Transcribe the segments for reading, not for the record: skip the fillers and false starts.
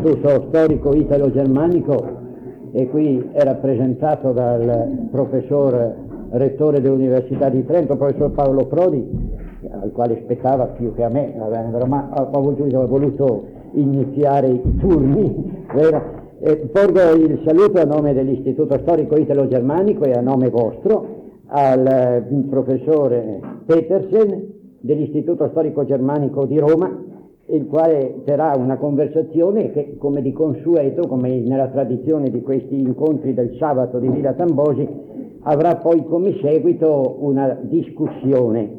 l'Istituto Storico Italo-Germanico e qui è rappresentato dal professor rettore dell'Università di Trento, professor Paolo Prodi, al quale spettava più che a me, ma ha voluto iniziare i turni, vero? Porgo il saluto a nome dell'Istituto Storico Italo-Germanico e a nome vostro al professore Petersen dell'Istituto Storico Germanico di Roma, il quale terrà una conversazione che, come di consueto, come nella tradizione di questi incontri del sabato di Villa Tambosi, avrà poi come seguito una discussione.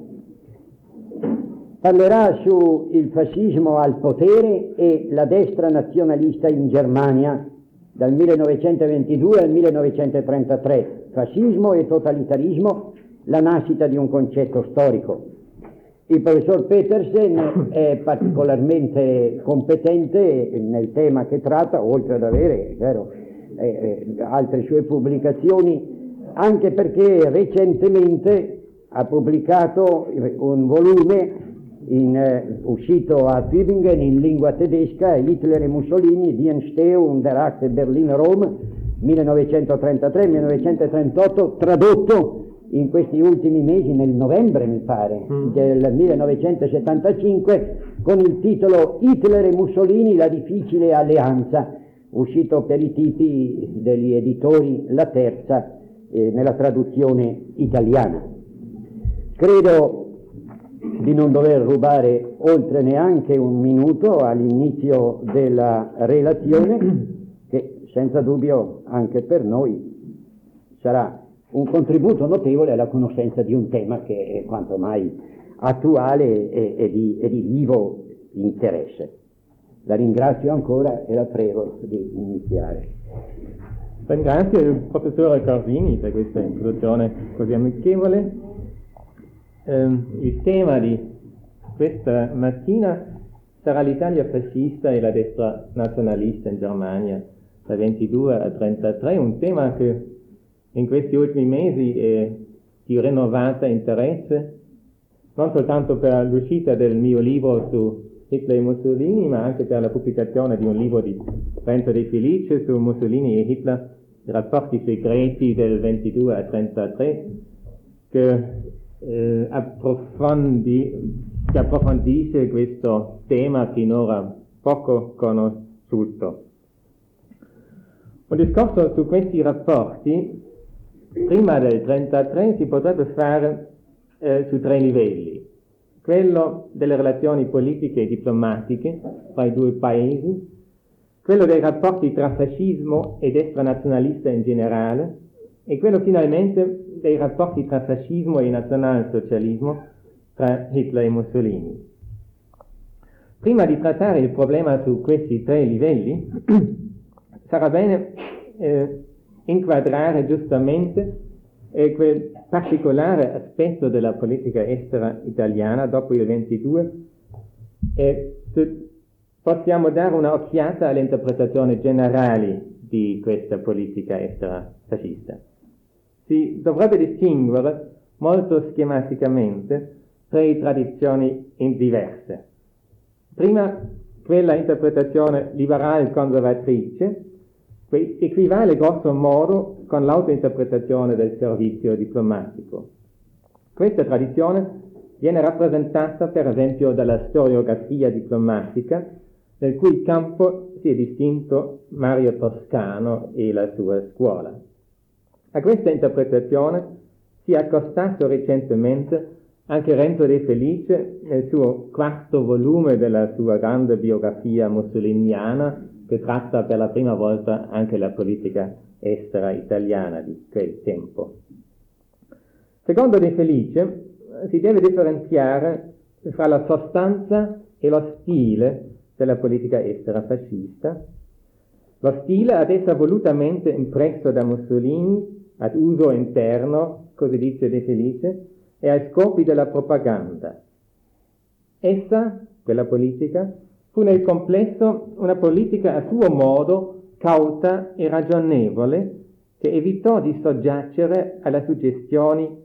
Parlerà su il fascismo al potere e la destra nazionalista in Germania dal 1922 al 1933, fascismo e totalitarismo, la nascita di un concetto storico. Il professor Petersen è particolarmente competente nel tema che tratta, oltre ad avere altre sue pubblicazioni, anche perché recentemente ha pubblicato un volume uscito a Tübingen in lingua tedesca, Hitler e Mussolini, Die Entstehung der Akte Berlin-Rom, 1933-1938, tradotto in questi ultimi mesi, nel novembre mi pare, del 1975, con il titolo Hitler e Mussolini, la difficile alleanza, uscito per i tipi degli editori La Terza, nella traduzione italiana. Credo di non dover rubare oltre neanche un minuto all'inizio della relazione, che senza dubbio anche per noi sarà un contributo notevole alla conoscenza di un tema che è quanto mai attuale e di vivo interesse. La ringrazio ancora e la prego di iniziare. Ringrazio il professore Corsini per questa introduzione così amichevole. Il tema di questa mattina sarà l'Italia fascista e la destra nazionalista in Germania, da 22 a 33, un tema che in questi ultimi mesi è di rinnovato interesse, non soltanto per l'uscita del mio libro su Hitler e Mussolini, ma anche per la pubblicazione di un libro di Renzo De Felice su Mussolini e Hitler, i rapporti segreti del 22 a 33, che approfondisce questo tema finora poco conosciuto. Un discorso su questi rapporti prima del 1933 si potrebbe fare su tre livelli: quello delle relazioni politiche e diplomatiche tra i due paesi, quello dei rapporti tra fascismo e destra nazionalista in generale, e quello finalmente dei rapporti tra fascismo e nazionalsocialismo tra Hitler e Mussolini. Prima di trattare il problema su questi tre livelli, sarà bene inquadrare giustamente quel particolare aspetto della politica estera italiana dopo il 22 e possiamo dare un'occhiata alle interpretazioni generali di questa politica estera fascista. Si dovrebbe distinguere molto schematicamente tre tradizioni diverse. Prima, quella interpretazione liberal-conservatrice, che equivale grosso modo con l'autointerpretazione del servizio diplomatico. Questa tradizione viene rappresentata per esempio dalla storiografia diplomatica, nel cui campo si è distinto Mario Toscano e la sua scuola. A questa interpretazione si è accostato recentemente anche Renzo De Felice nel suo quarto volume della sua grande biografia mussoliniana, che tratta per la prima volta anche la politica estera italiana di quel tempo. Secondo De Felice si deve differenziare fra la sostanza e lo stile della politica estera fascista. Lo stile ad essa volutamente impresso da Mussolini ad uso interno, così dice De Felice, e ai scopi della propaganda. Essa, quella politica, fu nel complesso una politica a suo modo cauta e ragionevole, che evitò di soggiacere alla suggestione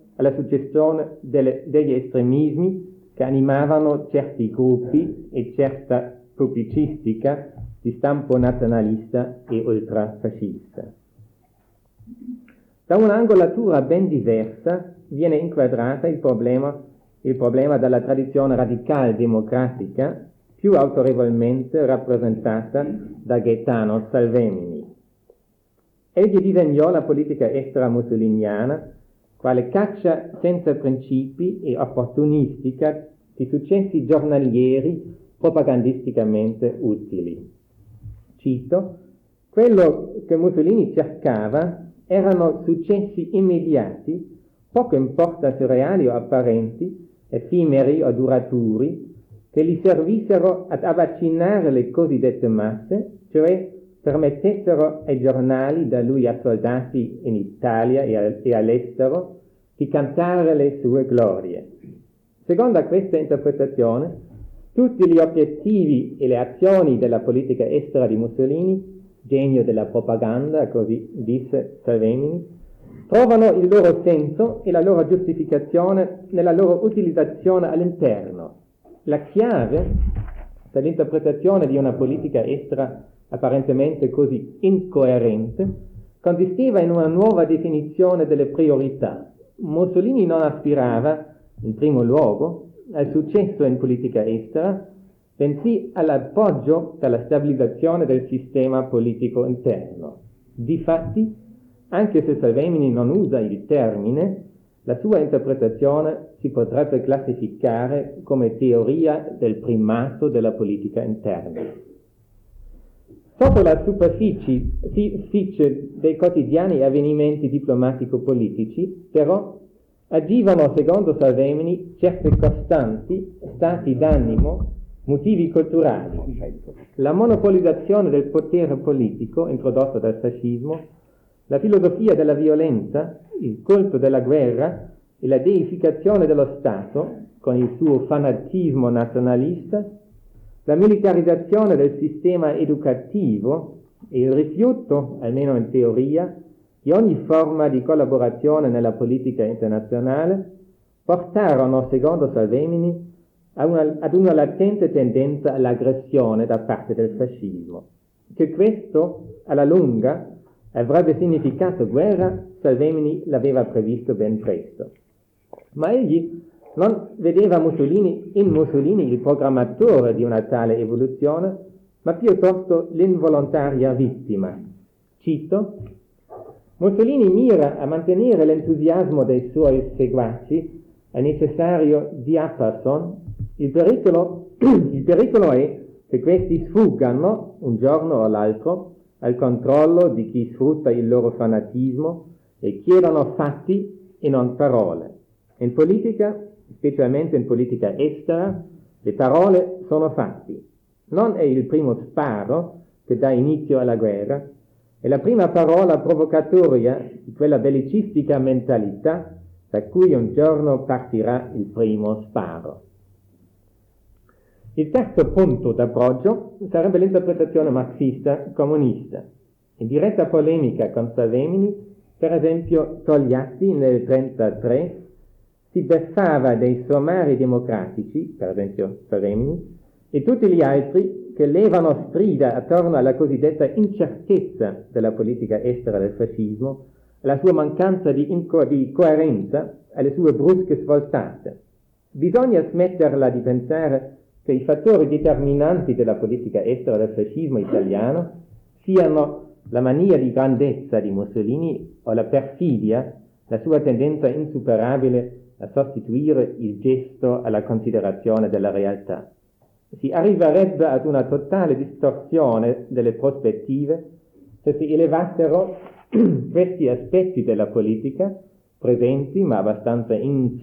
degli estremismi che animavano certi gruppi e certa pubblicistica di stampo nazionalista e ultrafascista. Da un'angolatura ben diversa viene inquadrata il problema dalla tradizione radical-democratica più autorevolmente rappresentata da Gaetano Salvemini. Egli disegnò la politica estera mussoliniana quale caccia senza principi e opportunistica di successi giornalieri propagandisticamente utili. Cito: quello che Mussolini cercava erano successi immediati, poco importa se reali o apparenti, effimeri o duraturi, che gli servissero ad avvicinare le cosiddette masse, cioè permettessero ai giornali da lui assoldati in Italia e all'estero di cantare le sue glorie. Secondo questa interpretazione, tutti gli obiettivi e le azioni della politica estera di Mussolini, genio della propaganda, così disse Salvemini, trovano il loro senso e la loro giustificazione nella loro utilizzazione all'interno. La chiave per l'interpretazione di una politica estera apparentemente così incoerente consisteva in una nuova definizione delle priorità. Mussolini non aspirava, in primo luogo, al successo in politica estera, bensì all'appoggio per la stabilizzazione del sistema politico interno. Difatti, anche se Salvemini non usa il termine, la sua interpretazione si potrebbe classificare come teoria del primato della politica interna. Sotto la superficie dei quotidiani avvenimenti diplomatico-politici, però, agivano, secondo Salvemini, certe costanti stati d'animo, motivi culturali. La monopolizzazione del potere politico, introdotta dal fascismo, la filosofia della violenza, il culto della guerra e la deificazione dello Stato, con il suo fanatismo nazionalista, la militarizzazione del sistema educativo e il rifiuto, almeno in teoria, di ogni forma di collaborazione nella politica internazionale, portarono, secondo Salvemini, ad una latente tendenza all'aggressione da parte del fascismo. Che questo, alla lunga, avrebbe significato guerra, Salvemini l'aveva previsto ben presto. Ma egli non vedeva in Mussolini il programmatore di una tale evoluzione, ma piuttosto l'involontaria vittima. Cito: Mussolini mira a mantenere l'entusiasmo dei suoi seguaci al necessario diapason. Il pericolo è che questi sfuggano, un giorno o l'altro, al controllo di chi sfrutta il loro fanatismo e chiedono fatti e non parole. In politica, specialmente in politica estera, le parole sono fatti. Non è il primo sparo che dà inizio alla guerra, è la prima parola provocatoria di quella bellicistica mentalità da cui un giorno partirà il primo sparo. Il terzo punto d'approccio sarebbe l'interpretazione marxista-comunista. In diretta polemica con Salvemini, per esempio, Togliatti nel 1933 si beffava dei sommari democratici, per esempio Salvemini, e tutti gli altri che levano strida attorno alla cosiddetta incertezza della politica estera del fascismo, alla sua mancanza di coerenza, alle sue brusche svoltate. Bisogna smetterla di pensare che i fattori determinanti della politica estera del fascismo italiano siano la mania di grandezza di Mussolini o la perfidia, la sua tendenza insuperabile a sostituire il gesto alla considerazione della realtà. Si arriverebbe ad una totale distorsione delle prospettive se si elevassero questi aspetti della politica, presenti ma abbastanza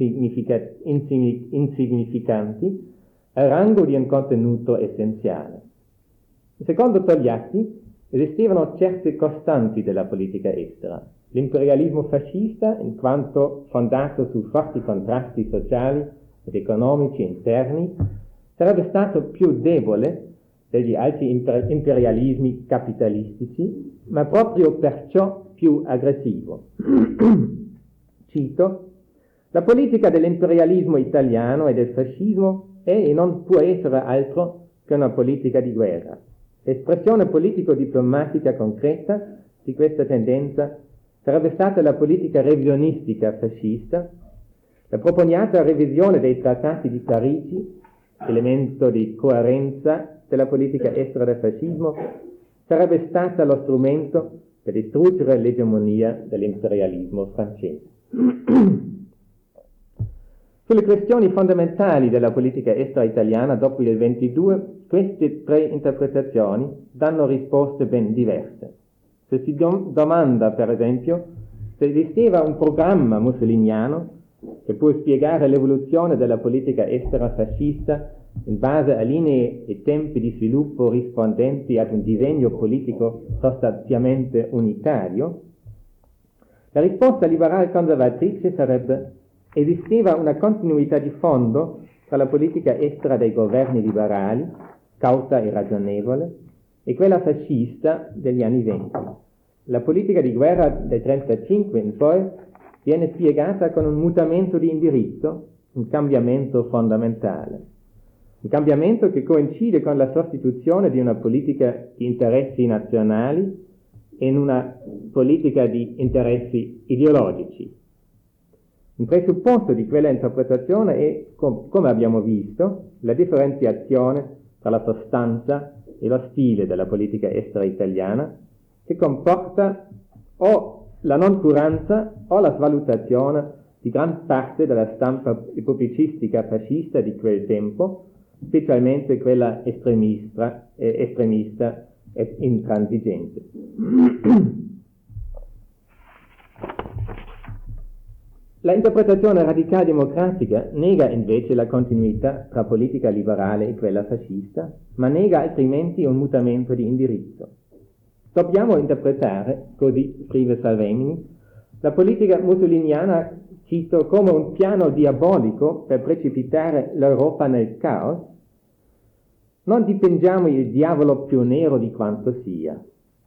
insignificanti, al rango di un contenuto essenziale. Secondo Togliatti esistevano certe costanti della politica estera. L'imperialismo fascista, in quanto fondato su forti contrasti sociali ed economici interni, sarebbe stato più debole degli altri imperialismi capitalistici, ma proprio perciò più aggressivo. Cito: la politica dell'imperialismo italiano e del fascismo è e non può essere altro che una politica di guerra. L'espressione politico-diplomatica concreta di questa tendenza sarebbe stata la politica revisionistica fascista, la proponiata revisione dei trattati di Parigi, elemento di coerenza della politica estera del fascismo, sarebbe stata lo strumento per distruggere l'egemonia dell'imperialismo francese. Sulle questioni fondamentali della politica estera italiana dopo il 22, queste tre interpretazioni danno risposte ben diverse. Se si domanda, per esempio, se esisteva un programma mussoliniano che può spiegare l'evoluzione della politica estera fascista in base a linee e tempi di sviluppo rispondenti ad un disegno politico sostanzialmente unitario, la risposta liberale conservatrice sarebbe: esisteva una continuità di fondo tra la politica estera dei governi liberali, cauta e ragionevole, e quella fascista degli anni '20. La politica di guerra del 1935 in poi viene spiegata con un mutamento di indirizzo, un cambiamento fondamentale. Un cambiamento che coincide con la sostituzione di una politica di interessi nazionali in una politica di interessi ideologici. Un presupposto di quella interpretazione è, come abbiamo visto, la differenziazione tra la sostanza e lo stile della politica estera italiana, che comporta o la noncuranza o la svalutazione di gran parte della stampa pubblicistica fascista di quel tempo, specialmente quella estremista e intransigente. La interpretazione radical-democratica nega invece la continuità tra politica liberale e quella fascista, ma nega altrimenti un mutamento di indirizzo. Dobbiamo interpretare, così scrive Salvemini, la politica mussoliniana, cito, come un piano diabolico per precipitare l'Europa nel caos. Non dipingiamo il diavolo più nero di quanto sia.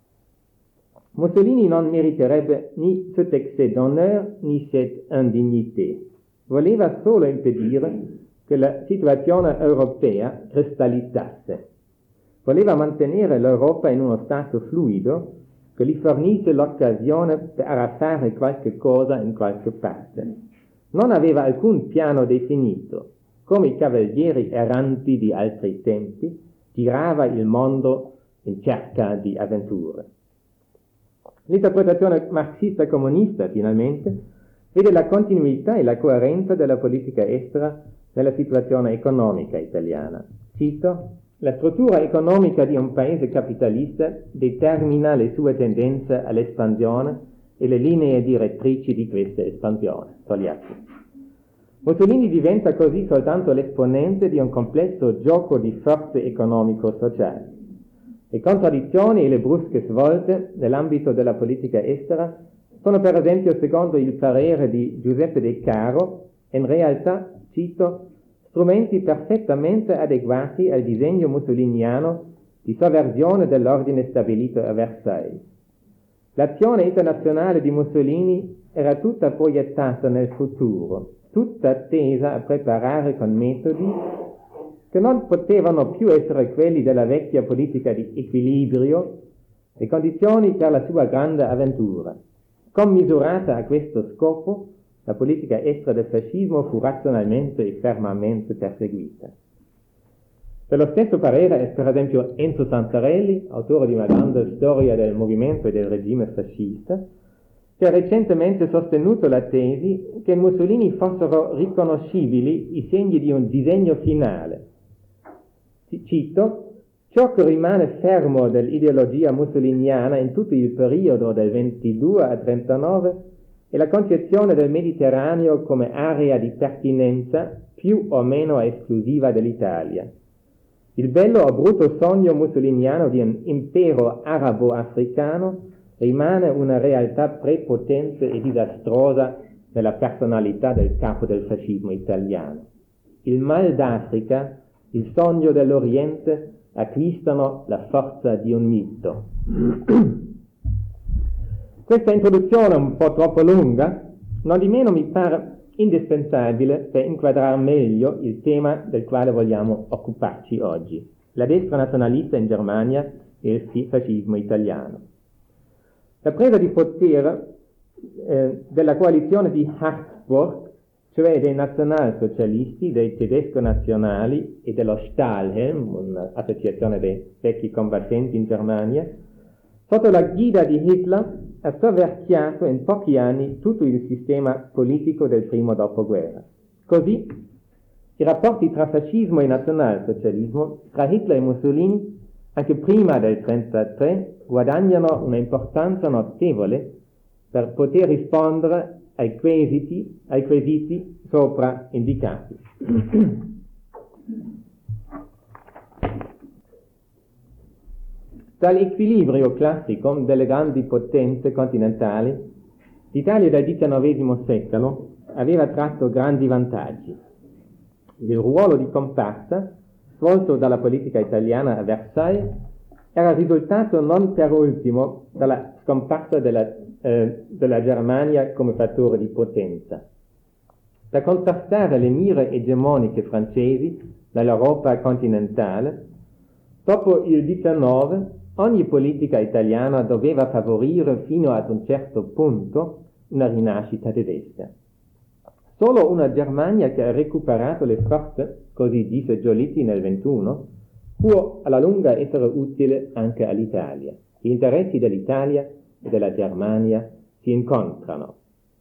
Mussolini non meriterebbe ni cet excès d'honneur ni cette indignité. Voleva solo impedire che la situazione europea cristallizzasse. Voleva mantenere l'Europa in uno stato fluido che gli fornisse l'occasione per fare qualche cosa in qualche parte. Non aveva alcun piano definito. Come i cavalieri erranti di altri tempi, girava il mondo in cerca di avventure. L'interpretazione marxista-comunista, finalmente, vede la continuità e la coerenza della politica estera nella situazione economica italiana. Cito: la struttura economica di un paese capitalista determina le sue tendenze all'espansione e le linee direttrici di questa espansione. Togliatti. Mussolini diventa così soltanto l'esponente di un complesso gioco di forze economico-sociali. Le contraddizioni e le brusche svolte nell'ambito della politica estera sono, per esempio, secondo il parere di Giuseppe De Caro, in realtà, cito, strumenti perfettamente adeguati al disegno mussoliniano di sovversione dell'ordine stabilito a Versailles. L'azione internazionale di Mussolini era tutta proiettata nel futuro, tutta tesa a preparare con metodi che non potevano più essere quelli della vecchia politica di equilibrio le condizioni per la sua grande avventura. Commisurata a questo scopo, la politica estera del fascismo fu razionalmente e fermamente perseguita. Per lo stesso parere è per esempio Enzo Santarelli, autore di una grande storia del movimento e del regime fascista, che ha recentemente sostenuto la tesi che in Mussolini fossero riconoscibili i segni di un disegno finale. Cito: ciò che rimane fermo dell'ideologia mussoliniana in tutto il periodo del 22 a 39 è la concezione del Mediterraneo come area di pertinenza più o meno esclusiva dell'Italia. Il bello o brutto sogno mussoliniano di un impero arabo-africano rimane una realtà prepotente e disastrosa nella personalità del capo del fascismo italiano. Il mal d'Africa, il sogno dell'Oriente acquistano la forza di un mito. Questa introduzione un po' troppo lunga, non di meno mi pare indispensabile per inquadrare meglio il tema del quale vogliamo occuparci oggi. La destra nazionalista in Germania e il fascismo italiano. La presa di potere della coalizione di Habsburg, cioè dei nazionalsocialisti, dei tedesco-nazionali e dello Stahlhelm, un'associazione dei vecchi combattenti in Germania, sotto la guida di Hitler ha sovverchiato in pochi anni tutto il sistema politico del primo dopoguerra. Così i rapporti tra fascismo e nazionalsocialismo, tra Hitler e Mussolini, anche prima del 1933, guadagnano una importanza notevole per poter rispondere ai quesiti sopra indicati. Dall'equilibrio classico delle grandi potenze continentali, l'Italia del XIX secolo aveva tratto grandi vantaggi. Il ruolo di comparsa svolto dalla politica italiana a Versailles era risultato non per ultimo dalla scomparsa della Germania come fattore di potenza. Per contrastare le mire egemoniche francesi nell'Europa continentale, dopo il 19 ogni politica italiana doveva favorire fino ad un certo punto una rinascita tedesca. Solo una Germania che ha recuperato le forze, così disse Giolitti nel 21, può alla lunga essere utile anche all'Italia. Gli interessi dell'Italia e della Germania si incontrano.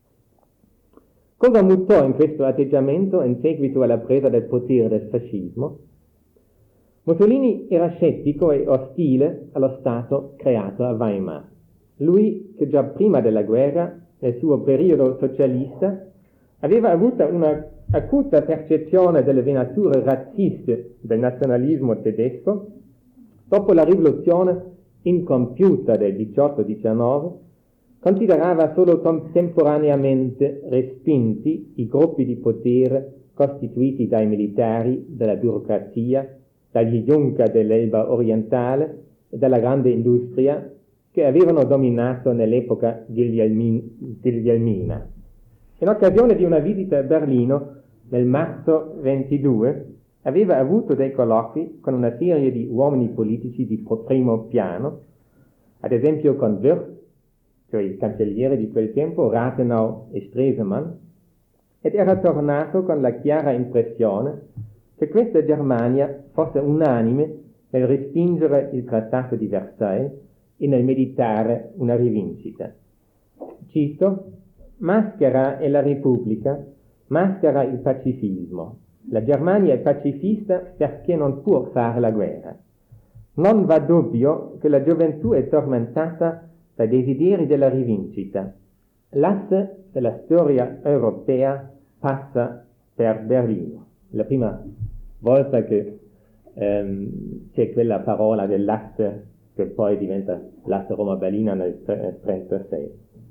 Cosa mutò in questo atteggiamento in seguito alla presa del potere del fascismo? Mussolini era scettico e ostile allo Stato creato a Weimar. Lui, che già prima della guerra, nel suo periodo socialista, aveva avuto una acuta percezione delle venature razziste del nazionalismo tedesco, dopo la rivoluzione incompiuta del 18-19, considerava solo contemporaneamente respinti i gruppi di potere costituiti dai militari, dalla burocrazia, dagli Junker dell'Elba orientale e dalla grande industria che avevano dominato nell'epoca guglielmina. In occasione di una visita a Berlino nel marzo 22 aveva avuto dei colloqui con una serie di uomini politici di primo piano, ad esempio con Wirth, cioè il cancelliere di quel tempo, Rathenau e Stresemann, ed era tornato con la chiara impressione che questa Germania fosse unanime nel respingere il Trattato di Versailles e nel meditare una rivincita. Cito: maschera è la Repubblica, maschera il pacifismo. La Germania è pacifista perché non può fare la guerra. Non va dubbio che la gioventù è tormentata dai desideri della rivincita. L'asse della storia europea passa per Berlino. La prima volta che c'è quella parola dell'asse che poi diventa l'asse Roma-Berlino nel 1936.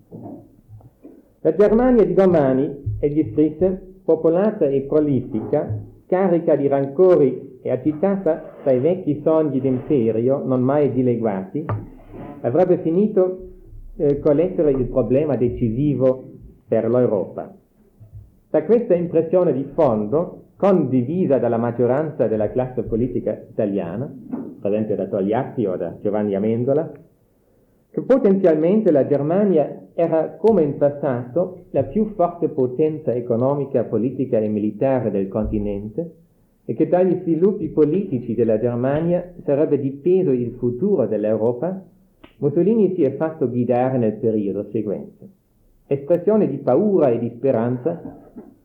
La Germania di domani, egli scrisse, popolata e prolifica, carica di rancori e agitata dai vecchi sogni d'imperio non mai dileguati, avrebbe finito con l'essere il problema decisivo per l'Europa. Da questa impressione di fondo, condivisa dalla maggioranza della classe politica italiana, presente da Togliatti o da Giovanni Amendola, che potenzialmente la Germania era come in passato la più forte potenza economica, politica e militare del continente e che dagli sviluppi politici della Germania sarebbe dipeso il futuro dell'Europa, Mussolini si è fatto guidare nel periodo seguente. Espressione di paura e di speranza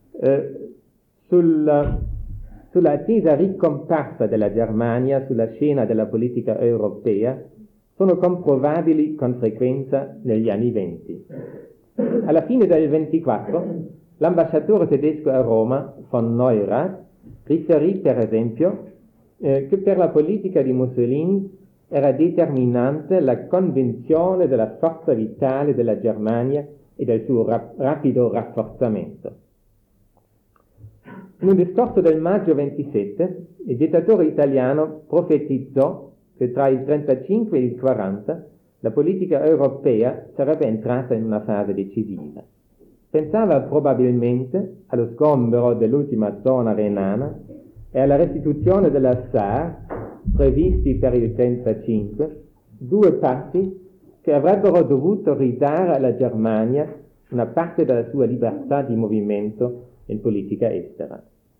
sulla attesa ricomparsa della Germania sulla scena della politica europea sono comprovabili con frequenza negli anni 20. Alla fine del 24, l'ambasciatore tedesco a Roma, von Neurath, riferì per esempio che per la politica di Mussolini era determinante la convinzione della forza vitale della Germania e del suo rapido rafforzamento. In un discorso del maggio 27, il dittatore italiano profetizzò che tra il 35 e il 40 la politica europea sarebbe entrata in una fase decisiva. Pensava probabilmente allo sgombero dell'ultima zona renana e alla restituzione della Saar, previsti per il 35, due passi che avrebbero dovuto ridare alla Germania una parte della sua libertà di movimento in politica estera.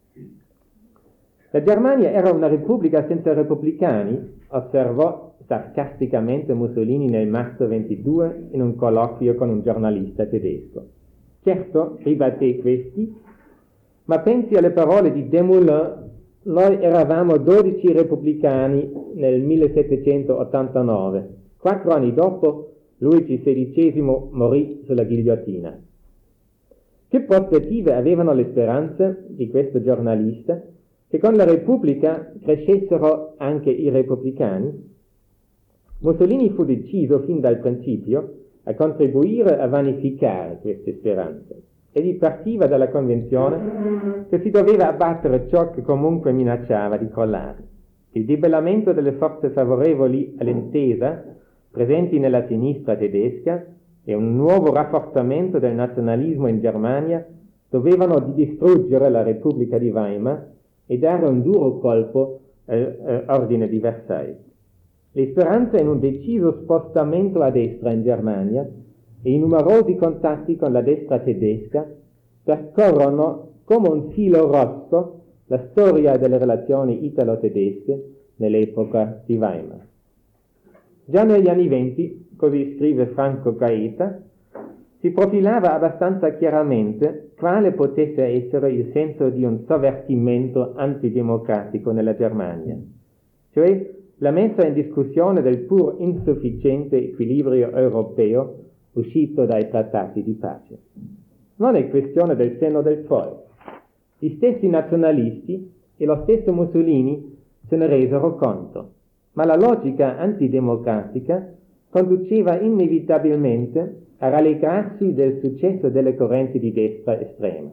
La Germania era una repubblica senza repubblicani, osservò sarcasticamente Mussolini nel marzo 22 in un colloquio con un giornalista tedesco. Certo, ribatté questi, ma pensi alle parole di Desmoulins: noi eravamo 12 repubblicani nel 1789. 4 anni dopo Luigi XVI morì sulla ghigliottina. Che prospettive avevano le speranze di questo giornalista che con la Repubblica crescessero anche i repubblicani? Mussolini fu deciso fin dal principio a contribuire a vanificare queste speranze. Egli partiva dalla convinzione che si doveva abbattere ciò che comunque minacciava di crollare. Il debellamento delle forze favorevoli all'intesa presenti nella sinistra tedesca e un nuovo rafforzamento del nazionalismo in Germania dovevano distruggere la Repubblica di Weimar e dare un duro colpo all'ordine di Versailles. Le speranze in un deciso spostamento a destra in Germania e i numerosi contatti con la destra tedesca percorrono come un filo rosso la storia delle relazioni italo-tedesche nell'epoca di Weimar. Già negli anni 20, così scrive Franco Gaeta, si profilava abbastanza chiaramente quale potesse essere il senso di un sovvertimento antidemocratico nella Germania, cioè la messa in discussione del pur insufficiente equilibrio europeo uscito dai trattati di pace. Non è questione del senno del poi. Gli stessi nazionalisti e lo stesso Mussolini se ne resero conto, ma la logica antidemocratica conduceva inevitabilmente a rallegrarsi del successo delle correnti di destra estrema.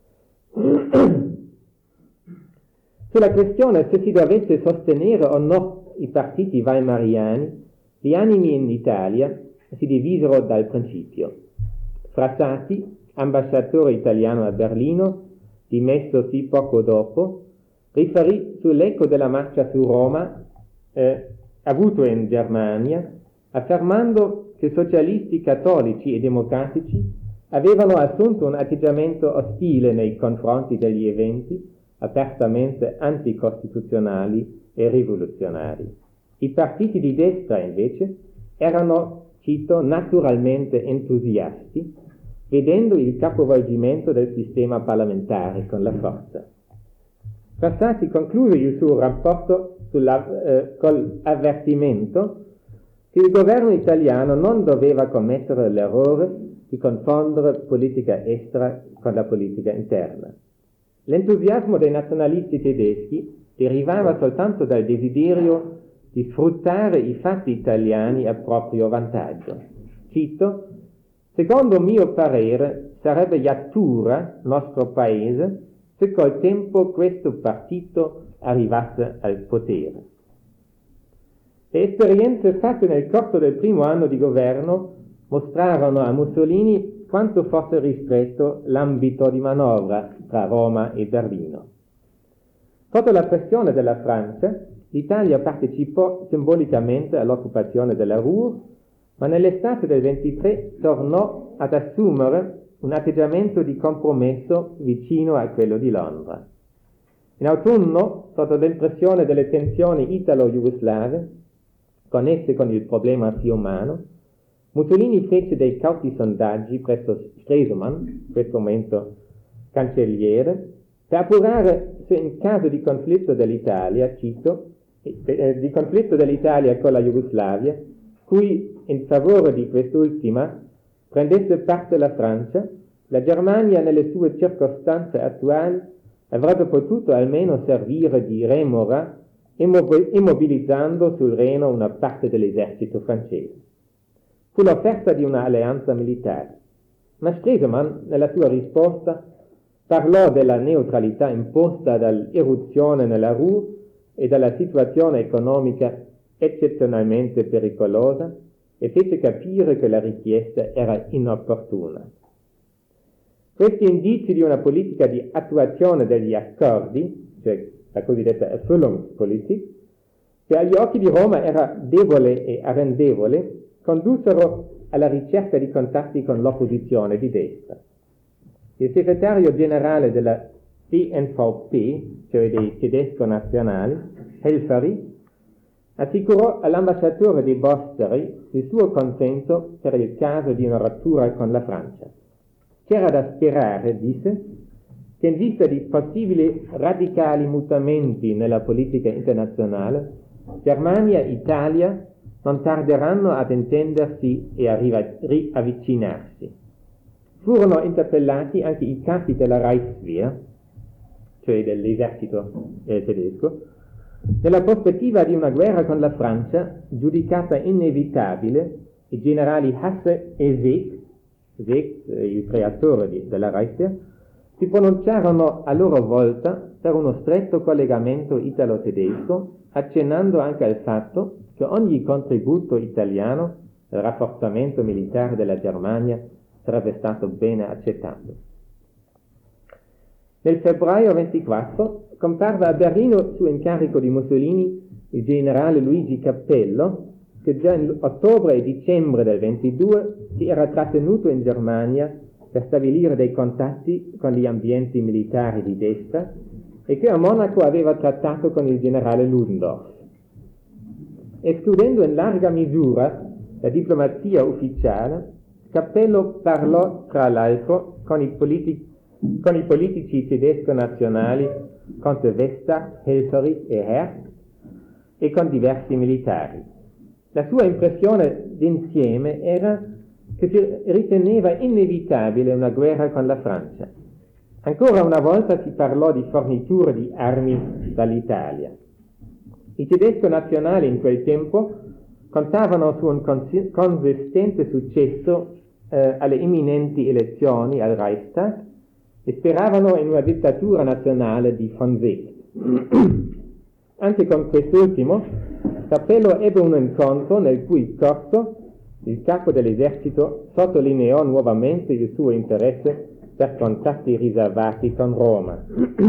Sulla questione se si dovesse sostenere o no i partiti weimariani, gli animi in Italia si divisero dal principio. Frassati, ambasciatore italiano a Berlino, dimessosi poco dopo, riferì sull'eco della marcia su Roma avuto in Germania, affermando che socialisti cattolici e democratici avevano assunto un atteggiamento ostile nei confronti degli eventi apertamente anticostituzionali e rivoluzionari. I partiti di destra, invece, erano, cito, naturalmente entusiasti, vedendo il capovolgimento del sistema parlamentare con la forza. Frassati conclude il suo rapporto col avvertimento che il governo italiano non doveva commettere l'errore di confondere politica estera con la politica interna. L'entusiasmo dei nazionalisti tedeschi derivava soltanto dal desiderio di sfruttare i fatti italiani a proprio vantaggio. Cito: secondo mio parere sarebbe iattura nostro paese se col tempo questo partito arrivasse al potere. Le esperienze fatte nel corso del primo anno di governo mostrarono a Mussolini quanto fosse ristretto l'ambito di manovra tra Roma e Berlino. Sotto la pressione della Francia, l'Italia partecipò simbolicamente all'occupazione della Ruhr, ma nell'estate del 23 tornò ad assumere un atteggiamento di compromesso vicino a quello di Londra. In autunno, sotto l'impressione delle tensioni italo-jugoslave, connesse con il problema fiumano, Mussolini fece dei cauti sondaggi presso Stresemann, in questo momento cancelliere, per appurare se in caso di conflitto dell'Italia, cito, di conflitto dell'Italia con la Jugoslavia, cui in favore di quest'ultima prendesse parte la Francia, la Germania nelle sue circostanze attuali avrebbe potuto almeno servire di remora immobilizzando sul Reno una parte dell'esercito francese. Fu l'offerta di una alleanza militare, ma Stresemann nella sua risposta parlò della neutralità imposta dall'irruzione nella Ruhr e dalla situazione economica eccezionalmente pericolosa e fece capire che la richiesta era inopportuna. Questi indizi di una politica di attuazione degli accordi, cioè la cosiddetta Erfüllungspolitik, che agli occhi di Roma era debole e arrendevole, condussero alla ricerca di contatti con l'opposizione di destra. Il segretario generale della CNVP, cioè dei tedesco nazionali, Helfferich, assicurò all'ambasciatore di Bosteri il suo consenso per il caso di una rottura con la Francia. C'era da sperare, disse, che in vista di possibili radicali mutamenti nella politica internazionale, Germania e Italia non tarderanno ad intendersi e a riavvicinarsi. Furono interpellati anche i capi della Reichswehr, cioè dell'esercito tedesco, nella prospettiva di una guerra con la Francia, giudicata inevitabile. I generali Hasse e Seeckt, il creatore della Reichswehr, si pronunciarono a loro volta per uno stretto collegamento italo-tedesco, accennando anche al fatto che ogni contributo italiano al rafforzamento militare della Germania sarebbe stato bene accettato. Nel febbraio 24 comparve a Berlino, su incarico di Mussolini, il generale Luigi Cappello, che già in ottobre e dicembre del 22 si era trattenuto in Germania per stabilire dei contatti con gli ambienti militari di destra e che a Monaco aveva trattato con il generale Ludendorff. Escludendo in larga misura la diplomazia ufficiale, Cappello parlò tra l'altro con i politici tedesco nazionali Conte Vesta, Helfferich e Herz e con diversi militari. La sua impressione d'insieme era che si riteneva inevitabile una guerra con la Francia. Ancora una volta si parlò di forniture di armi dall'Italia. I tedesco nazionali in quel tempo contavano su un consistente successo alle imminenti elezioni al Reichstag e speravano in una dittatura nazionale di von Seeckt. Anche con quest'ultimo, Cappello ebbe un incontro nel cui corso il capo dell'esercito sottolineò nuovamente il suo interesse per contatti riservati con Roma.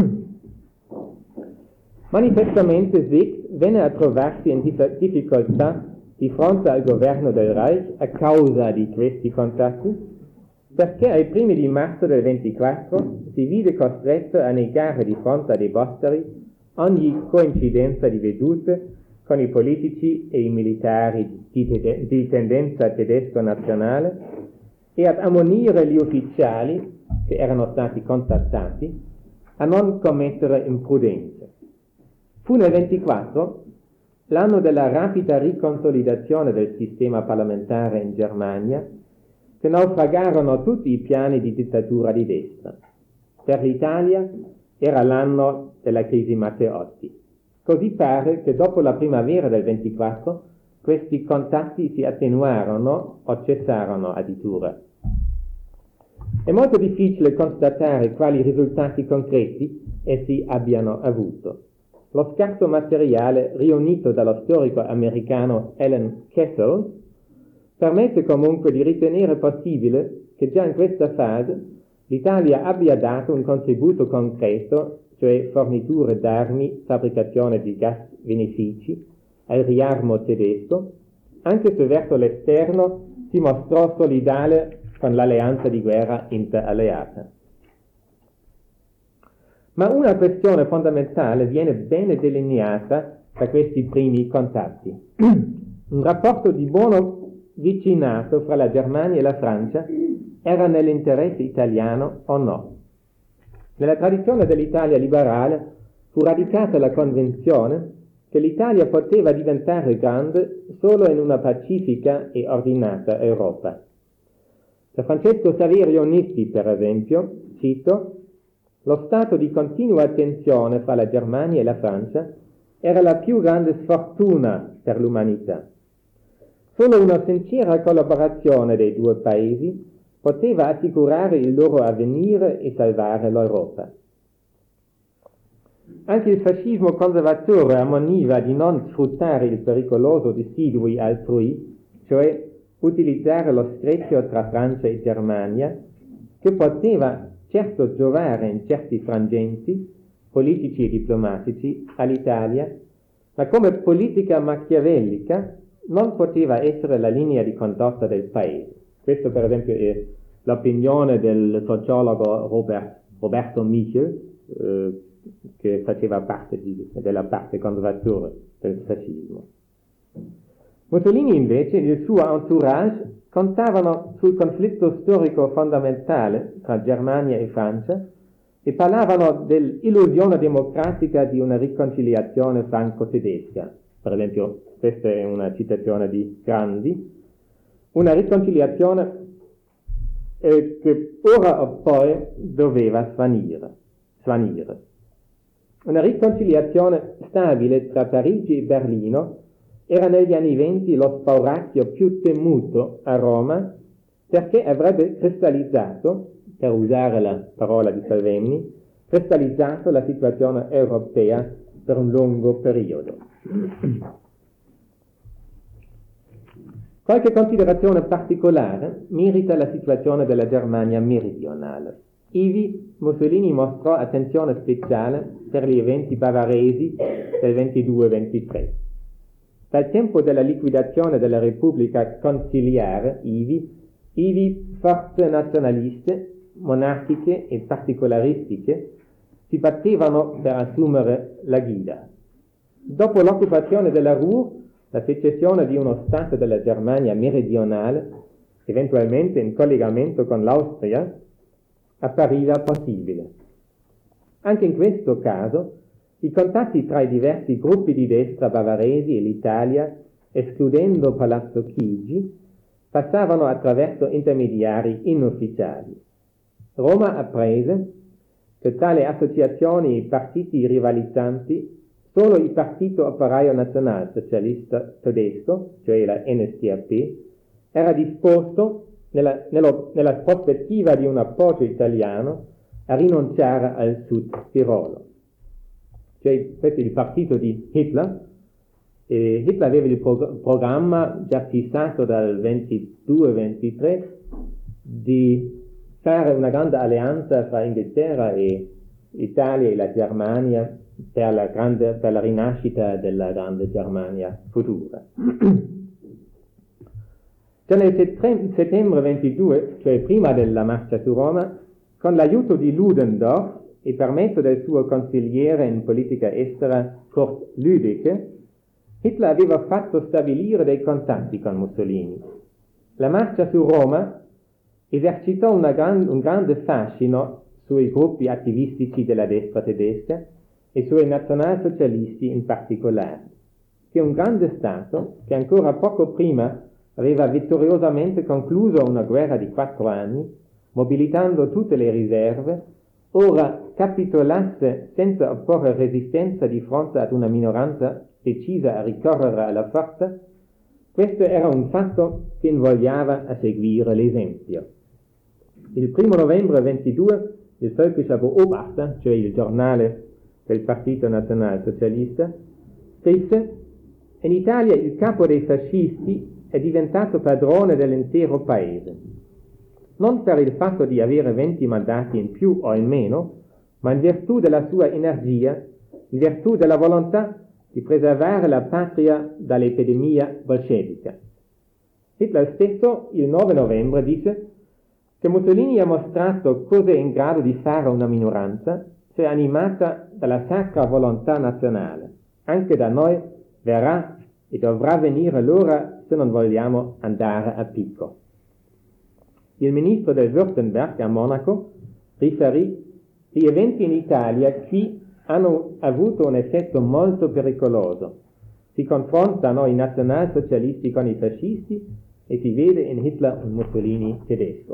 Manifestamente Seeckt venne a trovarsi in difficoltà di fronte al governo del Reich a causa di questi contatti, perché ai primi di marzo del 24 si vide costretto a negare di fronte ai Bosteri ogni coincidenza di vedute con i politici e i militari di tendenza tedesco nazionale e ad ammonire gli ufficiali che erano stati contattati a non commettere imprudenze. Fu nel 24 l'anno della rapida riconsolidazione del sistema parlamentare in Germania, che naufragarono tutti i piani di dittatura di destra. Per l'Italia era l'anno della crisi Matteotti. Così pare che dopo la primavera del 24 questi contatti si attenuarono o cessarono addirittura. È molto difficile constatare quali risultati concreti essi abbiano avuto. Lo scarto materiale riunito dallo storico americano Alan Kessel permette comunque di ritenere possibile che già in questa fase l'Italia abbia dato un contributo concreto, cioè forniture d'armi, fabbricazione di gas benefici, al riarmo tedesco, anche se verso l'esterno si mostrò solidale con l'alleanza di guerra interalleata. Ma una questione fondamentale viene bene delineata da questi primi contatti. Un rapporto di buono vicinato fra la Germania e la Francia era nell'interesse italiano o no? Nella tradizione dell'Italia liberale fu radicata la convinzione che l'Italia poteva diventare grande solo in una pacifica e ordinata Europa. Da Francesco Saverio Nitti, per esempio, cito: lo stato di continua tensione fra la Germania e la Francia era la più grande sfortuna per l'umanità. Solo una sincera collaborazione dei due paesi poteva assicurare il loro avvenire e salvare l'Europa. Anche il fascismo conservatore ammoniva di non sfruttare il pericoloso dissidui altrui, cioè utilizzare lo stretto tra Francia e Germania, che poteva certo giovare in certi frangenti, politici e diplomatici, all'Italia, ma come politica machiavellica non poteva essere la linea di condotta del paese. Questo per esempio è l'opinione del sociologo Roberto Michel, che faceva parte della parte conservatrice del fascismo. Mussolini invece e il suo entourage contavano sul conflitto storico fondamentale tra Germania e Francia e parlavano dell'illusione democratica di una riconciliazione franco-tedesca. Per esempio, questa è una citazione di Grandi, una riconciliazione che ora o poi doveva svanire. Una riconciliazione stabile tra Parigi e Berlino era negli anni '20 lo spauracchio più temuto a Roma, perché avrebbe cristallizzato, per usare la parola di Salvemini, cristallizzato la situazione europea per un lungo periodo. Qualche considerazione particolare merita la situazione della Germania meridionale. Ivi Mussolini mostrò attenzione speciale per gli eventi bavaresi del 22-23. Dal tempo della liquidazione della Repubblica Consiliare, ivi forze nazionaliste, monarchiche e particolaristiche si battevano per assumere la guida. Dopo l'occupazione della Ruhr, la secessione di uno Stato della Germania meridionale, eventualmente in collegamento con l'Austria, appariva possibile. Anche in questo caso, i contatti tra i diversi gruppi di destra bavaresi e l'Italia, escludendo Palazzo Chigi, passavano attraverso intermediari inufficiali. Roma apprese che tale associazioni e partiti rivalizzanti solo il Partito Operaio Nazionalsocialista Tedesco, cioè la NSDAP, era disposto, nella prospettiva di un appoggio italiano, a rinunciare al Sud Tirolo. Cioè, questo è il partito di Hitler. Hitler aveva il programma già fissato dal 22-23 di fare una grande alleanza tra Inghilterra e Italia e la Germania per la rinascita della grande Germania futura. Già nel settembre 22, cioè prima della marcia su Roma, con l'aiuto di Ludendorff e per mezzo del suo consigliere in politica estera Kurt Lüdecke, Hitler aveva fatto stabilire dei contatti con Mussolini. La marcia su Roma esercitò un grande fascino sui gruppi attivistici della destra tedesca e sui nazionalsocialisti in particolare, che un grande Stato, che ancora poco prima aveva vittoriosamente concluso una guerra di 4 anni, mobilitando tutte le riserve, ora capitolasse senza opporre resistenza di fronte ad una minoranza decisa a ricorrere alla forza. Questo era un fatto che invogliava a seguire l'esempio. Il 1 novembre 22 il Völkischer Beobachter, cioè il giornale del Partito Nazionalsocialista, scrisse: in Italia il capo dei fascisti è diventato padrone dell'intero paese, non per il fatto di avere 20 mandati in più o in meno, ma in virtù della sua energia, in virtù della volontà di preservare la patria dall'epidemia bolscevica. Hitler stesso, il 9 novembre, disse che Mussolini ha mostrato cosa è in grado di fare una minoranza se animata dalla sacra volontà nazionale. Anche da noi verrà e dovrà venire l'ora se non vogliamo andare a picco. Il ministro del Württemberg a Monaco riferì: gli eventi in Italia qui hanno avuto un effetto molto pericoloso. Si confrontano i nazionalsocialisti con i fascisti e si vede in Hitler un Mussolini tedesco.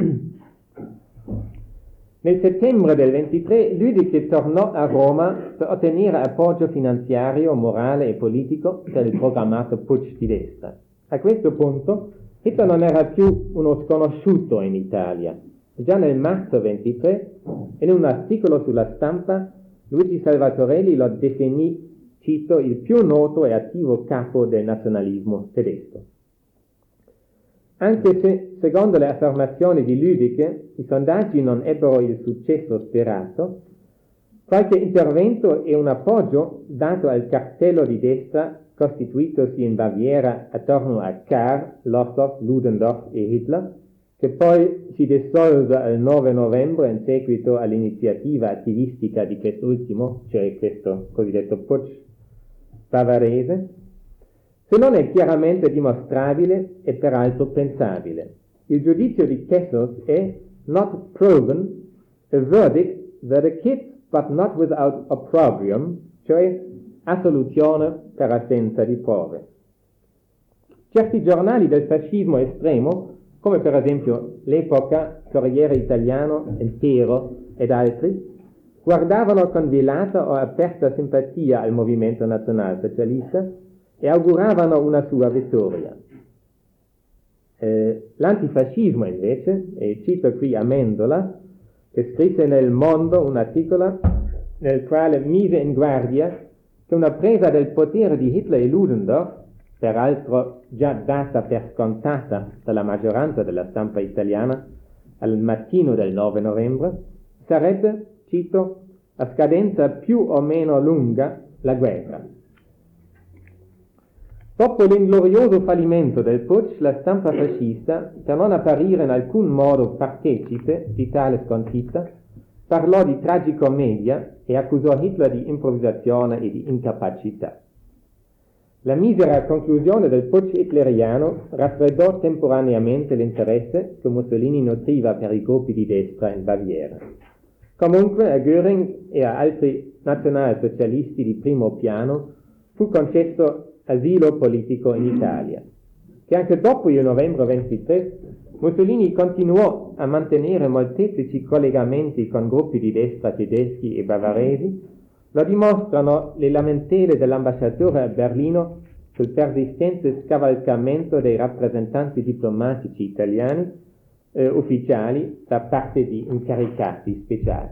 Nel settembre del 23 Lüdecke tornò a Roma per ottenere appoggio finanziario, morale e politico per il programmato putsch di destra. A questo punto Hitler non era più uno sconosciuto in Italia. Già nel marzo 23, in un articolo sulla Stampa, Luigi Salvatorelli lo definì, cito, il più noto e attivo capo del nazionalismo tedesco. Anche se, secondo le affermazioni di Lüdecke, i sondaggi non ebbero il successo sperato, Qualche intervento e un appoggio dato al cartello di destra costituitosi in Baviera attorno a Kahr, Lossow, Ludendorff e Hitler, che poi si dissolve il 9 novembre in seguito all'iniziativa attivistica di quest'ultimo, cioè questo cosiddetto putsch bavarese, se non è chiaramente dimostrabile e peraltro pensabile. Il giudizio di Kessels è not proven, a verdict that a kid but not without opprobrium, cioè assoluzione per assenza di prove. Certi giornali del fascismo estremo, come per esempio l'Epoca, Corriere Italiano, Il Pero ed altri, guardavano con velata o aperta simpatia al movimento nazionalsocialista e auguravano una sua vittoria. L'antifascismo invece, e cito qui Amendola, che scrisse nel Mondo un articolo nel quale mise in guardia che una presa del potere di Hitler e Ludendorff, peraltro già data per scontata dalla maggioranza della stampa italiana al mattino del 9 novembre, sarebbe, cito, a scadenza più o meno lunga la guerra. Dopo l'inglorioso fallimento del putsch, la stampa fascista, per non apparire in alcun modo partecipe di tale sconfitta, parlò di tragicommedia e accusò Hitler di improvvisazione e di incapacità. La misera conclusione del putsch hitleriano raffreddò temporaneamente l'interesse che Mussolini nutriva per i gruppi di destra in Baviera. Comunque a Göring e a altri nazionalsocialisti di primo piano fu concesso asilo politico in Italia, che anche dopo il novembre 23 Mussolini continuò a mantenere molteplici collegamenti con gruppi di destra tedeschi e bavaresi. Lo dimostrano le lamentele dell'ambasciatore a Berlino sul persistente scavalcamento dei rappresentanti diplomatici italiani ufficiali da parte di incaricati speciali.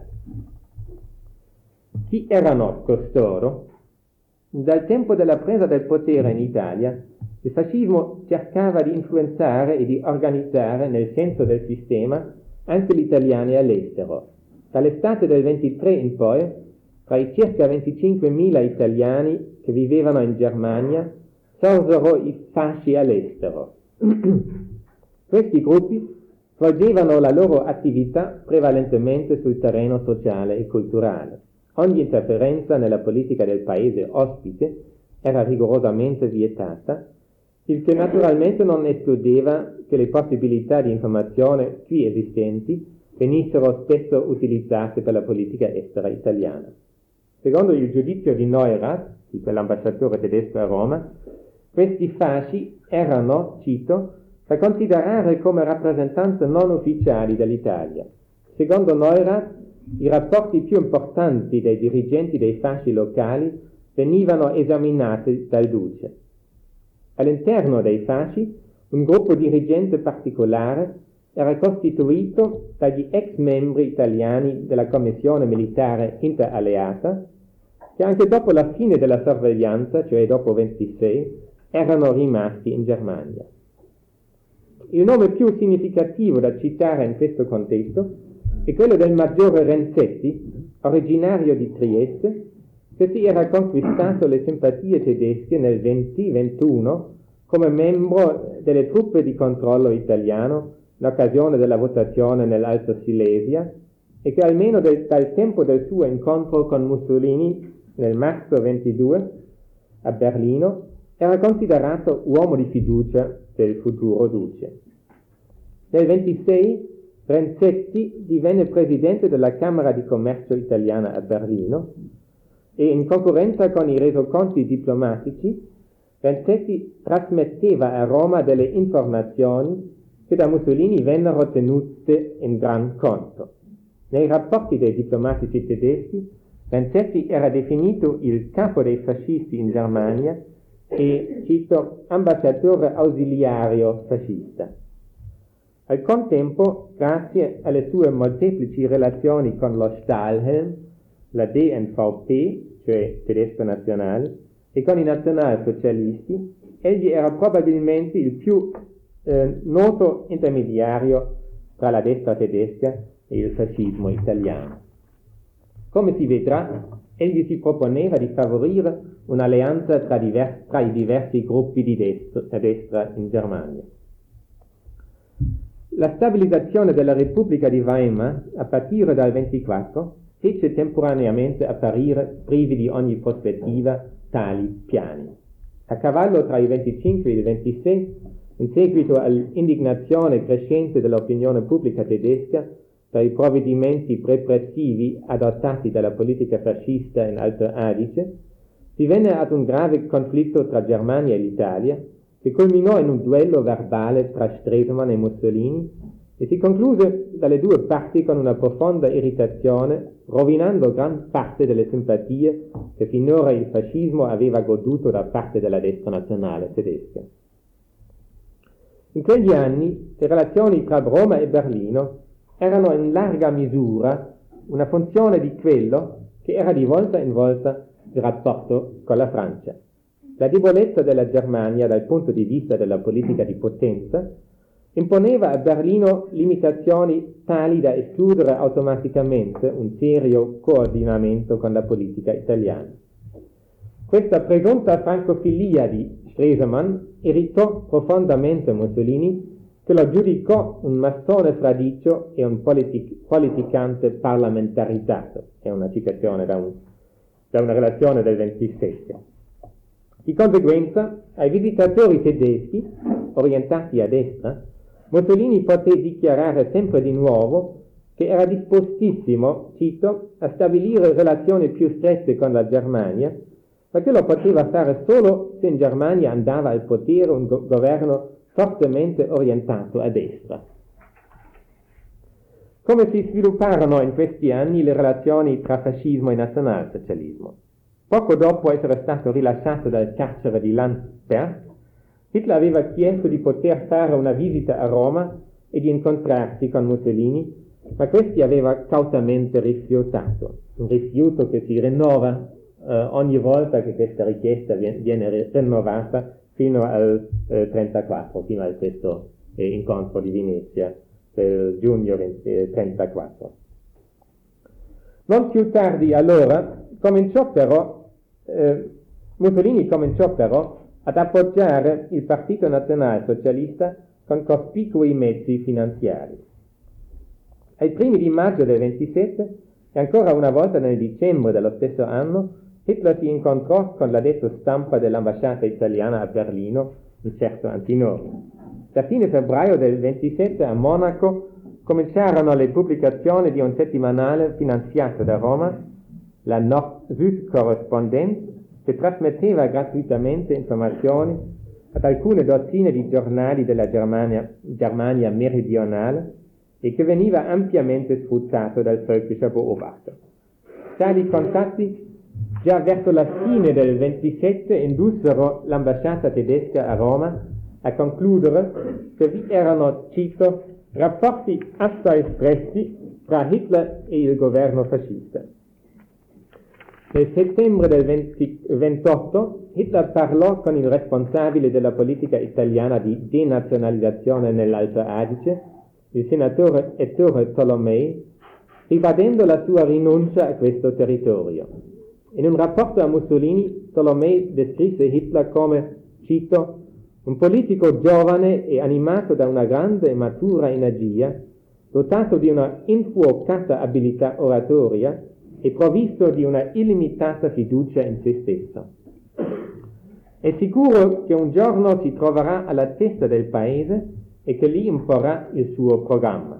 Chi erano costoro? Dal tempo della presa del potere in Italia, il fascismo cercava di influenzare e di organizzare nel senso del sistema anche gli italiani all'estero. Dall'estate del 23 in poi, tra i circa 25.000 italiani che vivevano in Germania, sorsero i fasci all'estero. Questi gruppi svolgevano la loro attività prevalentemente sul terreno sociale e culturale. Ogni interferenza nella politica del paese ospite era rigorosamente vietata, il che naturalmente non escludeva che le possibilità di informazione qui esistenti venissero spesso utilizzate per la politica estera italiana. Secondo il giudizio di Neurath, di quell'ambasciatore tedesco a Roma, questi fasci erano, cito, da considerare come rappresentanze non ufficiali dell'Italia. Secondo Neurath, i rapporti più importanti dei dirigenti dei fasci locali venivano esaminati dal Duce. All'interno dei fasci, un gruppo dirigente particolare era costituito dagli ex membri italiani della Commissione Militare Interalleata, che anche dopo la fine della sorveglianza, cioè dopo 26, erano rimasti in Germania. Il nome più significativo da citare in questo contesto è quello del maggiore Renzetti, originario di Trieste, che si era conquistato le simpatie tedesche nel 2021 come membro delle truppe di controllo italiano in occasione della votazione nell'Alto Silesia e che almeno dal tempo del suo incontro con Mussolini nel marzo 22 a Berlino era considerato uomo di fiducia del futuro duce. Nel 26 Renzetti divenne presidente della Camera di Commercio italiana a Berlino e in concorrenza con i resoconti diplomatici Renzetti trasmetteva a Roma delle informazioni che da Mussolini vennero tenute in gran conto. Nei rapporti dei diplomatici tedeschi Renzetti era definito il capo dei fascisti in Germania e, cito, ambasciatore ausiliario fascista. Al contempo, grazie alle sue molteplici relazioni con lo Stahlhelm, la DNVP, cioè tedesco nazionale, e con i nazionalsocialisti, egli era probabilmente il più noto intermediario tra la destra tedesca e il fascismo italiano. Come si vedrà, egli si proponeva di favorire un'alleanza tra i diversi gruppi di destra in Germania. La stabilizzazione della Repubblica di Weimar, a partire dal 24, fece temporaneamente apparire, privi di ogni prospettiva, tali piani. A cavallo tra i 25 e i 26, in seguito all'indignazione crescente dell'opinione pubblica tedesca per i provvedimenti repressivi adottati dalla politica fascista in Alto Adige, si venne ad un grave conflitto tra Germania e l'Italia, che culminò in un duello verbale tra Stresemann e Mussolini e si concluse dalle due parti con una profonda irritazione, rovinando gran parte delle simpatie che finora il fascismo aveva goduto da parte della destra nazionale tedesca. In quegli anni le relazioni tra Roma e Berlino erano in larga misura una funzione di quello che era di volta in volta il rapporto con la Francia. La debolezza della Germania dal punto di vista della politica di potenza imponeva a Berlino limitazioni tali da escludere automaticamente un serio coordinamento con la politica italiana. Questa presunta francofilia di Stresemann irritò profondamente Mussolini, che lo giudicò un massone fradicio e un politicante parlamentarizzato. È una citazione da una relazione del 27. Di conseguenza, ai visitatori tedeschi, orientati a destra, Mussolini poté dichiarare sempre di nuovo che era dispostissimo, cito, a stabilire relazioni più strette con la Germania, ma che lo poteva fare solo se in Germania andava al potere un governo fortemente orientato a destra. Come si svilupparono in questi anni le relazioni tra fascismo e nazionalsocialismo? Poco dopo essere stato rilasciato dal carcere di Landsberg, Hitler aveva chiesto di poter fare una visita a Roma e di incontrarsi con Mussolini, ma questi aveva cautamente rifiutato, un rifiuto che si rinnova ogni volta che questa richiesta viene rinnovata fino al 34, fino al stesso incontro di Venezia del giugno 34. Non più tardi allora Mussolini cominciò però ad appoggiare il Partito Nazionalsocialista con cospicui mezzi finanziari. Ai primi di maggio del 27 e ancora una volta nel dicembre dello stesso anno Hitler si incontrò con l'addetto stampa dell'ambasciata italiana a Berlino, un certo Antinori. Da fine febbraio del 27 a Monaco cominciarono le pubblicazioni di un settimanale finanziato da Roma, la Nord-Süd-Korrespondenz, che trasmetteva gratuitamente informazioni ad alcune dozzine di giornali della Germania meridionale e che veniva ampiamente sfruttato dal Völkischer Beobachter. Tali contatti già verso la fine del 27 indussero l'ambasciata tedesca a Roma a concludere che vi erano, cito, rapporti assai stretti tra Hitler e il governo fascista. Nel settembre del 28 Hitler parlò con il responsabile della politica italiana di denazionalizzazione nell'Alto Adige, il senatore Ettore Tolomei, ribadendo la sua rinuncia a questo territorio. In un rapporto a Mussolini, Tolomei descrisse Hitler come, cito, un politico giovane e animato da una grande e matura energia, dotato di una infuocata abilità oratoria e provvisto di una illimitata fiducia in se stesso. È sicuro che un giorno si troverà alla testa del paese e che lì imporrà il suo programma.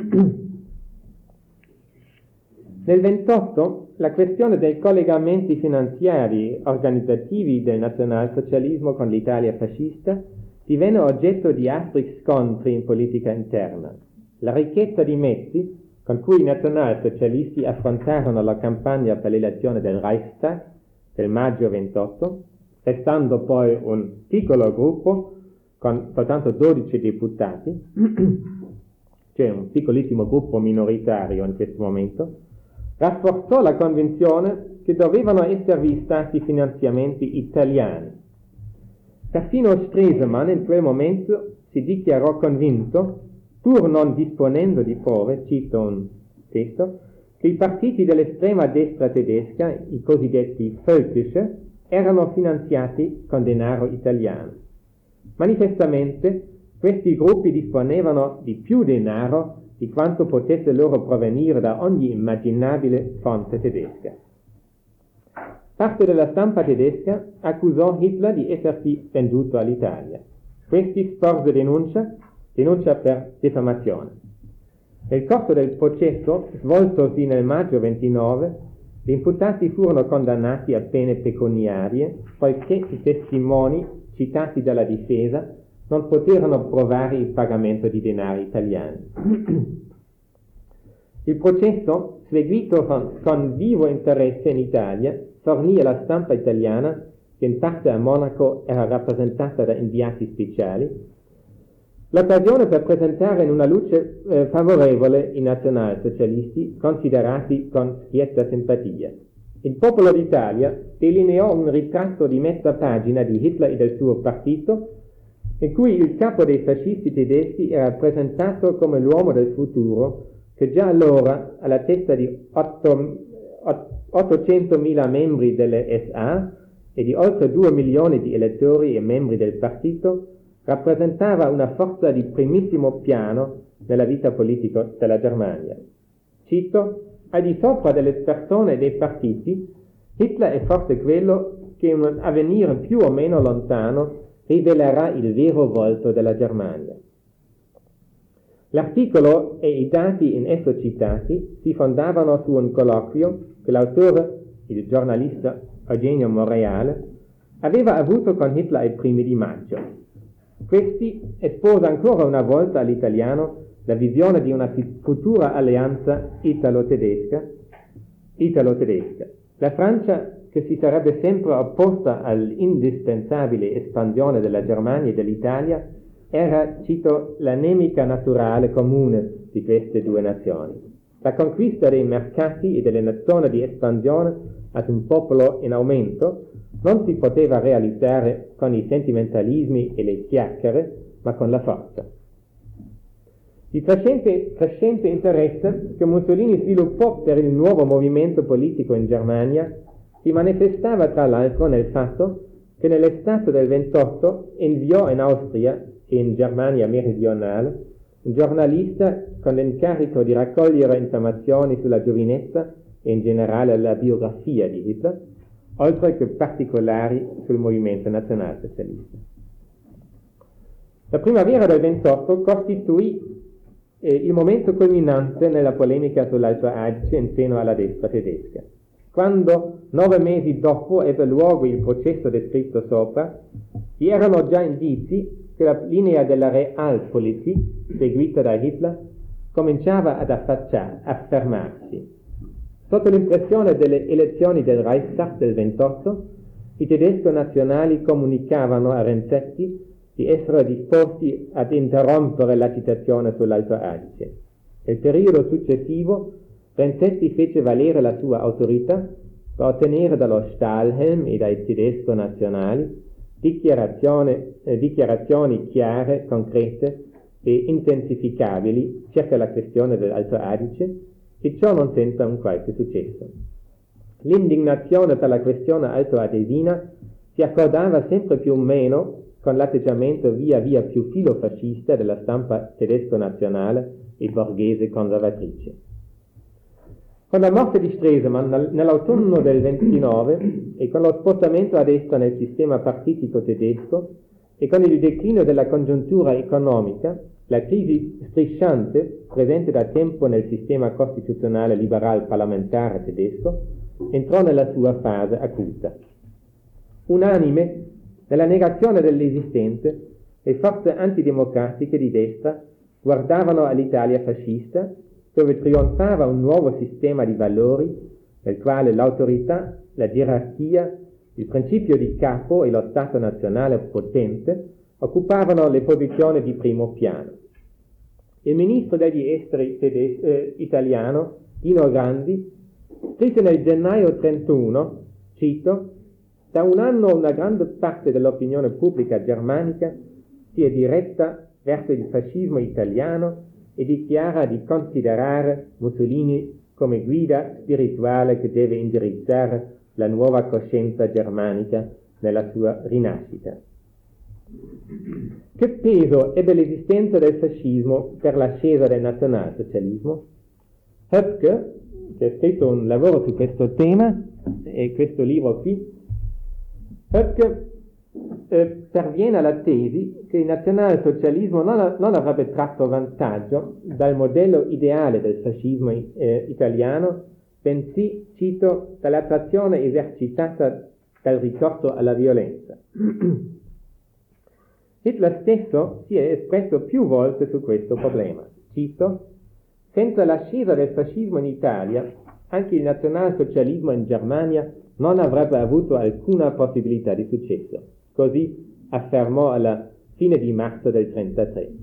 Nel 28 la questione dei collegamenti finanziari organizzativi del nazionalsocialismo con l'Italia fascista divenne oggetto di aspri scontri in politica interna. La ricchezza di mezzi con cui i nazionalsocialisti affrontarono la campagna per l'elezione del Reichstag del maggio 28, restando poi un piccolo gruppo con soltanto 12 deputati, cioè un piccolissimo gruppo minoritario in questo momento, rafforzò la convinzione che dovevano esservi stati finanziamenti italiani. Perfino Stresemann in quel momento si dichiarò convinto, pur non disponendo di prove, cito un testo, che i partiti dell'estrema destra tedesca, i cosiddetti Völkische, erano finanziati con denaro italiano. Manifestamente questi gruppi disponevano di più denaro di quanto potesse loro provenire da ogni immaginabile fonte tedesca. Parte della stampa tedesca accusò Hitler di essersi venduto all'Italia. Questi sporse denuncia per diffamazione. Nel corso del processo, svoltosi nel maggio 29, gli imputati furono condannati a pene pecuniarie, poiché i testimoni citati dalla difesa non poterono provare il pagamento di denari italiani. Il processo, seguito con vivo interesse in Italia, fornì alla stampa italiana, che in parte a Monaco era rappresentata da inviati speciali, l'occasione per presentare in una luce favorevole i nazionalsocialisti, considerati con schietta simpatia. Il Popolo d'Italia delineò un ritratto di mezza pagina di Hitler e del suo partito, in cui il capo dei fascisti tedeschi era presentato come l'uomo del futuro, che già allora, alla testa di 800.000 membri delle SA e di oltre 2 milioni di elettori e membri del partito, rappresentava una forza di primissimo piano nella vita politica della Germania. Cito: al di sopra delle persone e dei partiti, Hitler è forse quello che in un avvenire più o meno lontano rivelerà il vero volto della Germania. L'articolo e i dati in esso citati si fondavano su un colloquio che l'autore, il giornalista Eugenio Monreale, aveva avuto con Hitler ai primi di maggio. Questi espose ancora una volta all'italiano la visione di una futura alleanza italo-tedesca. La Francia, che si sarebbe sempre opposta all'indispensabile espansione della Germania e dell'Italia, era, cito, la nemica naturale comune di queste due nazioni. La conquista dei mercati e delle zone di espansione ad un popolo in aumento non si poteva realizzare con i sentimentalismi e le chiacchiere, ma con la forza. Il crescente interesse che Mussolini sviluppò per il nuovo movimento politico in Germania si manifestava tra l'altro nel fatto che nell'estate del 28 inviò in Austria e in Germania meridionale un giornalista con l'incarico di raccogliere informazioni sulla giovinezza e in generale la biografia di Hitler, oltre che particolari sul movimento nazionalsocialista. La primavera del 28 costituì il momento culminante nella polemica sull'Alto Adige in seno alla destra tedesca. Quando 9 mesi dopo ebbe luogo il processo descritto sopra, vi erano già indizi che la linea della Realpolitik, seguita da Hitler, cominciava ad affermarsi. Sotto l'impressione delle elezioni del Reichstag del 28, i tedesco-nazionali comunicavano a Renzetti di essere disposti ad interrompere l'agitazione sull'Alto Adige. Nel periodo successivo, Renzetti fece valere la sua autorità per ottenere dallo Stahlhelm e dai tedesco-nazionali dichiarazioni chiare, concrete e intensificabili circa la questione dell'Alto Adige, e ciò non senza un qualche successo. L'indignazione per la questione altoadesina si accordava sempre più o meno con l'atteggiamento via via più filofascista della stampa tedesco-nazionale e borghese conservatrice. Con la morte di Stresemann nell'autunno del 29 e con lo spostamento a destra nel sistema partitico tedesco e con il declino della congiuntura economica, la crisi strisciante, presente da tempo nel sistema costituzionale liberal parlamentare tedesco, entrò nella sua fase acuta. Unanime nella negazione dell'esistente, le forze antidemocratiche di destra guardavano all'Italia fascista, dove trionfava un nuovo sistema di valori nel quale l'autorità, la gerarchia, il principio di capo e lo Stato nazionale potente occupavano le posizioni di primo piano. Il ministro degli esteri italiano, Dino Grandi, scrisse nel gennaio 31, cito: da un anno una grande parte dell'opinione pubblica germanica si è diretta verso il fascismo italiano e dichiara di considerare Mussolini come guida spirituale che deve indirizzare la nuova coscienza germanica nella sua rinascita. Che peso ebbe l'esistenza del fascismo per l'ascesa del nazionalsocialismo? Höpke, che ha scritto un lavoro su questo tema, e questo libro qui, Höpke perviene alla tesi che il nazionalsocialismo non avrebbe tratto vantaggio dal modello ideale del fascismo italiano, bensì, cito, dall'attrazione esercitata dal ricorso alla violenza. Hitler stesso si è espresso più volte su questo problema. Cito: senza l'ascesa del fascismo in Italia, anche il nazionalsocialismo in Germania non avrebbe avuto alcuna possibilità di successo. Così affermò alla fine di marzo del 1933.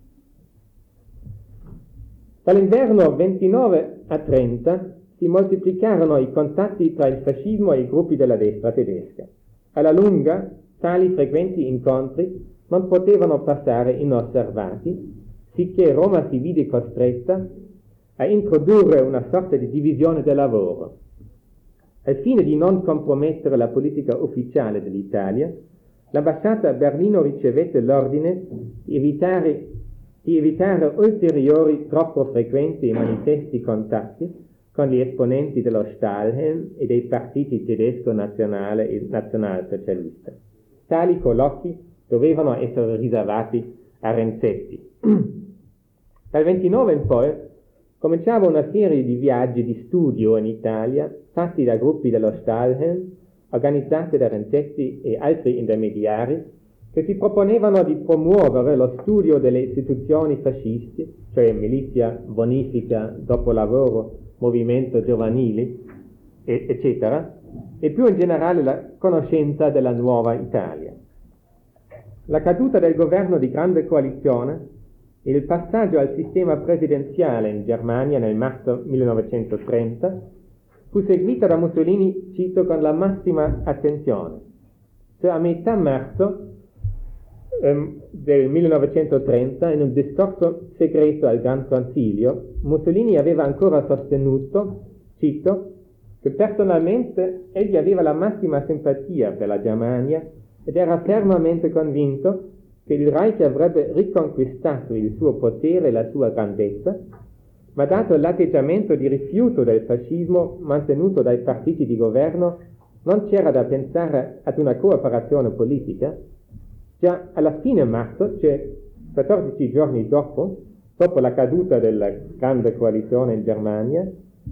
Dall'inverno 29 a 30 si moltiplicarono i contatti tra il fascismo e i gruppi della destra tedesca. Alla lunga, tali frequenti incontri non potevano passare inosservati, sicché Roma si vide costretta a introdurre una sorta di divisione del lavoro. Al fine di non compromettere la politica ufficiale dell'Italia, l'ambasciata a Berlino ricevette l'ordine di evitare ulteriori troppo frequenti e manifesti contatti con gli esponenti dello Stahlhelm e dei partiti tedesco nazionale e nazionalsocialista. Tali colloqui dovevano essere riservati a Renzetti. Dal 29 in poi cominciava una serie di viaggi di studio in Italia fatti da gruppi dello Stahlhelm, organizzati da Renzetti e altri intermediari, che si proponevano di promuovere lo studio delle istituzioni fascisti, cioè milizia, bonifica, dopolavoro, movimento giovanili, eccetera, e più in generale la conoscenza della nuova Italia. La caduta del governo di grande coalizione e il passaggio al sistema presidenziale in Germania nel marzo 1930 fu seguita da Mussolini, cito, con la massima attenzione. Cioè, a metà marzo del 1930, in un discorso segreto al Gran Consiglio, Mussolini aveva ancora sostenuto, cito, che personalmente egli aveva la massima simpatia per la Germania ed era fermamente convinto che il Reich avrebbe riconquistato il suo potere e la sua grandezza, ma dato l'atteggiamento di rifiuto del fascismo mantenuto dai partiti di governo, non c'era da pensare ad una cooperazione politica. Già alla fine marzo, cioè 14 giorni dopo la caduta della grande coalizione in Germania,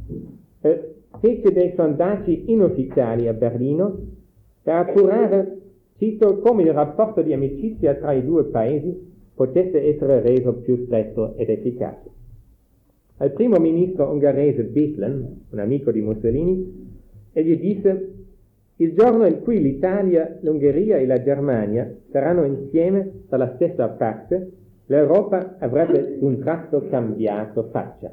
fece dei sondaggi inufficiali a Berlino per appurare, cito, come il rapporto di amicizia tra i due paesi potesse essere reso più stretto ed efficace. Al primo ministro ungherese Bethlen, un amico di Mussolini, egli disse: il giorno in cui l'Italia, l'Ungheria e la Germania saranno insieme dalla stessa parte, l'Europa avrebbe d'un tratto cambiato faccia.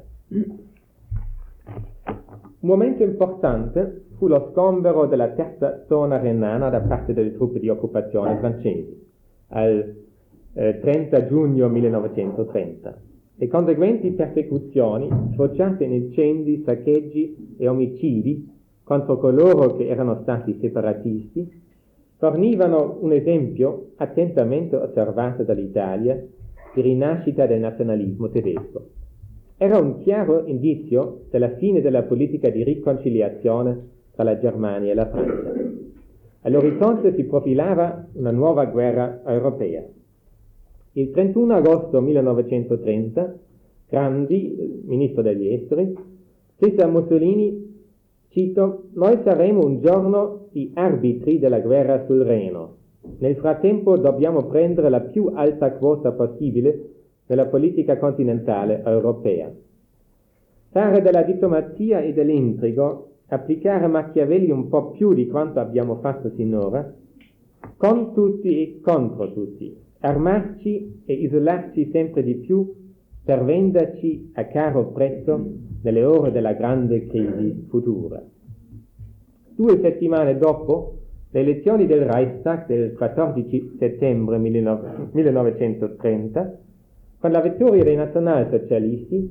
Un momento importante fu lo sgombero della terza zona renana da parte delle truppe di occupazione francesi, al 30 giugno 1930. Le conseguenti persecuzioni, sfociate in incendi, saccheggi e omicidi contro coloro che erano stati separatisti, fornivano un esempio attentamente osservato dall'Italia di rinascita del nazionalismo tedesco. Era un chiaro indizio della fine della politica di riconciliazione tra la Germania e la Francia. All'orizzonte si profilava una nuova guerra europea. Il 31 agosto 1930, Grandi, ministro degli esteri, scrisse a Mussolini, cito, noi saremo un giorno gli arbitri della guerra sul Reno. Nel frattempo dobbiamo prendere la più alta quota possibile nella politica continentale europea. Fare della diplomazia e dell'intrigo, applicare Machiavelli un po' più di quanto abbiamo fatto sinora, con tutti e contro tutti, armarci e isolarci sempre di più per venderci a caro prezzo nelle ore della grande crisi futura. 2 settimane dopo le elezioni del Reichstag del 14 settembre 1930, con la vittoria dei nazionalsocialisti,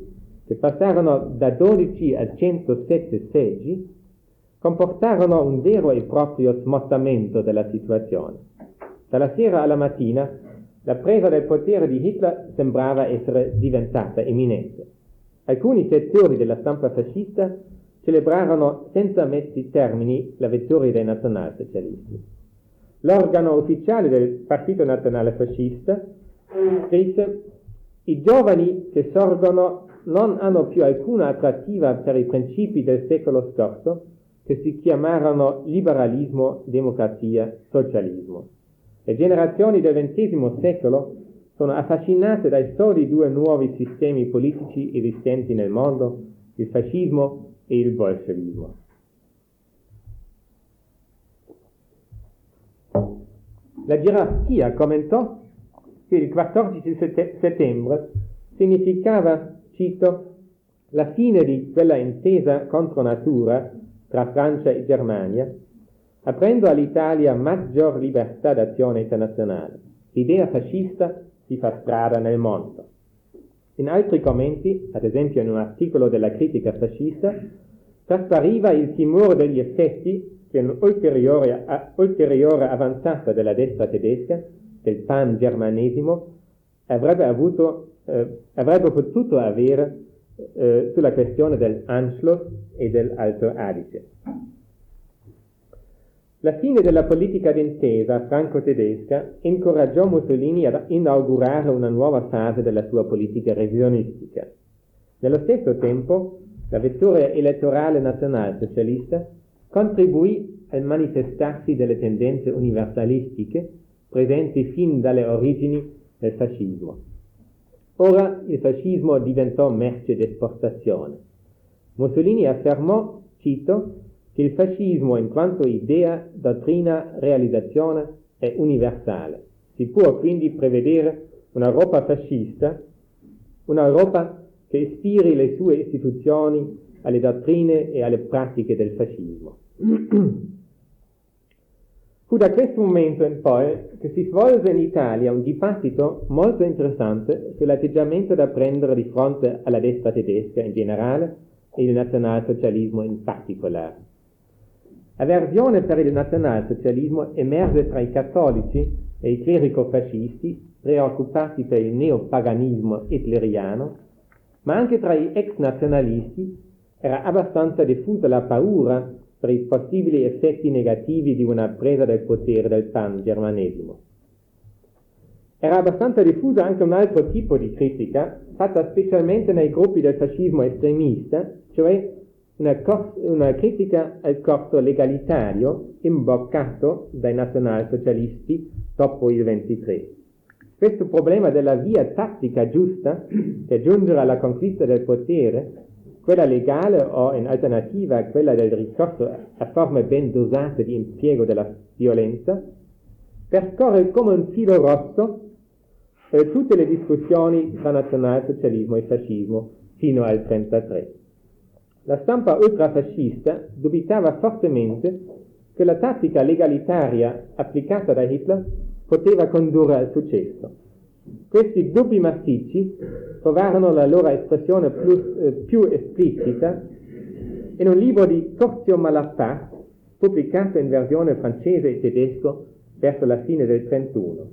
che passarono da 12 a 107 seggi, comportarono un vero e proprio smottamento della situazione. Dalla sera alla mattina la presa del potere di Hitler sembrava essere diventata imminente. Alcuni settori della stampa fascista celebrarono senza mezzi termini la vittoria dei nazionalsocialisti. L'organo ufficiale del Partito Nazionale Fascista scrisse: i giovani che sorgono non hanno più alcuna attrattiva per i principi del secolo scorso, che si chiamarono liberalismo, democrazia, socialismo. Le generazioni del XX secolo sono affascinate dai soli due nuovi sistemi politici esistenti nel mondo, il fascismo e il bolscevismo. La gerarchia commentò che il 14 settembre significava, cito, la fine di quella intesa contro natura tra Francia e Germania, aprendo all'Italia maggior libertà d'azione internazionale. L'idea fascista si fa strada nel mondo. In altri commenti, ad esempio in un articolo della critica fascista, traspariva il timore degli effetti che un'ulteriore avanzata della destra tedesca, del pan-germanesimo, avrebbe potuto avere sulla questione dell'Anschluss e dell'Alto Adige. La fine della politica d'intesa franco-tedesca incoraggiò Mussolini ad inaugurare una nuova fase della sua politica revisionistica. Nello stesso tempo, la vittoria elettorale nazionalsocialista contribuì al manifestarsi delle tendenze universalistiche presenti fin dalle origini del fascismo. Ora il fascismo diventò merce d'esportazione. Mussolini affermò, cito, che il fascismo in quanto idea, dottrina, realizzazione è universale. Si può quindi prevedere un'Europa fascista, un'Europa che ispiri le sue istituzioni alle dottrine e alle pratiche del fascismo. Fu da questo momento in poi che si svolse in Italia un dibattito molto interessante sull'atteggiamento da prendere di fronte alla destra tedesca in generale e il nazionalsocialismo in particolare. Avversione per il nazionalsocialismo emerge tra i cattolici e i clerico-fascisti preoccupati per il neopaganismo hitleriano, ma anche tra gli ex-nazionalisti era abbastanza diffusa la paura per i possibili effetti negativi di una presa del potere del pan-germanesimo. Era abbastanza diffusa anche un altro tipo di critica, fatta specialmente nei gruppi del fascismo estremista, cioè una critica al corso legalitario imboccato dai nazionalsocialisti dopo il 23. Questo problema della via tattica giusta per giungere alla conquista del potere, quella legale o in alternativa quella del ricorso a forme ben dosate di impiego della violenza, percorre come un filo rosso tutte le discussioni tra nazionalsocialismo e fascismo fino al 1933. La stampa ultrafascista dubitava fortemente che la tattica legalitaria applicata da Hitler poteva condurre al successo. Questi dubbi massicci trovarono la loro espressione più esplicita in un libro di Curzio Malaparte, pubblicato in versione francese e tedesco verso la fine del 1931.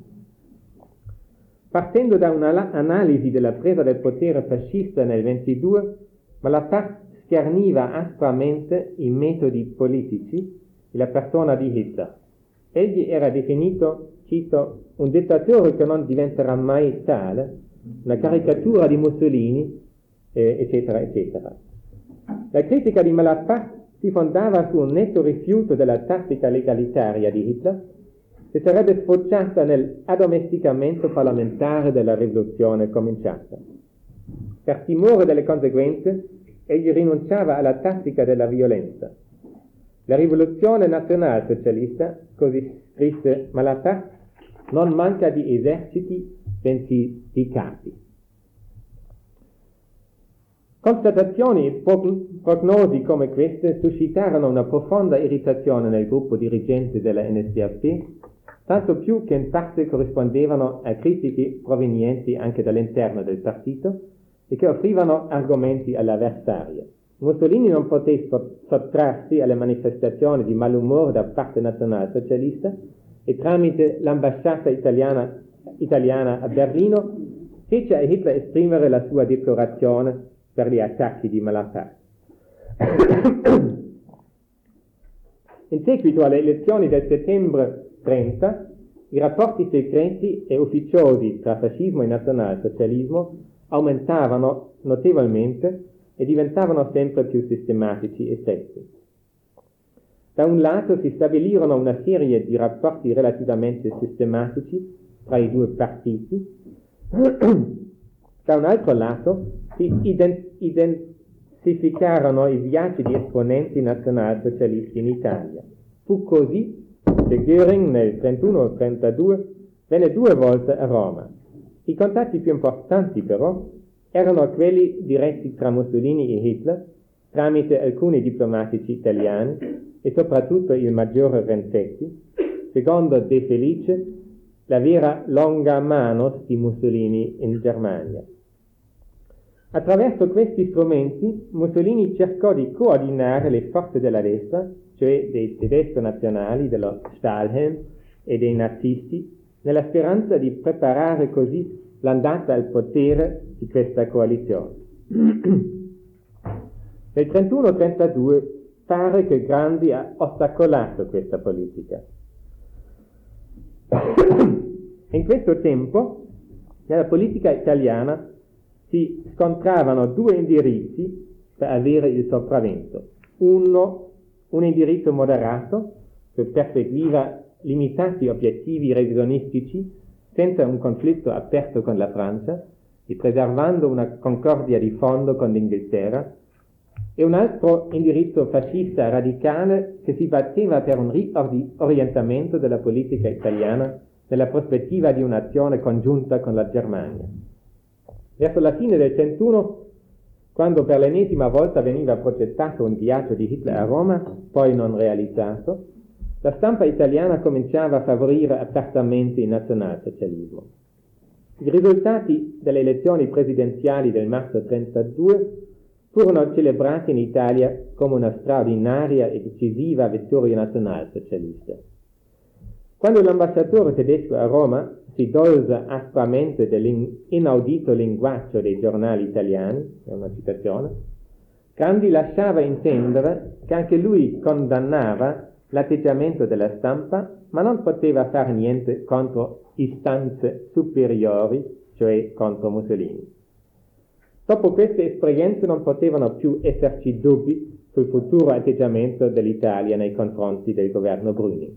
Partendo da un'analisi della presa del potere fascista nel 1922, Malaparte scherniva aspramente i metodi politici e la persona di Hitler. Egli era definito, cito, un dittatore che non diventerà mai tale, una caricatura di Mussolini, eccetera, eccetera. La critica di Malaparte si fondava su un netto rifiuto della tattica legalitaria di Hitler, che sarebbe sfociata nell'addomesticamento parlamentare della rivoluzione cominciata. Per timore delle conseguenze, egli rinunciava alla tattica della violenza. La rivoluzione nazionalsocialista, così scrisse Malaparte, non manca di eserciti, bensì di capi. Constatazioni e prognosi come queste suscitarono una profonda irritazione nel gruppo dirigente della NSDAP, tanto più che in parte corrispondevano a critiche provenienti anche dall'interno del partito e che offrivano argomenti all'avversario. Mussolini non poté sottrarsi alle manifestazioni di malumore da parte nazionalsocialista e tramite l'ambasciata italiana a Berlino fece a Hitler esprimere la sua deplorazione per gli attacchi di Malaparte. In seguito alle elezioni del settembre 30, i rapporti segreti e ufficiosi tra fascismo e nazionalsocialismo aumentavano notevolmente e diventavano sempre più sistematici e stretti. Da un lato si stabilirono una serie di rapporti relativamente sistematici tra i due partiti, da un altro lato si intensificarono i viaggi di esponenti nazionalsocialisti in Italia. Fu così che Göring nel 31-32 venne 2 volte a Roma. I contatti più importanti però erano quelli diretti tra Mussolini e Hitler tramite alcuni diplomatici italiani e soprattutto il maggiore Renzetti, secondo De Felice la vera longa mano di Mussolini in Germania. Attraverso questi strumenti Mussolini cercò di coordinare le forze della destra, cioè dei tedesco nazionali, dello Stahlhelm e dei nazisti, nella speranza di preparare così l'andata al potere di questa coalizione. Nel 31-32 pare che Grandi ha ostacolato questa politica. In questo tempo, nella politica italiana si scontravano 2 indirizzi per avere il sopravvento. Un indirizzo moderato, che perseguiva limitati obiettivi revisionistici senza un conflitto aperto con la Francia e preservando una concordia di fondo con l'Inghilterra, e un altro indirizzo fascista radicale che si batteva per un riorientamento della politica italiana nella prospettiva di un'azione congiunta con la Germania. Verso la fine del 31, quando per l'ennesima volta veniva progettato un viaggio di Hitler a Roma, poi non realizzato, la stampa italiana cominciava a favorire apertamente il nazionalsocialismo. I risultati delle elezioni presidenziali del marzo 32 furono celebrati in Italia come una straordinaria e decisiva vittoria nazionalsocialista. Quando l'ambasciatore tedesco a Roma si dolse aspramente dell'inaudito linguaggio dei giornali italiani, è una citazione, Grandi lasciava intendere che anche lui condannava l'atteggiamento della stampa, ma non poteva fare niente contro istanze superiori, cioè contro Mussolini. Dopo queste esperienze non potevano più esserci dubbi sul futuro atteggiamento dell'Italia nei confronti del governo Brüning.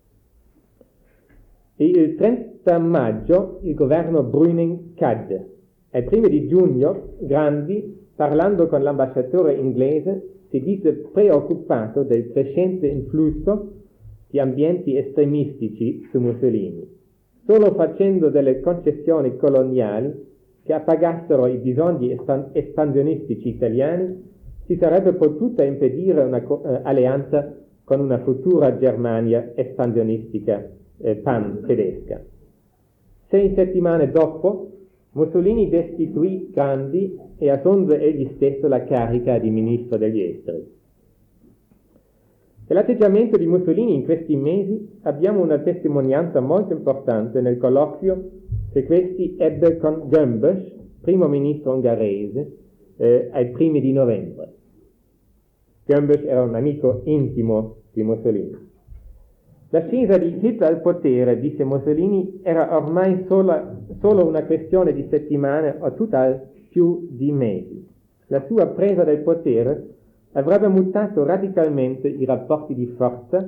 E il 30 maggio il governo Brüning cadde. Ai primi di giugno Grandi, parlando con l'ambasciatore inglese, si disse preoccupato del crescente influsso di ambienti estremistici su Mussolini. Solo facendo delle concessioni coloniali che appagassero i bisogni espansionistici italiani si sarebbe potuta impedire un'alleanza con una futura Germania espansionistica pan-tedesca. 6 settimane dopo Mussolini destituì Grandi e assunse egli stesso la carica di ministro degli esteri. Dell'atteggiamento di Mussolini in questi mesi abbiamo una testimonianza molto importante nel colloquio che questi ebbe con Gömbös, primo ministro ungherese, ai primi di novembre. Gömbös era un amico intimo di Mussolini. L'ascesa di Hitler al potere, disse Mussolini, era ormai solo una questione di settimane o tutt'al più di mesi. La sua presa del potere avrebbe mutato radicalmente i rapporti di forza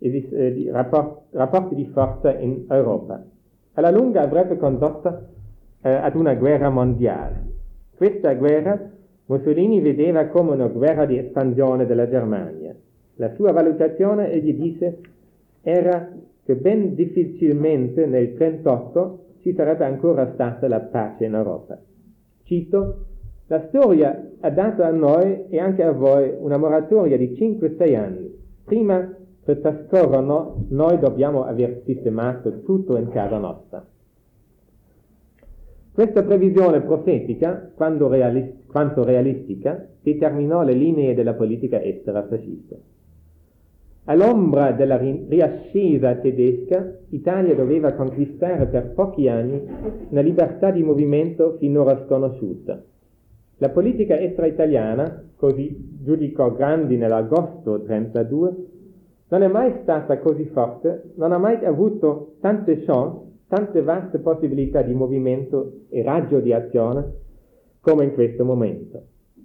in Europa. Alla lunga avrebbe condotto ad una guerra mondiale. Questa guerra Mussolini vedeva come una guerra di espansione della Germania. La sua valutazione, egli disse, era che ben difficilmente nel 1938 ci sarebbe ancora stata la pace in Europa. Cito: la storia ha dato a noi e anche a voi una moratoria di 5-6 anni. Prima che trascorrono noi dobbiamo aver sistemato tutto in casa nostra. Questa previsione profetica, quanto realistica, determinò le linee della politica estera fascista. All'ombra della riascesa tedesca, l'Italia doveva conquistare per pochi anni una libertà di movimento finora sconosciuta. La politica estera italiana, così giudicò Grandi nell'agosto 1932, non è mai stata così forte, non ha mai avuto tante chance, tante vaste possibilità di movimento e raggio di azione come in questo momento.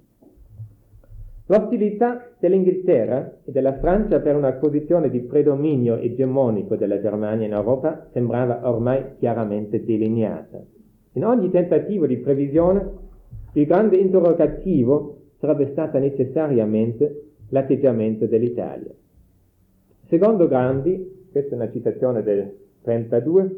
L'ostilità dell'Inghilterra e della Francia per una posizione di predominio egemonico della Germania in Europa sembrava ormai chiaramente delineata. In ogni tentativo di previsione, il grande interrogativo sarebbe stato necessariamente l'atteggiamento dell'Italia. Secondo Grandi, questa è una citazione del 1932,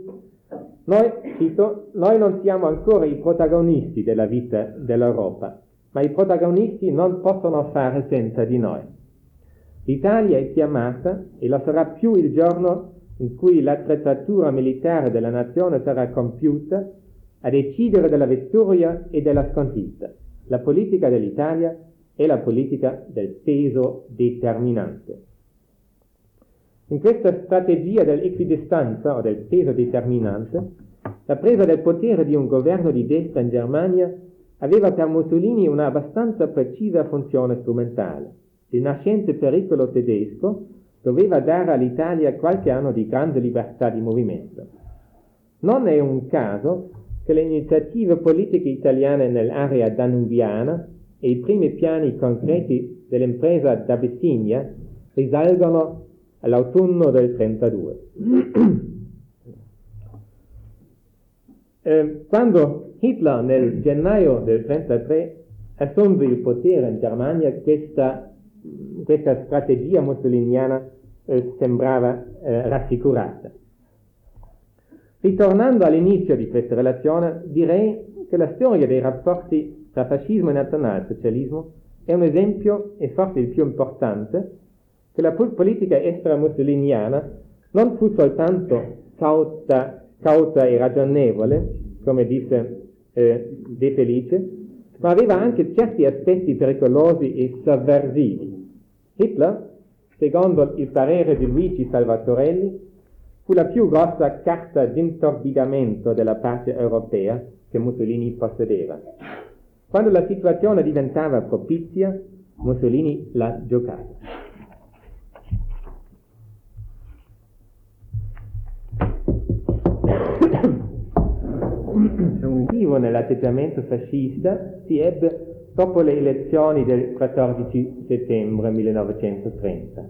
noi non siamo ancora i protagonisti della vita dell'Europa, ma i protagonisti non possono fare senza di noi. L'Italia è chiamata, e lo sarà più il giorno in cui l'attrezzatura militare della nazione sarà compiuta, a decidere della vittoria e della sconfitta. La politica dell'Italia è la politica del peso determinante. In questa strategia dell'equidistanza o del peso determinante, la presa del potere di un governo di destra in Germania aveva per Mussolini una abbastanza precisa funzione strumentale. Il nascente pericolo tedesco doveva dare all'Italia qualche anno di grande libertà di movimento. Non è un caso che le iniziative politiche italiane nell'area danubiana e i primi piani concreti dell'impresa d'Abissinia risalgono all'autunno del 1932. Quando Hitler nel gennaio del 1933 assunse il potere in Germania, questa strategia mussoliniana sembrava rassicurata. Ritornando all'inizio di questa relazione, direi che la storia dei rapporti tra fascismo e nazionalsocialismo è un esempio, e forse il più importante, che la politica estera mussoliniana non fu soltanto cauta e ragionevole, come disse De Felice, ma aveva anche certi aspetti pericolosi e sovversivi. Hitler, secondo il parere di Luigi Salvatorelli, fu la più grossa carta d'intorbidamento della pace europea che Mussolini possedeva. Quando la situazione diventava propizia, Mussolini la giocava. Un motivo nell'atteggiamento fascista si ebbe dopo le elezioni del 14 settembre 1930.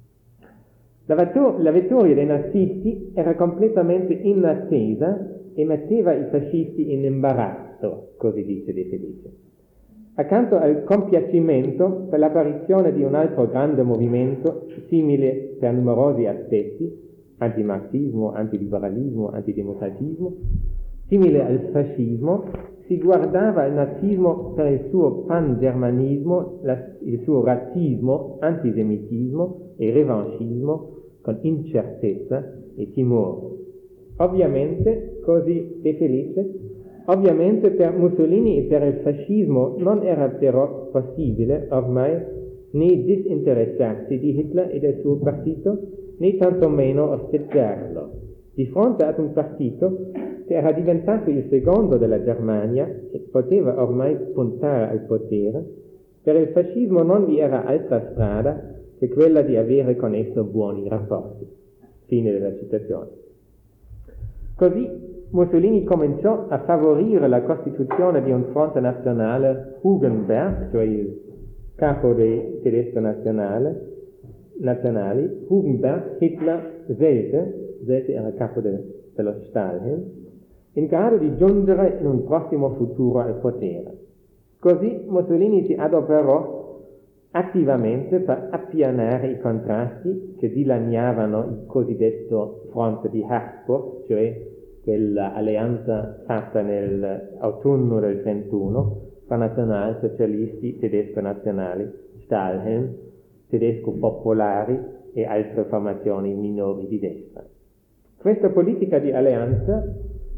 La vittoria dei nazisti era completamente inattesa e metteva i fascisti in imbarazzo, così dice De Felice. Accanto al compiacimento per l'apparizione di un altro grande movimento, simile per numerosi aspetti, antimarxismo, antiliberalismo, antidemocratismo, simile al fascismo, si guardava il nazismo per il suo pangermanismo, il suo razzismo, antisemitismo e revanchismo con incertezza e timore. Ovviamente, così è felice, ovviamente per Mussolini e per il fascismo non era però possibile ormai né disinteressarsi di Hitler e del suo partito, né tantomeno osteggiarlo. Di fronte ad un partito che era diventato il secondo della Germania e poteva ormai puntare al potere, per il fascismo non vi era altra strada che quella di avere con esso buoni rapporti. Fine della citazione. Così Mussolini cominciò a favorire la costituzione di un fronte nazionale Hugenberg, cioè il capo dei tedeschi nazionali, Hugenberg, Hitler, Selte era capo dello Stahlhelm, in grado di giungere in un prossimo futuro al potere. Così Mussolini si adoperò attivamente per appianare i contrasti che dilaniavano il cosiddetto fronte di Habsburg, cioè quell'alleanza fatta nell'autunno del 31 fra nazionalsocialisti tedesco-nazionali, Stahlhelm, tedesco-popolari e altre formazioni minori di destra. Questa politica di alleanza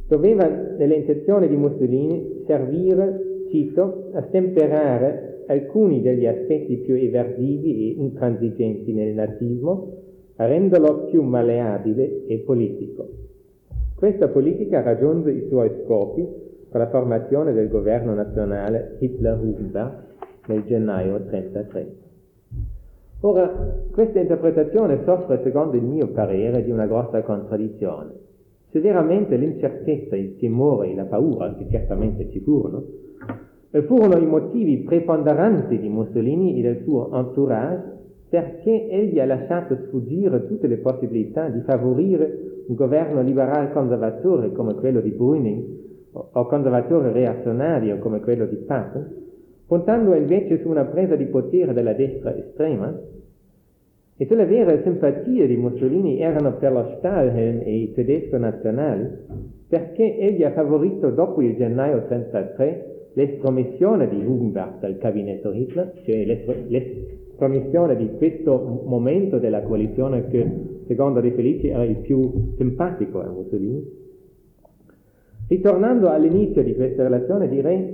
doveva, nelle intenzioni di Mussolini, servire, cito, a stemperare alcuni degli aspetti più eversivi e intransigenti nel nazismo, a renderlo più malleabile e politico. Questa politica raggiunse i suoi scopi con la formazione del governo nazionale Hitler-Hugenberg nel gennaio 1933. Ora, questa interpretazione soffre, secondo il mio parere, di una grossa contraddizione. Se veramente l'incertezza, il timore e la paura, che certamente ci furono i motivi preponderanti di Mussolini e del suo entourage, perché egli ha lasciato sfuggire tutte le possibilità di favorire un governo liberal conservatore come quello di Brüning o conservatore reazionario come quello di Papen, puntando invece su una presa di potere della destra estrema? E se le vere simpatie di Mussolini erano per lo Stahlhelm e i tedesco nazionali, perché egli ha favorito dopo il gennaio 1933 l'estromissione di Hugenberg dal gabinetto Hitler, cioè l'estromissione di questo momento della coalizione che, secondo De Felici, era il più simpatico a Mussolini. Ritornando all'inizio di questa relazione, direi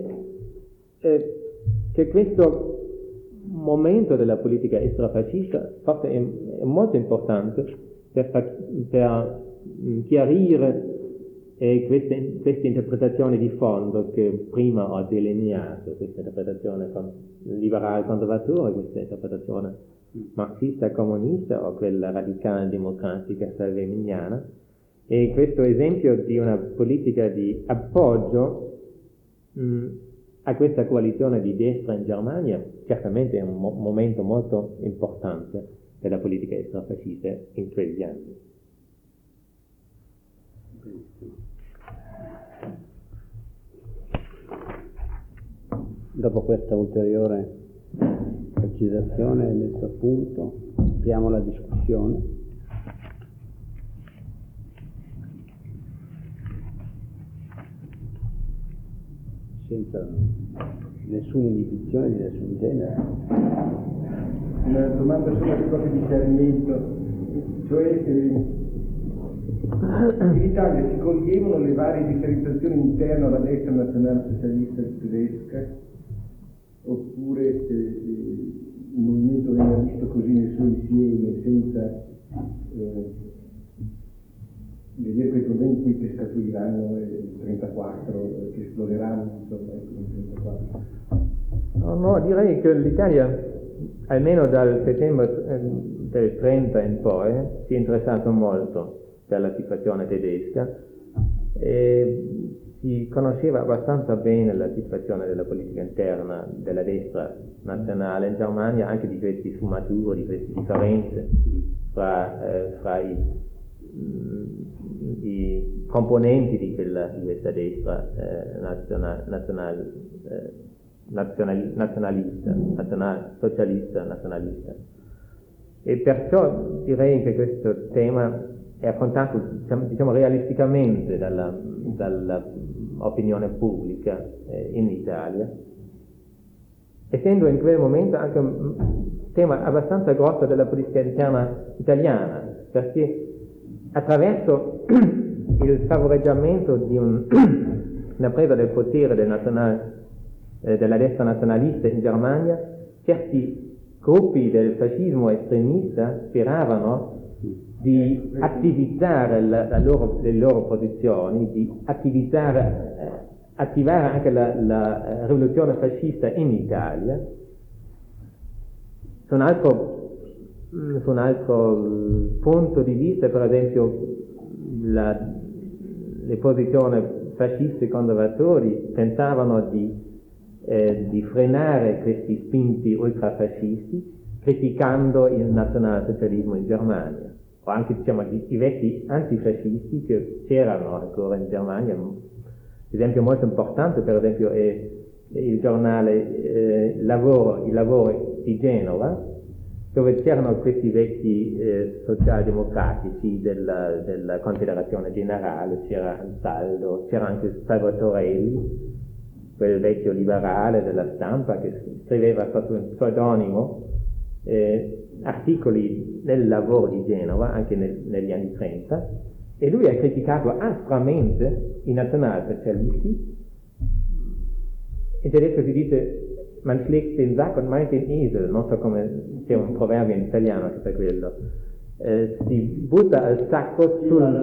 che questo momento della politica estrafascista forse è molto importante per chiarire queste interpretazioni di fondo che prima ho delineato, questa interpretazione liberale conservatore, questa interpretazione marxista comunista o quella radicale democratica salveminiana, e questo esempio di una politica di appoggio a questa coalizione di destra in Germania certamente è un momento molto importante della politica estrafascista in quegli anni. Dopo questa ulteriore precisazione messo a punto, apriamo la discussione. Senza nessuna inibizione di nessun genere. Una domanda sulla cosa di chiarimento, cioè in Italia si coglievano le varie differenziazioni interne alla destra nazionalsocialista tedesca, oppure il movimento veniva visto così nel suo insieme, senza vedere quei problemi poi che scaturiranno il 34, che esploderanno insomma nel 34. No, direi che l'Italia, almeno dal settembre del 30 in poi, si è interessato molto per la situazione tedesca e si conosceva abbastanza bene la situazione della politica interna della destra nazionale in Germania, anche di questi sfumature, di queste differenze fra i componenti di questa destra socialista, nazionalista. E perciò direi che questo tema è affrontato diciamo realisticamente dalla opinione pubblica in Italia, essendo in quel momento anche un tema abbastanza grosso della politica interna italiana, perché attraverso il favoreggiamento di una presa del potere della destra nazionalista in Germania, certi gruppi del fascismo estremista speravano di attivizzare le loro posizioni, di attivare anche la rivoluzione fascista in Italia. Su un altro punto di vista, per esempio, le posizioni fasciste conservatori pensavano di frenare questi spinti ultrafascisti criticando il nazionalsocialismo in Germania, o anche i vecchi antifascisti che c'erano ancora in Germania. Esempio molto importante, per esempio, è il giornale Il Lavoro di Genova, dove c'erano questi vecchi socialdemocratici della Confederazione Generale, c'era Ansaldo, c'era anche Salvatorelli, quel vecchio liberale della Stampa che scriveva sotto un pseudonimo articoli nel Lavoro di Genova, anche negli anni 30, e lui ha criticato aspramente i nazionalsocialisti. In tedesco si dice man schlägt den Sack und meint den Esel, non so come c'è un proverbio in italiano che fa quello. Si butta al sacco Dire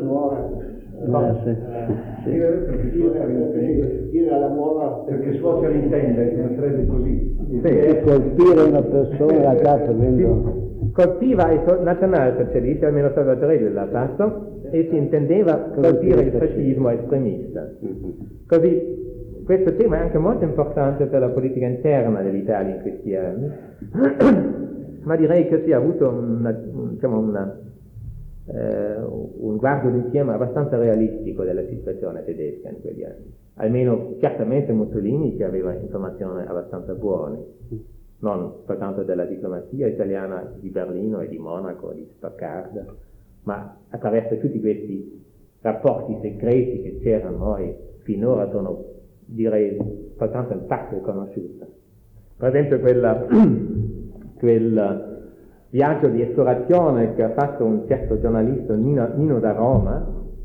alla nuova perché suocia l'intende, non sarebbe così. colpire una persona la cazzo colpiva i nazionalsocialisti, almeno Salvatore l'ha fatto, e si intendeva colpire il fascismo estremista. Così questo tema è anche molto importante per la politica interna dell'Italia in questi anni, ma direi che si è avuto un guardo d'insieme abbastanza realistico della situazione tedesca in quegli anni. Almeno certamente Mussolini, che aveva informazioni abbastanza buone, non soltanto della diplomazia italiana di Berlino e di Monaco, di Stoccarda, ma attraverso tutti questi rapporti segreti che c'erano e finora sono, direi, soltanto in parte conosciuti. Per esempio quel viaggio di esplorazione che ha fatto un certo giornalista Nino da Roma,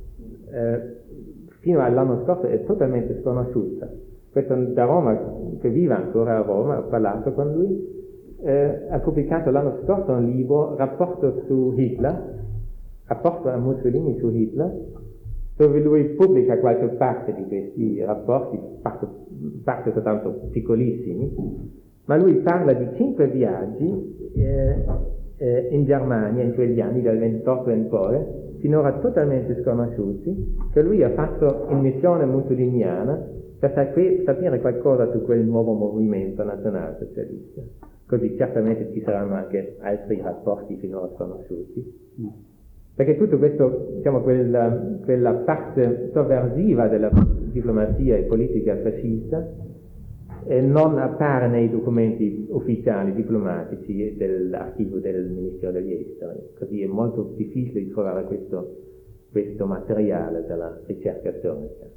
fino all'anno scorso è totalmente sconosciuta. Questo da Roma, che vive ancora a Roma, ho parlato con lui, ha pubblicato l'anno scorso un libro, Rapporto su Hitler, rapporto a Mussolini su Hitler, dove lui pubblica qualche parte di questi rapporti, parte soltanto piccolissimi, ma lui parla di 5 viaggi in Germania in quegli anni, dal 28 in poi, finora totalmente sconosciuti, che lui ha fatto in missione mussoliniana per sapere qualcosa su quel nuovo movimento nazionalsocialista. Così certamente ci saranno anche altri rapporti finora sconosciuti. Perché tutto questo, diciamo, quella parte sovversiva della diplomazia e politica fascista non appare nei documenti ufficiali diplomatici dell'archivio del Ministero degli Esteri, così è molto difficile di trovare questo materiale della ricerca storica.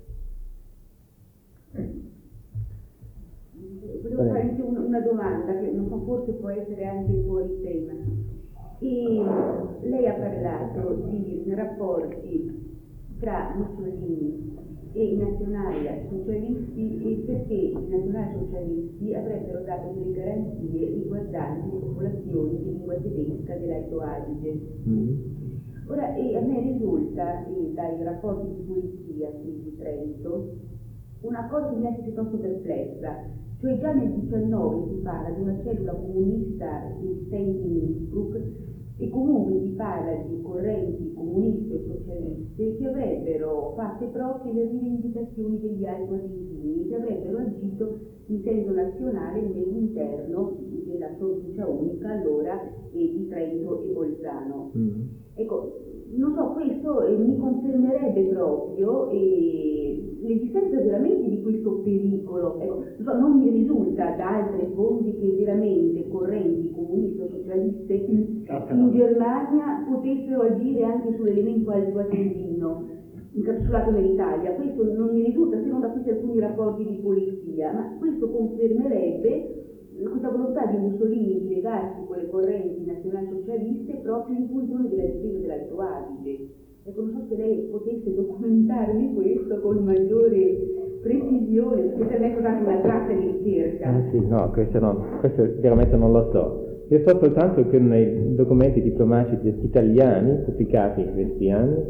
Volevo fare anche una domanda che non so, forse può essere anche fuori tema. Lei ha parlato di rapporti tra Mussolini e i nazionalsocialisti e perché i nazionalsocialisti avrebbero dato delle garanzie riguardanti le popolazioni di lingua tedesca dell'Alto Adige. Ora, a me risulta dai rapporti di polizia qui di Trento una cosa che mi lascia piuttosto perplessa, cioè già nel 19 si parla di una cellula comunista esistente in Innsbruck e comunque si parla di correnti comuniste o socialiste che avrebbero fatto proprio le rivendicazioni degli altoadigini, che avrebbero agito in senso nazionale nell'interno della provincia unica allora di Trento e Bolzano. Ecco, non so, questo mi confermerebbe proprio l'esistenza veramente di questo pericolo. Ecco, non mi risulta da altre fonti che veramente correnti comuniste o socialiste in Germania potessero agire anche sull'elemento altoadigino incapsulato nell'Italia. Questo non mi risulta, se non da questi alcuni rapporti di polizia, ma questo confermerebbe questa volontà di Mussolini di legarsi con le correnti nazionalsocialiste proprio in funzione della difesa dell'Alto Adige. Ecco, non so se lei potesse documentarmi questo con maggiore precisione, perché per me è stata una tratta di ricerca. Sì, no, questo veramente non lo so. Io so soltanto che nei documenti diplomatici italiani pubblicati in questi anni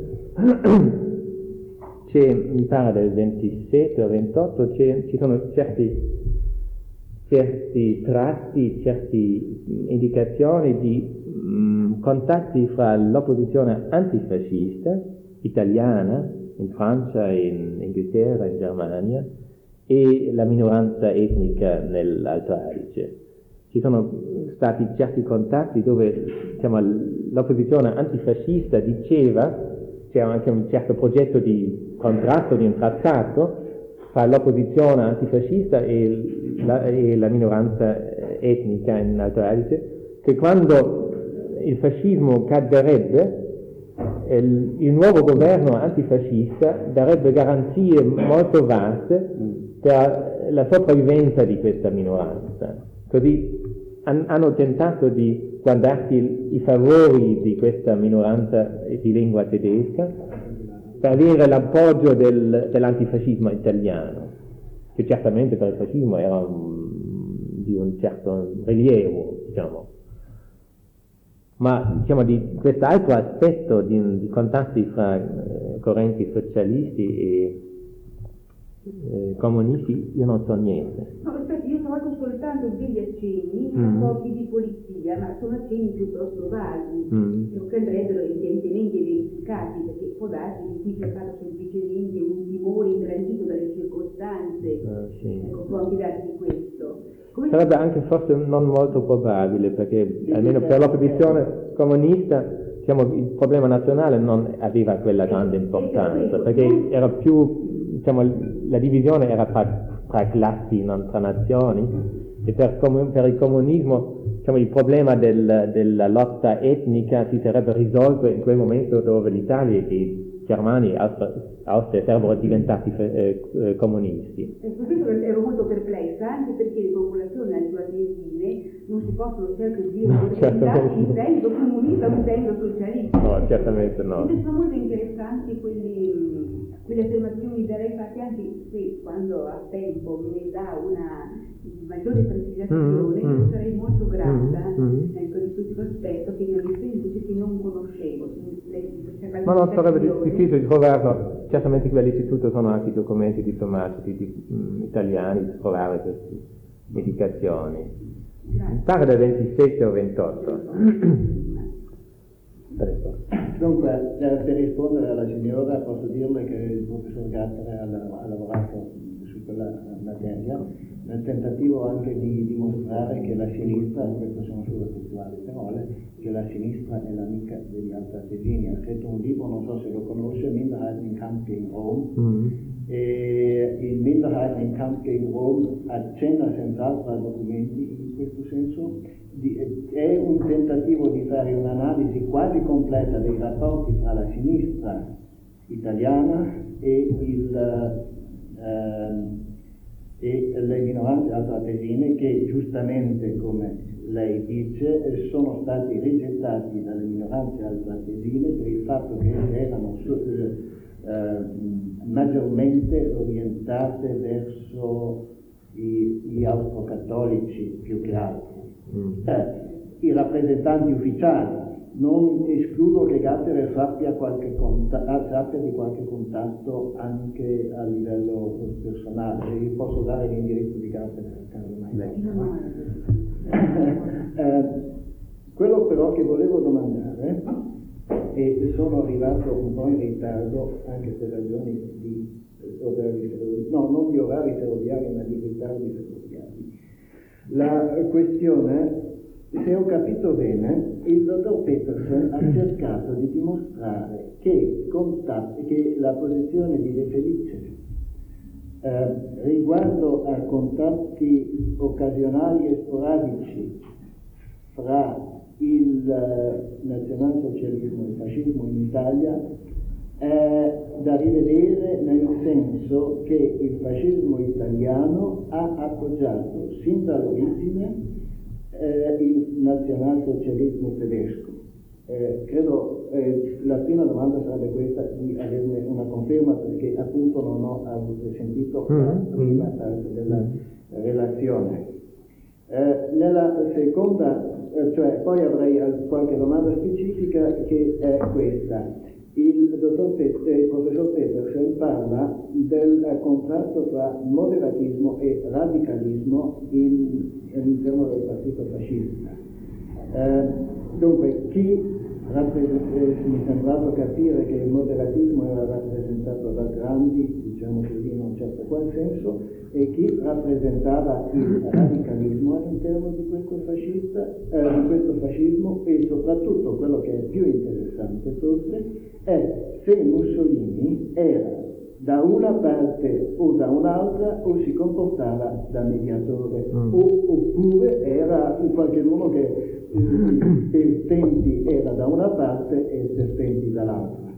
mi pare del 27 o 28, ci sono certi tratti, certe indicazioni di contatti fra l'opposizione antifascista italiana in Francia, in Inghilterra, in Germania e la minoranza etnica nell'Alto Adige. Ci sono stati certi contatti dove, diciamo, l'opposizione antifascista diceva, c'era anche un certo progetto di contratto, di un trattato fra l'opposizione antifascista e la minoranza etnica in Alto Adige, che quando il fascismo cadderebbe, il nuovo governo antifascista darebbe garanzie molto vaste per la sopravvivenza di questa minoranza. Così hanno tentato di guardarsi i favori di questa minoranza di lingua tedesca per avere l'appoggio dell'antifascismo italiano, che certamente per il fascismo era di un certo rilievo, diciamo. Ma diciamo di quest'altro aspetto di contatti fra correnti socialisti e comunisti io non so niente. No, aspetta, io ho trovato soltanto degli accenni, rapporti di polizia, ma sono accenni piuttosto vaghi, che andrebbero evidentemente verificati, perché può darsi che qui sia stato semplicemente un timore ingrandito dalle circostanze, Sì. ecco, può anche darsi questo. Sarebbe anche forse non molto probabile, perché almeno per l'opposizione comunista, diciamo, il problema nazionale non aveva quella grande importanza, perché era più, diciamo, la divisione era tra classi, non tra nazioni, e per il comunismo, diciamo, il problema della lotta etnica si sarebbe risolto in quel momento dove l'Italia e Germania e Austria sarebbero diventati comunisti. Per questo ero molto perplessa, anche perché le popolazioni altoatesine non si possono certo dire organizzate in senso comunista o in senso socialista. No, certamente no. Invece sono molto interessanti quelle affermazioni da lei fatte, anche se quando a tempo me ne dà una maggiore precisazione, io sarei molto grata ecco, di questo aspetto che mi ha detto invece che non conoscevo. Ma non sarebbe difficile di trovarlo, certamente qui all'istituto sono anche i documenti diplomatici italiani di trovare queste indicazioni. Mi pare del 27 o 28. Dunque, per rispondere alla signora posso dirle che il professor Gatter ha lavorato su quella materia nel tentativo anche di dimostrare che la sinistra, queste sono solo testuali parole, che la sinistra è l'amica degli altoatesini. Ha scritto un libro, non so se lo conosce, Minderheiten im Kampf gegen Rom, e il Minderheiten im Kampf gegen Rom accenna senz'altro a documenti in questo senso. È un tentativo di fare un'analisi quasi completa dei rapporti tra la sinistra italiana e le minoranze altoatesine che giustamente, come lei dice, sono stati rigettati dalle minoranze altoatesine per il fatto che erano maggiormente orientate verso gli austrocattolici più che altro. I rappresentanti ufficiali, non escludo che Gatterer sappia di qualche contatto anche a livello personale. Io posso dare l'indirizzo di Gatterer, quello però che volevo domandare, e sono arrivato un po' in ritardo anche per ragioni di orari ferroviari, no, non di orari ferroviari ma di ritardi ferroviari. La questione, se ho capito bene, il dottor Petersen ha cercato di dimostrare che la posizione di De Felice riguardo a contatti occasionali e sporadici fra il nazionalsocialismo e il fascismo in Italia è da rivedere, nel senso che il fascismo italiano ha appoggiato sin dall'origine il nazionalsocialismo tedesco. Credo la prima domanda sarebbe questa, di averne una conferma, perché appunto non ho sentito la prima parte della relazione. Nella seconda, cioè poi avrei qualche domanda specifica, che è questa. Il professor Petersen parla del contrasto tra moderatismo e radicalismo all'interno del partito fascista. Dunque, mi è sembrato capire che il moderatismo era rappresentato da Grandi, diciamo così in un certo qual senso, e chi rappresentava il radicalismo all'interno di questo fascismo, e soprattutto quello che è più interessante forse è se Mussolini era da una parte o da un'altra, o si comportava da mediatore, oppure era qualcuno che per tempi era da una parte e per tempi dall'altra.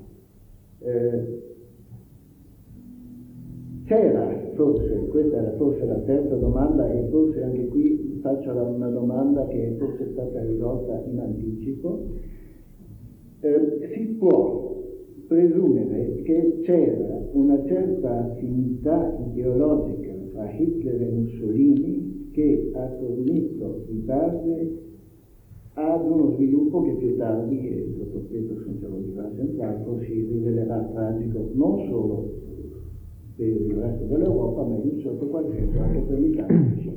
C'era forse, questa era forse la terza domanda, e forse anche qui faccio una domanda che è forse stata risolta in anticipo. Si può presumere che c'era una certa affinità ideologica tra Hitler e Mussolini che ha fornito di base ad uno sviluppo che più tardi, e il dottor Peterson ce lo dirà senz'altro, si rivelerà tragico non solo per il resto dell'Europa, ma in sotto qual senso anche per l'Italia.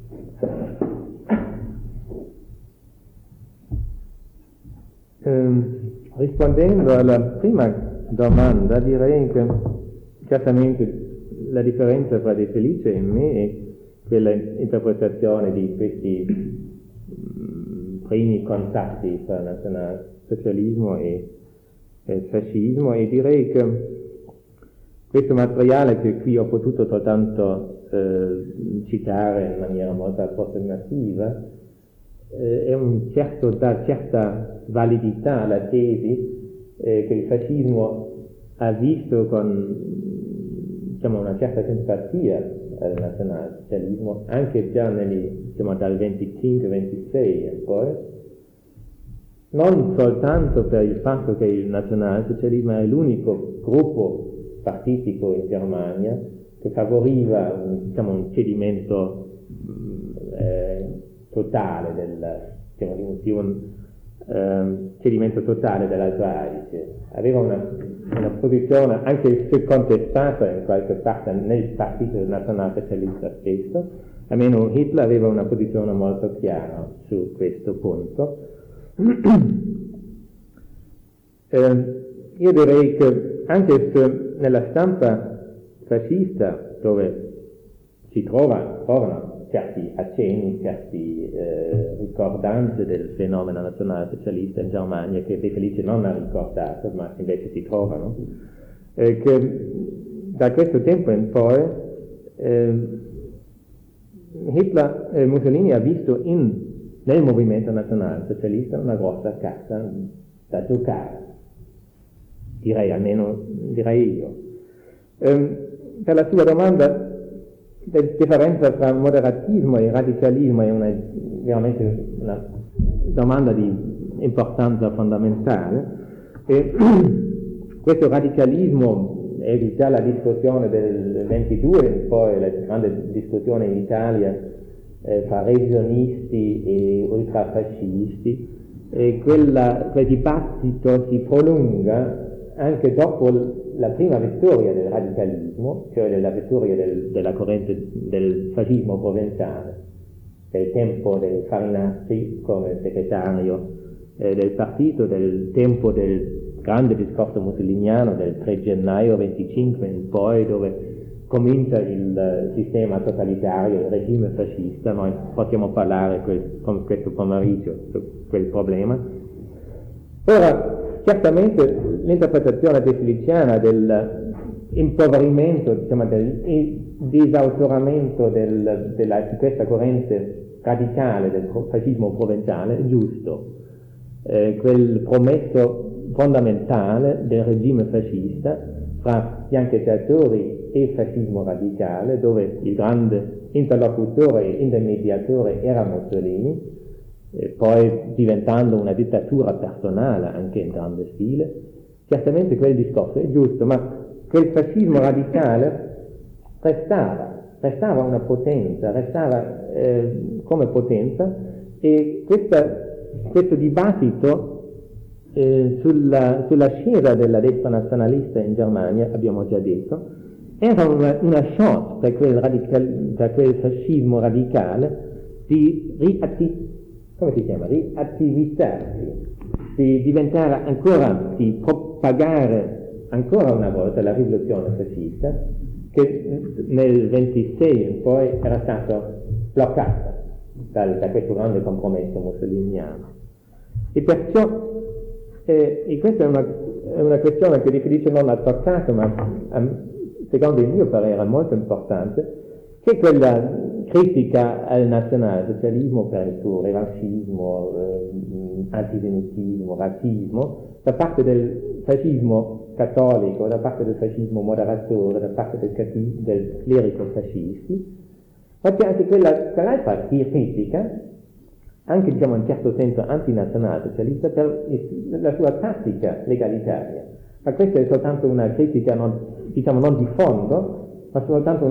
Rispondendo alla prima domanda, direi che certamente la differenza tra De Felice e me è quella interpretazione di questi primi contatti tra nazionalsocialismo e fascismo, e direi che questo materiale che qui ho potuto soltanto citare in maniera molto approssimativa è dà certa validità alla tesi che il fascismo ha visto con una certa simpatia al nazionalsocialismo anche già dal 25-26 e poi, non soltanto per il fatto che il nazionalsocialismo è l'unico gruppo partitico in Germania che favoriva un cedimento totale cedimento totale della Reich, aveva una posizione anche se contestata in qualche parte nel partito nazionalsocialista stesso, almeno Hitler aveva una posizione molto chiara su questo punto. Io direi che anche se nella stampa fascista, dove si trovano certi accenni, certe ricordanze del fenomeno nazionalsocialista in Germania che De Felice non ha ricordato, ma invece si trovano, che da questo tempo in poi Mussolini ha visto nel movimento nazionalsocialista una grossa carta da giocare, direi io. Per la sua domanda, la differenza tra moderatismo e radicalismo è veramente una domanda di importanza fondamentale, e questo radicalismo è già la discussione del 22, poi la grande discussione in Italia tra revisionisti e ultrafascisti, e quel dibattito si prolunga anche dopo la prima vittoria del radicalismo, cioè la vittoria della corrente del fascismo provenzale, del tempo del Farinazzi come segretario del partito, del tempo del grande discorso mussoliniano del 3 gennaio 25 in poi, dove comincia il sistema totalitario, il regime fascista. Noi possiamo parlare con questo pomeriggio su quel problema. Ora, certamente l'interpretazione defiliziana dell'impoverimento, del disautoramento di questa corrente radicale del fascismo provenzale è giusto. Quel promesso fondamentale del regime fascista fra fiancheggiatori e fascismo radicale, dove il grande interlocutore e intermediatore era Mussolini, poi diventando una dittatura personale anche in grande stile. Certamente quel discorso è giusto, ma quel fascismo radicale restava una potenza, restava come potenza, e questo dibattito sulla scena della destra nazionalista in Germania, abbiamo già detto, era una chance per quel fascismo radicale di riattivizzarsi, di diventare di propagare ancora una volta la rivoluzione fascista, che nel 26 in poi era stata bloccata da questo grande compromesso mussoliniano. E perciò, e questa è una questione che De Felice non ha toccato, ma secondo il mio parere è molto importante, che quella critica al nazionalsocialismo per il suo revanchismo, antisemitismo, razzismo, da parte del fascismo cattolico, da parte del fascismo moderatore, da parte del clerico fascisti, ma c'è anche quell'altra critica, anche in certo senso antinazionalsocialista, per la sua tattica legalitaria. Ma questa è soltanto una critica non di fondo, ma soltanto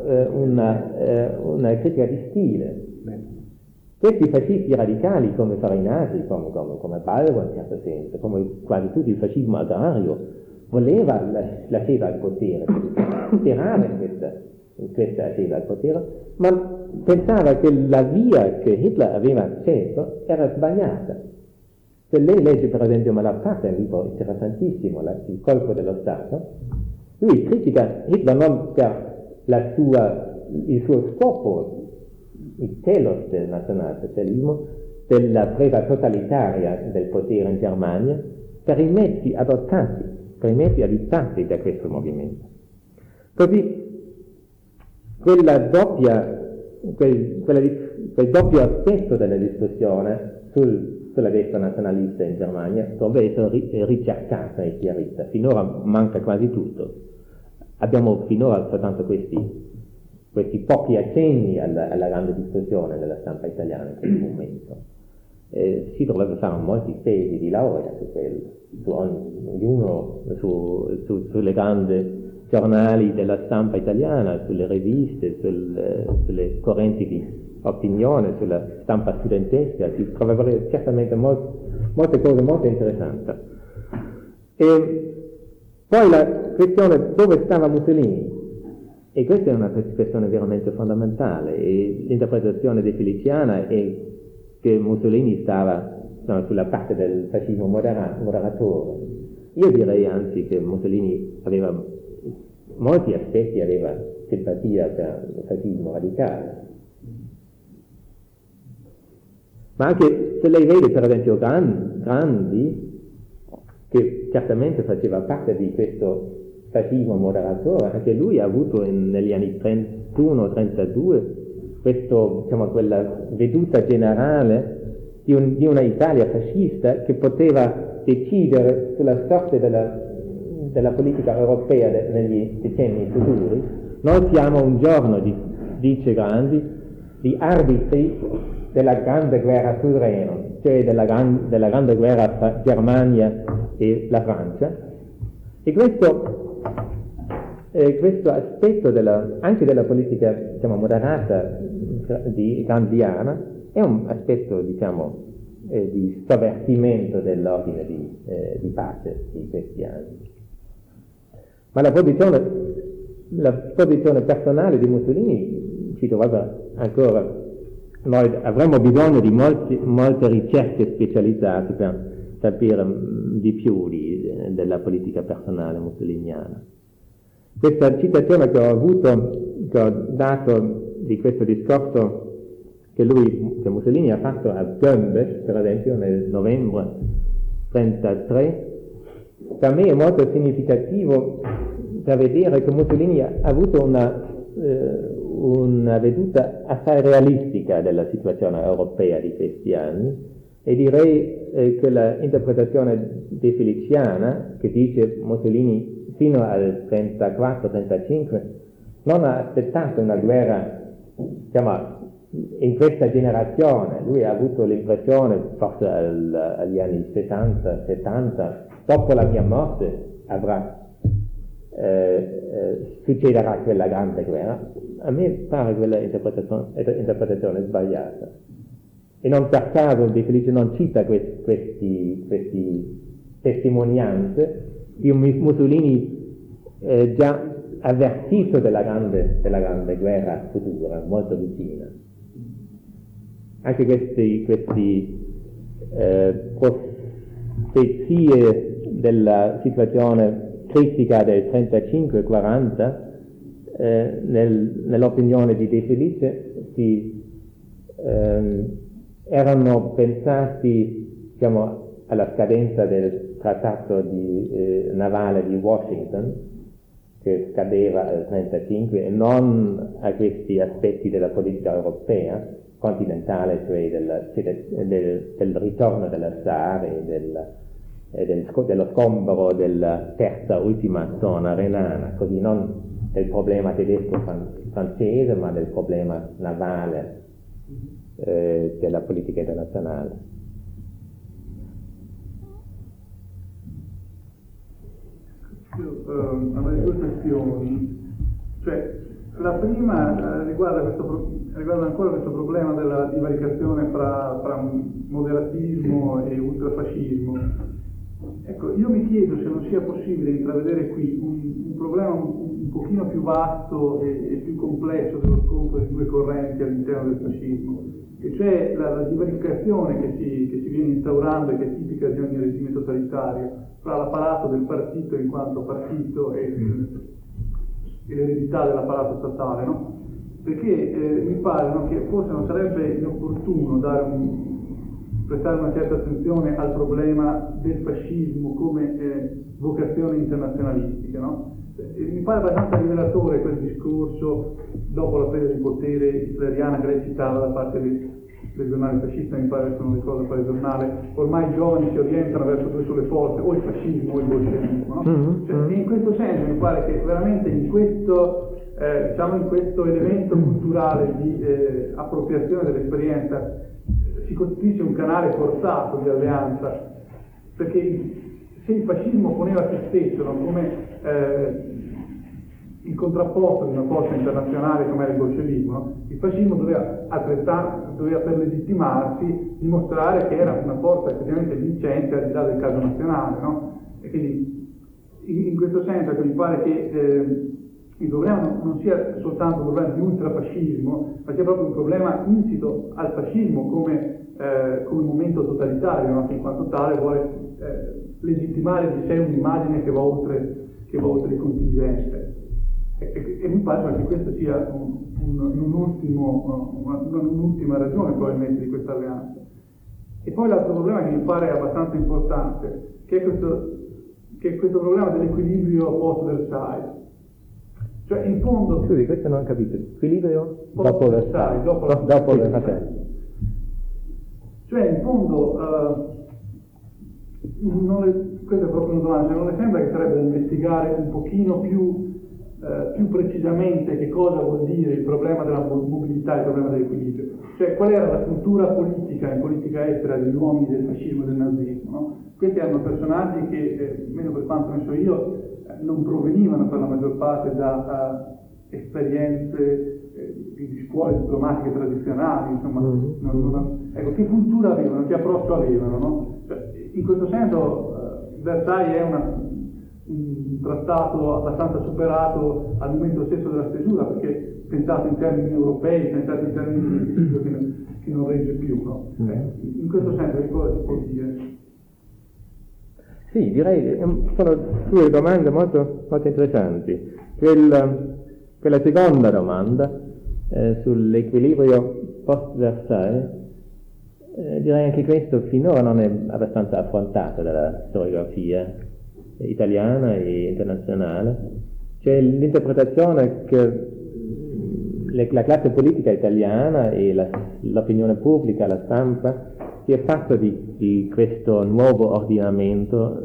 una critica di stile. Questi fascisti radicali come Farinati, come Balbo in certo senso, come quasi tutto il fascismo agrario, voleva l'ascesa al potere, sperava in questa ascesa al potere, ma pensava che la via che Hitler aveva scelto era sbagliata. Se lei legge per esempio Malaparte, un libro interessantissimo, Il colpo dello Stato, lui critica Hitler non per il suo scopo, il telos del nazionalsocialismo, della presa totalitaria del potere in Germania, per i mezzi adottati, per i mezzi adottati da questo movimento. Così quel doppio aspetto della discussione sulla destra nazionalista in Germania dovrebbe essere ricercata e chiarita. Finora manca quasi tutto. Abbiamo finora soltanto questi pochi accenni alla grande discussione della stampa italiana in questo momento. Si dovrebbe fare molti tesi di laurea su quello, ognuno sulle grandi giornali della stampa italiana, sulle riviste, sulle correnti di opinione, sulla stampa studentesca. Si troverebbe certamente molte cose molto interessanti. E poi la questione dove stava Mussolini. E questa è una questione veramente fondamentale, e l'interpretazione di Feliciana è che Mussolini stava sulla parte del fascismo moderatore. Io direi anzi che Mussolini aveva molti aspetti, aveva simpatia per il fascismo radicale. Ma anche se lei vede per esempio Grandi, che certamente faceva parte di questo fascismo moderatore, anche lui ha avuto negli anni 31-32 quella veduta generale di una Italia fascista che poteva decidere sulla sorte della politica europea negli decenni futuri. Noi siamo un giorno, dice Grandi, gli arbitri della grande guerra sul Reno, cioè della grande guerra tra Germania e la Francia, e questo aspetto anche della politica moderata grandiana è un aspetto di sovvertimento dell'ordine di pace di questi anni. Ma la posizione personale di Mussolini ci dovrebbe ancora, noi avremmo bisogno di molte ricerche specializzate per capire di più della politica personale mussoliniana. Questa citazione che ho dato di questo discorso che Mussolini ha fatto a Gömbes, per esempio, nel novembre 1933, per me è molto significativo per vedere che Mussolini ha avuto una veduta assai realistica della situazione europea di questi anni, e direi che l'interpretazione de Feliciana, che dice Mussolini fino al 34-35 non ha aspettato una guerra in questa generazione. Lui ha avuto l'impressione, forse agli anni 60-70, dopo la mia morte succederà quella grande guerra. A me pare quella interpretazione sbagliata, e non per caso De Felice non cita questi testimonianze di un Mussolini già avvertito della grande guerra futura, molto vicina. Anche queste profezie della situazione critica del 35-40 nell'opinione di De Felice erano pensati alla scadenza del trattato navale di Washington, che scadeva al 1935, e non a questi aspetti della politica europea continentale, cioè del ritorno della Saar e dello sgombero della terza ultima zona renana, così non del problema tedesco-francese, ma del problema navale della politica internazionale. Avrei due questioni. Cioè, la prima riguarda ancora questo problema della divaricazione fra moderatismo e ultrafascismo. Ecco, io mi chiedo se non sia possibile intravedere qui un problema un pochino più vasto e più complesso dello scontro di due correnti all'interno del fascismo, e cioè la divaricazione che si viene instaurando e che è tipica di ogni regime totalitario fra l'apparato del partito in quanto partito e l'eredità dell'apparato statale, no? Perché mi pare, no, che forse non sarebbe inopportuno prestare una certa attenzione al problema del fascismo come vocazione internazionalistica, no? Mi pare abbastanza rivelatore quel discorso dopo la presa di potere hitleriana che lei citava da parte del giornale fascista, mi pare che non ricordo quale giornale, ormai i giovani si orientano verso due sole forze, o il fascismo o il bolscevismo, no? Cioè, in questo senso mi pare che veramente in questo elemento culturale di appropriazione dell'esperienza si costituisce un canale forzato di alleanza, perché se il fascismo poneva se stesso, no, come il contrapposto di una forza internazionale come era il bolscevismo, no? Il fascismo doveva per legittimarsi dimostrare che era una forza effettivamente vincente al di là del caso nazionale, no? E quindi in questo senso mi pare che il problema non sia soltanto un problema di ultrafascismo, ma sia proprio un problema insito al fascismo come momento totalitario, no? Che in quanto tale vuole legittimare di sé un'immagine che va oltre il contingente. E mi pare che questa sia un'ultima ragione probabilmente di questa alleanza. E poi l'altro problema che mi pare abbastanza importante, che è questo problema dell'equilibrio post-Versailles. Cioè in fondo... Scusi, questo non ho capito. Equilibrio dopo Versailles. Dopo Versailles. Cioè in fondo... questa è proprio una domanda, non le sembra che sarebbe da investigare un pochino più precisamente che cosa vuol dire il problema della mobilità, il problema dell'equilibrio? Cioè qual era la cultura politica in politica estera degli uomini del fascismo e del nazismo, no? Questi erano personaggi che, meno per quanto ne so io, non provenivano per la maggior parte da esperienze di scuole diplomatiche tradizionali, insomma, ecco, che cultura avevano, che approccio avevano, no? Cioè, in questo senso Versailles è un trattato abbastanza superato al momento stesso della stesura, perché pensato in termini europei, pensato in termini di equilibrio che non regge più, no? In questo senso che cosa si può dire? Sì, direi che sono due domande molto, molto interessanti. Quella seconda domanda sull'equilibrio post-Versailles, direi anche questo finora non è abbastanza affrontato dalla storiografia italiana e internazionale. C'è l'interpretazione che la classe politica italiana e l'opinione pubblica, la stampa, sia fatto di questo nuovo ordinamento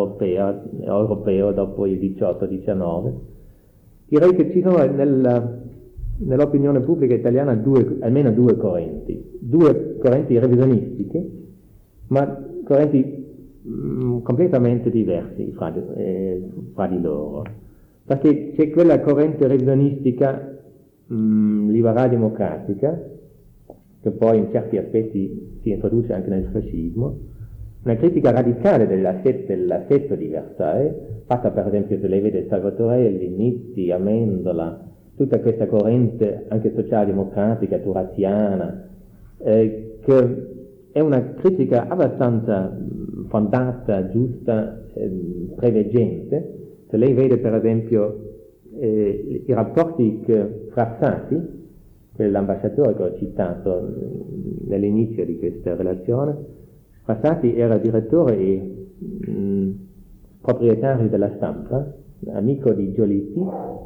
europeo dopo il 18-19. Direi che ci sono nell'opinione pubblica italiana almeno due correnti revisionistiche, ma correnti completamente diversi fra di loro, perché c'è quella corrente revisionistica liberal-democratica, che poi in certi aspetti si introduce anche nel fascismo, una critica radicale dell'assetto di Versailles, fatta per esempio, se lei vede Salvatorelli, Nitti, Amendola, tutta questa corrente anche socialdemocratica, turatiana, che è una critica abbastanza fondata, giusta, preveggente. Se lei vede per esempio i rapporti che Frassati, quell'ambasciatore che ho citato nell'inizio di questa relazione, Frassati era direttore e proprietario della Stampa, amico di Giolitti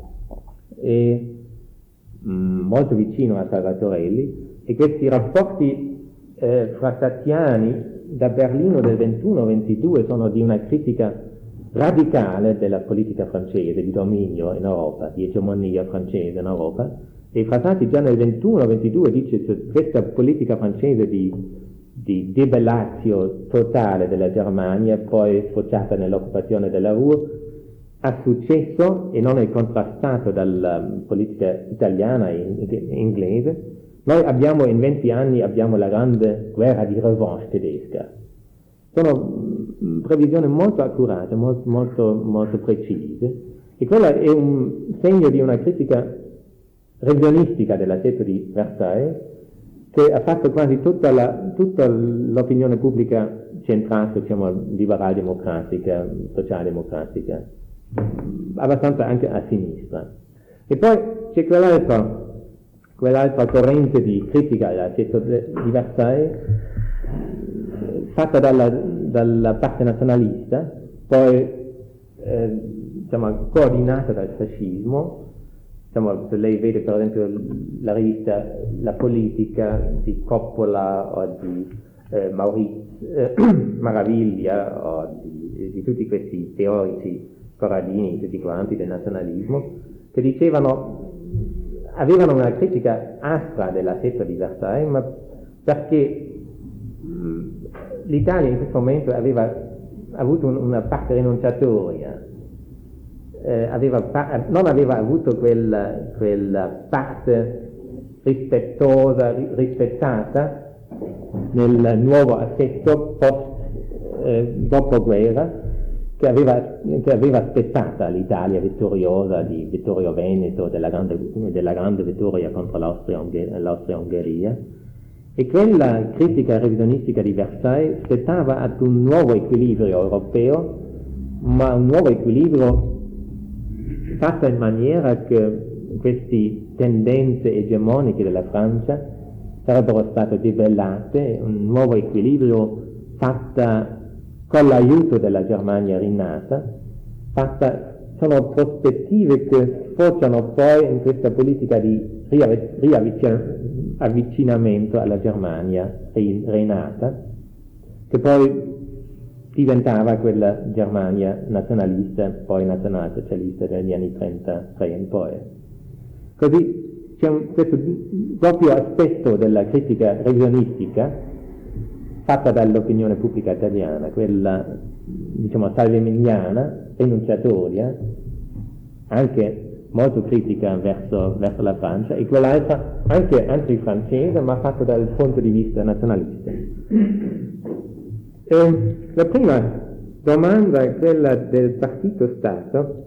e molto vicino a Salvatorelli, e questi rapporti frassatiani da Berlino del 21-22 sono di una critica radicale della politica francese, di dominio in Europa, di egemonia francese in Europa, e Frassati già nel 21-22 dice che questa politica francese di debellatio totale della Germania, poi sfociata nell'occupazione della Ruhr, ha successo e non è contrastato dalla politica italiana e inglese. Noi abbiamo in 20 anni la grande guerra di revanche tedesca. Sono previsioni molto accurate, molto precise, e quello è un segno di una critica revionistica dell'assetto di Versailles, che ha fatto quasi tutta l'opinione pubblica centrata, diciamo, liberal-democratica, socialdemocratica, abbastanza anche a sinistra. E poi c'è quell'altra corrente di critica all'assetto di Versailles, fatta dalla parte nazionalista, poi coordinata dal fascismo. Se lei vede per esempio la rivista La Politica di Coppola o di Maraviglia o di tutti questi teorici corradini, tutti quanti del nazionalismo, che avevano una critica aspra dell'assetto di Versailles, ma perché l'Italia in questo momento aveva avuto una parte rinunciatoria, non aveva avuto quella parte rispettata nel nuovo assetto dopoguerra che aveva aspettata l'Italia vittoriosa di Vittorio Veneto, della grande vittoria contro l'Austria-Ungheria. E quella critica revisionistica di Versailles spettava ad un nuovo equilibrio europeo, ma un nuovo equilibrio fatto in maniera che queste tendenze egemoniche della Francia sarebbero state debellate, un nuovo equilibrio fatta con l'aiuto della Germania rinata. Sono prospettive che sfociano poi in questa politica di riavvicinamento alla Germania rinata, che poi diventava quella Germania nazionalista, poi nazionalsocialista degli anni 33 in poi. Così c'è questo doppio aspetto della critica revisionistica fatta dall'opinione pubblica italiana, quella salveminiana, rinunciatoria, anche molto critica verso la Francia, e quell'altra anche antifrancese, ma fatta dal punto di vista nazionalista. La prima domanda è quella del partito-Stato.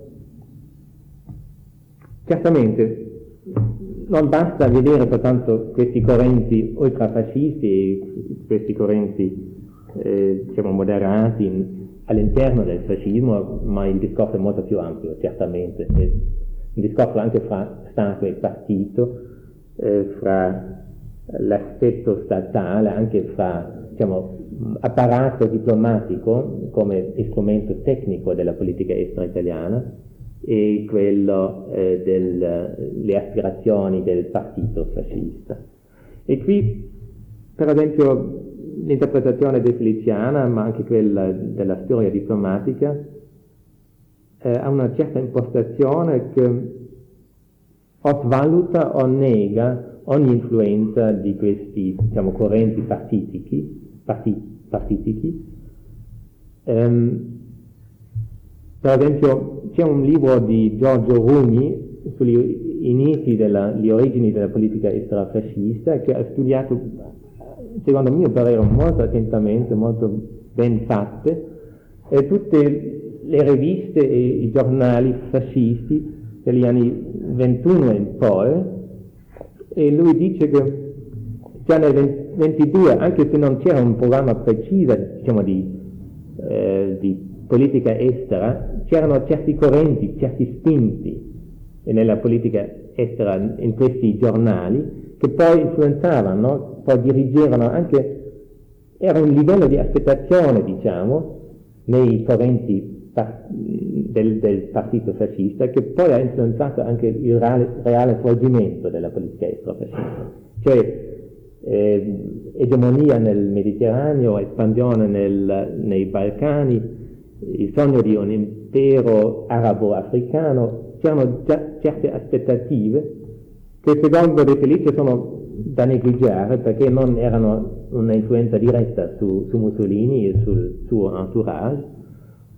Certamente non basta vedere soltanto questi correnti ultrafascisti e questi correnti moderati all'interno del fascismo, ma il discorso è molto più ampio, certamente. È un discorso anche fra Stato e partito, fra l'aspetto statale, anche fra apparato diplomatico come strumento tecnico della politica estera italiana e quello delle aspirazioni del partito fascista. E qui, per esempio, l'interpretazione De Feliciana, ma anche quella della storia diplomatica, ha una certa impostazione che o svaluta o nega ogni influenza di questi correnti partitici. Per esempio c'è un libro di Giorgio Rugni sugli inizi le origini della politica estera fascista, che ha studiato, secondo mio parere, molto attentamente, molto ben fatte, tutte le riviste e i giornali fascisti degli anni 21 in poi, e lui dice che già nel 22, anche se non c'era un programma preciso di politica estera, c'erano certi correnti, certi spinti nella politica estera in questi giornali che poi influenzavano, poi dirigevano anche, era un livello di aspettazione, nei correnti del partito fascista, che poi ha influenzato anche il reale svolgimento della politica estera fascista. Cioè, egemonia nel Mediterraneo, espansione nei Balcani, il sogno di un impero arabo-africano. C'erano già certe aspettative che secondo De Felice sono da negligenziare, perché non erano una influenza diretta su Mussolini e sul suo entourage,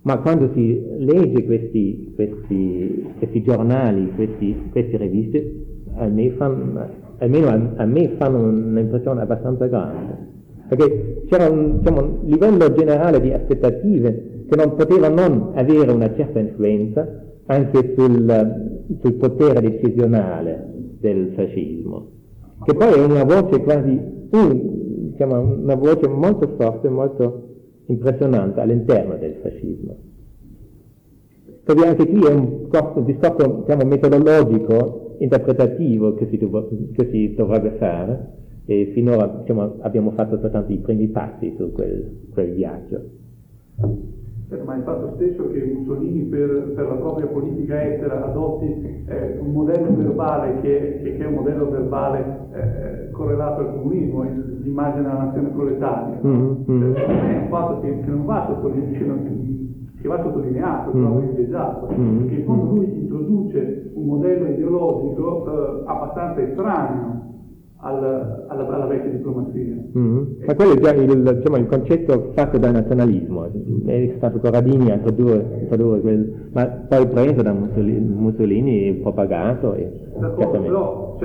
ma quando si legge questi giornali, queste riviste, almeno a me fanno un'impressione abbastanza grande, perché c'era un livello generale di aspettative che non poteva non avere una certa influenza anche sul potere decisionale del fascismo, che poi è una voce quasi, una voce molto forte, molto impressionante all'interno del fascismo. Perché anche qui è un discorso metodologico, interpretativo che si dovrebbe fare, e finora abbiamo fatto soltanto i primi passi su quel viaggio. Ma il fatto stesso che Mussolini per la propria politica estera adotti un modello verbale che è un modello verbale correlato al comunismo, l'immagine della nazione proletaria, è un fatto che non va sottolineato, va privilegiato, perché in fondo lui introduce un modello ideologico abbastanza estraneo alla vecchia diplomazia. Ma quello è già il concetto fatto dal nazionalismo, è stato Corradini a introdurre ma poi preso da Mussolini e propagato. Però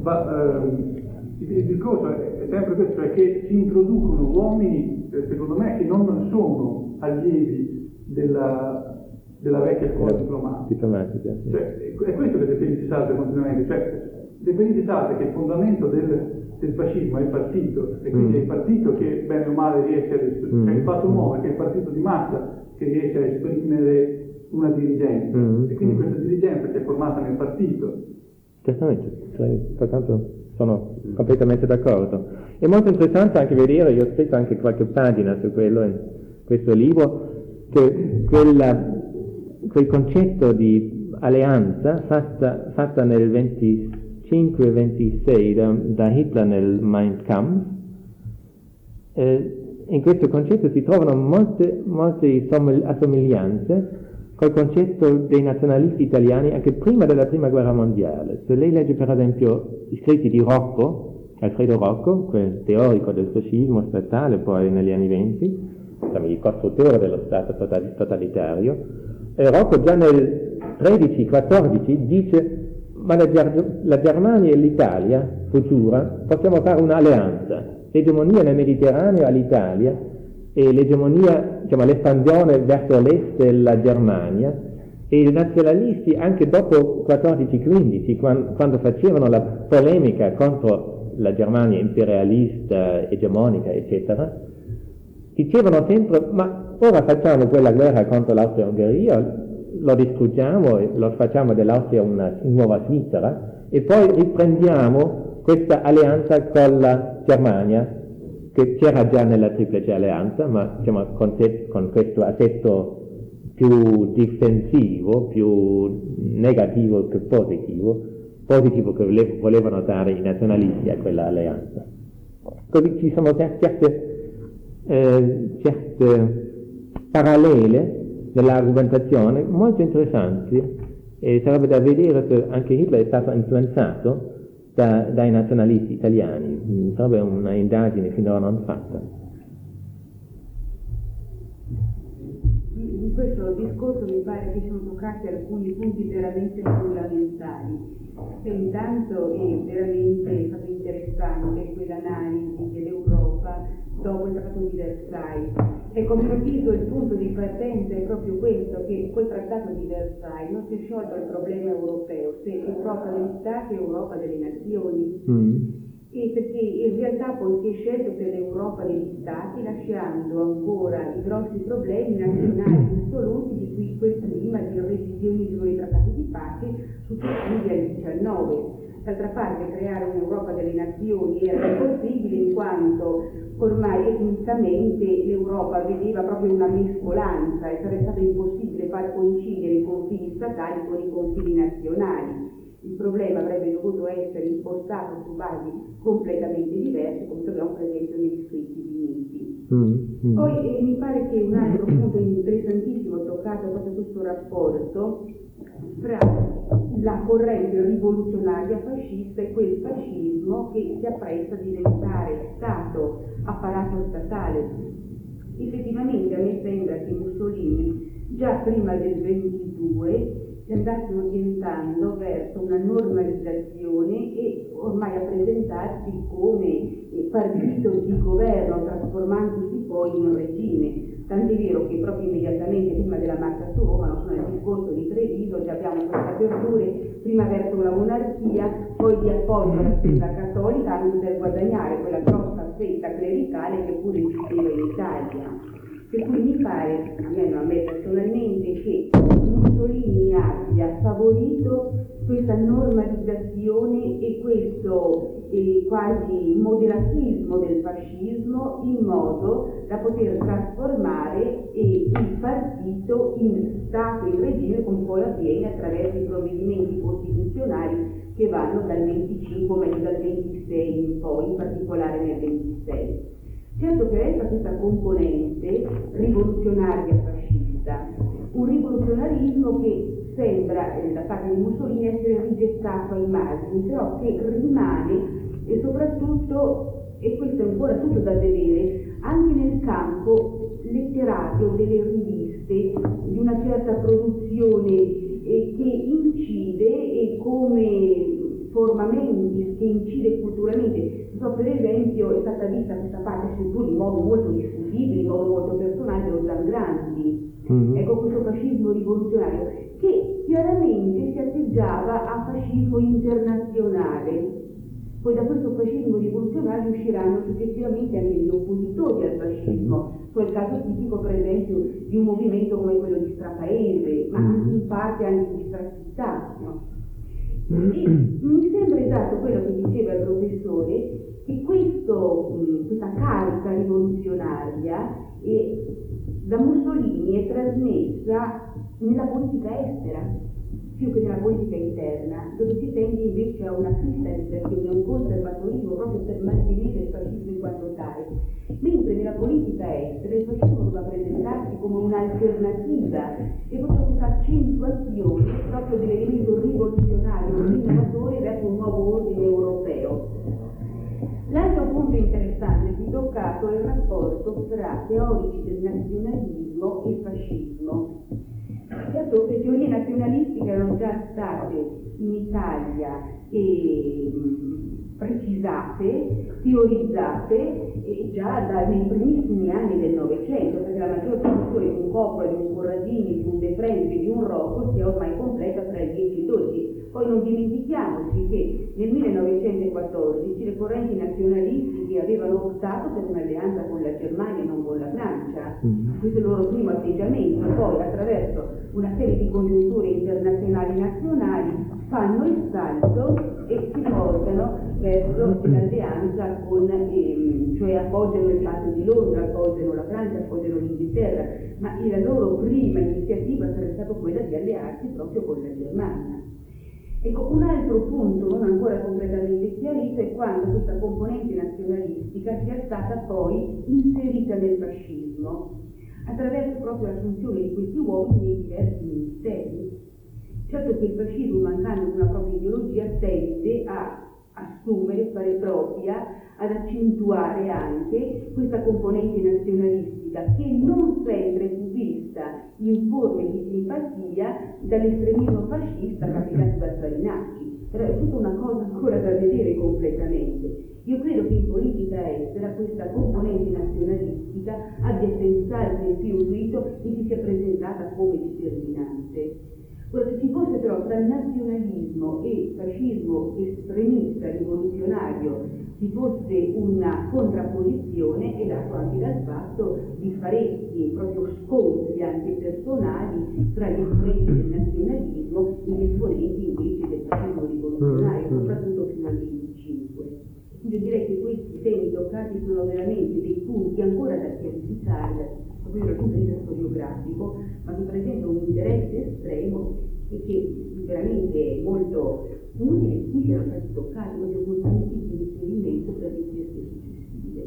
il discorso è sempre questo, cioè che si introducono uomini, secondo me, che non sono allievi della vecchia scuola diplomatica. Sì. Cioè, è questo che De Felice salta continuamente. Cioè, De Felice salta che il fondamento del fascismo è il partito, e quindi è il partito che bene o male riesce cioè il fatto nuovo è che è il partito di massa che riesce a esprimere una dirigenza, e quindi questa dirigenza che è formata nel partito. Certamente, pertanto sono completamente d'accordo. È molto interessante anche vedere, io ho scritto anche qualche pagina su quello in questo libro, che quel concetto di alleanza fatta nel 25-26 da Hitler nel Mein Kampf, in questo concetto si trovano molte assomiglianze col concetto dei nazionalisti italiani anche prima della prima guerra mondiale. Se lei legge per esempio i scritti di Alfredo Rocco, quel teorico del fascismo statale poi negli anni 20, il costruttore dello Stato totalitario, Rocco già nel 13-14 dice: ma la Germania e l'Italia futura possiamo fare un'alleanza, l'egemonia nel Mediterraneo all'Italia e l'egemonia, l'espansione verso l'est della Germania, e i nazionalisti anche dopo 14-15, quando facevano la polemica contro la Germania imperialista, egemonica, eccetera, dicevano sempre: ma ora facciamo quella guerra contro l'Austria-Ungheria, lo distruggiamo e lo facciamo dell'Austria una nuova Svizzera, e poi riprendiamo questa alleanza con la Germania, che c'era già nella triplice alleanza, ma con questo assetto più difensivo, più negativo che positivo che volevano dare i nazionalisti a quella alleanza. Così ci sono certe parallele dell'argomentazione molto interessanti, e sarebbe da vedere se anche Hitler è stato influenzato dai nazionalisti italiani. Sarebbe una indagine finora non fatta. In questo discorso mi pare che sono toccati alcuni punti veramente fondamentali. Intanto è veramente stato interessante quell'analisi dell'Europa dopo il Trattato di Versailles, e come capito il punto di partenza è proprio questo, che col Trattato di Versailles non si è sciolto il problema europeo, se Europa degli Stati e Europa delle Nazioni, e perché in realtà poi si è scelto per l'Europa degli Stati, lasciando ancora i grossi problemi nazionali insoluti di cui quel clima di revisionismo dei trattati di pace successivi al 19. D'altra parte creare un'Europa delle Nazioni era impossibile, in quanto ormai etnicamente l'Europa vedeva proprio una mescolanza e sarebbe stato impossibile far coincidere i confini statali con i confini nazionali. Il problema avrebbe dovuto essere impostato su basi completamente diverse, come troviamo per esempio negli scritti di Nitti. Poi mi pare che un altro punto interessantissimo toccato proprio questo rapporto fra la corrente rivoluzionaria fascista e quel fascismo che si appresta a diventare Stato, apparato statale. Effettivamente a me sembra che Mussolini già prima del 22 si andasse orientando verso una normalizzazione e ormai a presentarsi come partito di governo, trasformandosi poi in un regime. Tant'è vero che proprio immediatamente prima della marcia su Roma, non sono nel discorso di Treviso, già abbiamo queste aperture, prima verso la monarchia, poi di appoggio alla Chiesa cattolica, anche per guadagnare quella grossa fetta clericale che pure esisteva in Italia. Per cui mi pare, almeno a me personalmente, che Mussolini abbia favorito questa normalizzazione e questo quasi moderatismo del fascismo in modo da poter trasformare il partito in Stato, in regime, come poi avviene attraverso i provvedimenti costituzionali che vanno dal 25 o meglio dal 26 in poi, in particolare nel 26. Certo che resta questa componente rivoluzionaria fascista, un rivoluzionarismo che sembra da parte di Mussolini essere rigettato ai margini, però che rimane e soprattutto, e questo è ancora tutto da vedere, anche nel campo letterario delle riviste, di una certa produzione che incide e come formamenti, che incide culturalmente. Per esempio è stata vista questa parte, seppur in modo molto discutibile, in modo molto personale, dello Zangrandi. Ecco, questo fascismo rivoluzionario che chiaramente si atteggiava a fascismo internazionale. Poi da questo fascismo rivoluzionario usciranno successivamente anche gli oppositori al fascismo. Poi il caso tipico per esempio di un movimento come quello di Strapaese, ma anche in parte anche di Strazittà, no? E mi sembra esatto quello che diceva il professore, che questa carica rivoluzionaria da Mussolini è trasmessa nella politica estera più che nella politica interna, dove si tende invece a una cristallizzazione, a un conservatorismo proprio per mantenere il fascismo in quanto tale, mentre nella politica estera il fascismo doveva presentarsi come un'alternativa e proprio questa accentuazione proprio dell'elemento rivoluzionario, innovatore verso un nuovo ordine europeo. L'altro punto interessante qui toccato è il rapporto tra teorici del nazionalismo e fascismo. Certo, le teorie nazionalistiche erano già state in Italia precisate, teorizzate già nei primissimi anni del Novecento, perché la maggior produzione di un Coppola, di un Corradini, di un De Frenzi, di un Rocco sia ormai completa tra il 10 e il 12. Poi non dimentichiamoci che nel 1914 le correnti nazionalistiche avevano optato per un'alleanza con la Germania e non con la Francia. Questo è il loro primo atteggiamento. Poi attraverso una serie di congiunture internazionali nazionali fanno il salto e si portano verso l'alleanza cioè appoggiano il Patto di Londra, appoggiano la Francia, appoggiano l'Inghilterra, ma la loro prima iniziativa sarebbe stata quella di allearsi proprio con la Germania. Ecco, un altro punto non ancora completamente chiarito è quando questa componente nazionalistica sia stata poi inserita nel fascismo, attraverso proprio l'assunzione di questi uomini nei diversi ministeri. Certo che il fascismo, mancando una propria ideologia, tende a assumere, fare propria, ad accentuare anche questa componente nazionalistica che non sempre fu vista in forme di simpatia dall'estremismo fascista capitato da Farinacci. Però è tutta una cosa ancora da vedere completamente. Io credo che in politica estera questa componente nazionalistica abbia senz'altro influito e si sia presentata come determinante. Ora, se ci fosse però tra il nazionalismo e fascismo estremista, rivoluzionario, ci fosse una contrapposizione, è dato anche dal fatto di parecchi proprio scontri anche personali tra gli esponenti del nazionalismo e gli esponenti invece del fascismo rivoluzionario, soprattutto fino al 25. Quindi io direi che questi temi toccati sono veramente dei punti ancora da chiarificare proprio dal punto di vista storiografico, ma che presentano un interesse estremo e che veramente è molto utile. Qui erano stati toccati proprio con tantissimi riferimenti per richieste successive.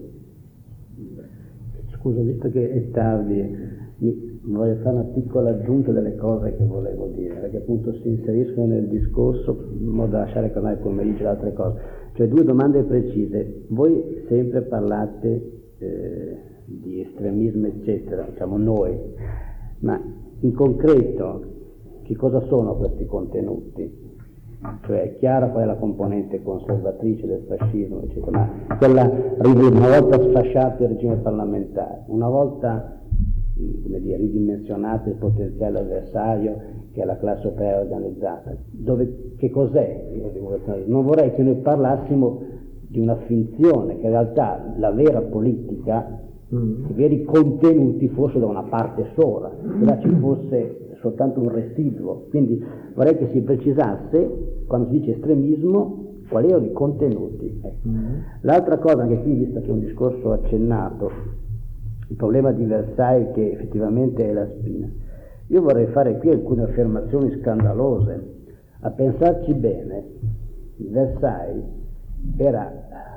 Scusa, visto che è tardi, voglio fare una piccola aggiunta delle cose che volevo dire, che appunto si inseriscono nel discorso in modo da lasciare che ormai il pomeriggio le altre cose. Cioè, due domande precise. Voi sempre parlate di estremismo eccetera, diciamo noi, ma In concreto, che cosa sono questi contenuti? Cioè è chiara qual è la componente conservatrice del fascismo, eccetera, ma quella una volta sfasciato il regime parlamentare, una volta ridimensionato il potenziale avversario che è la classe operaia organizzata, che cos'è? Non vorrei che noi parlassimo di una finzione, che in realtà la vera politica, i veri contenuti fossero da una parte sola, che là ci fosse soltanto un residuo. Quindi vorrei che si precisasse, quando si dice estremismo, quali erano i contenuti. L'altra cosa, anche qui, visto che è un discorso accennato, il problema di Versailles, che effettivamente è la spina. Io vorrei fare qui alcune affermazioni scandalose. A pensarci bene, Versailles era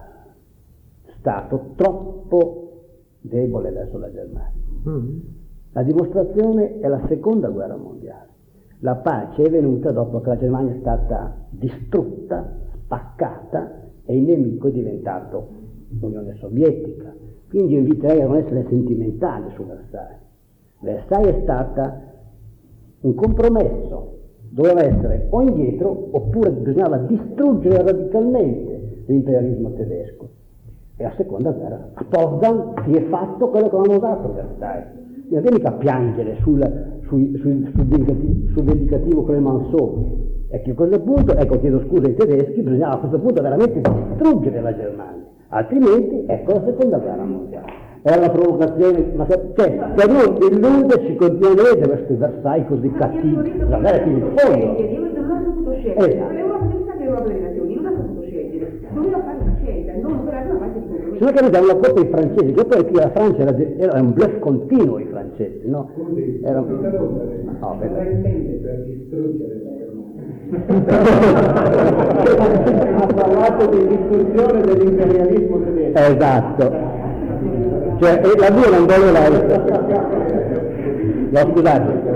stato troppo debole verso la Germania. La dimostrazione è la seconda guerra mondiale. La pace è venuta dopo che la Germania è stata distrutta, spaccata e il nemico è diventato l'Unione Sovietica. Quindi io inviterei a non essere sentimentali su Versailles. Versailles è stata un compromesso, doveva essere o indietro oppure bisognava distruggere radicalmente l'imperialismo tedesco. E la seconda guerra, a Potsdam si è fatto quello che avevano dato a Versailles. Non è mica piangere sul vendicativo Clemenceau. E che a questo punto, chiedo scusa ai tedeschi, bisognava a questo punto veramente distruggere la Germania, altrimenti ecco la seconda guerra mondiale. Era una provocazione, per noi illuderci continuamente questo Versailles così cattivo, la guerra fino in fondo. Non ha saputo scegliere, l'Europa delle Nazioni non ha saputo scegliere, doveva fare una scelta, non operare una parte di compromesso. Se no che era una colpa ai francesi, che poi qui la Francia era un bluff continuo i francesi, no? Era un... No, in mente per distruggere la Ha parlato di distruzione dell'imperialismo tedesco. Esatto. Cioè, la mia non voleva... No, scusate.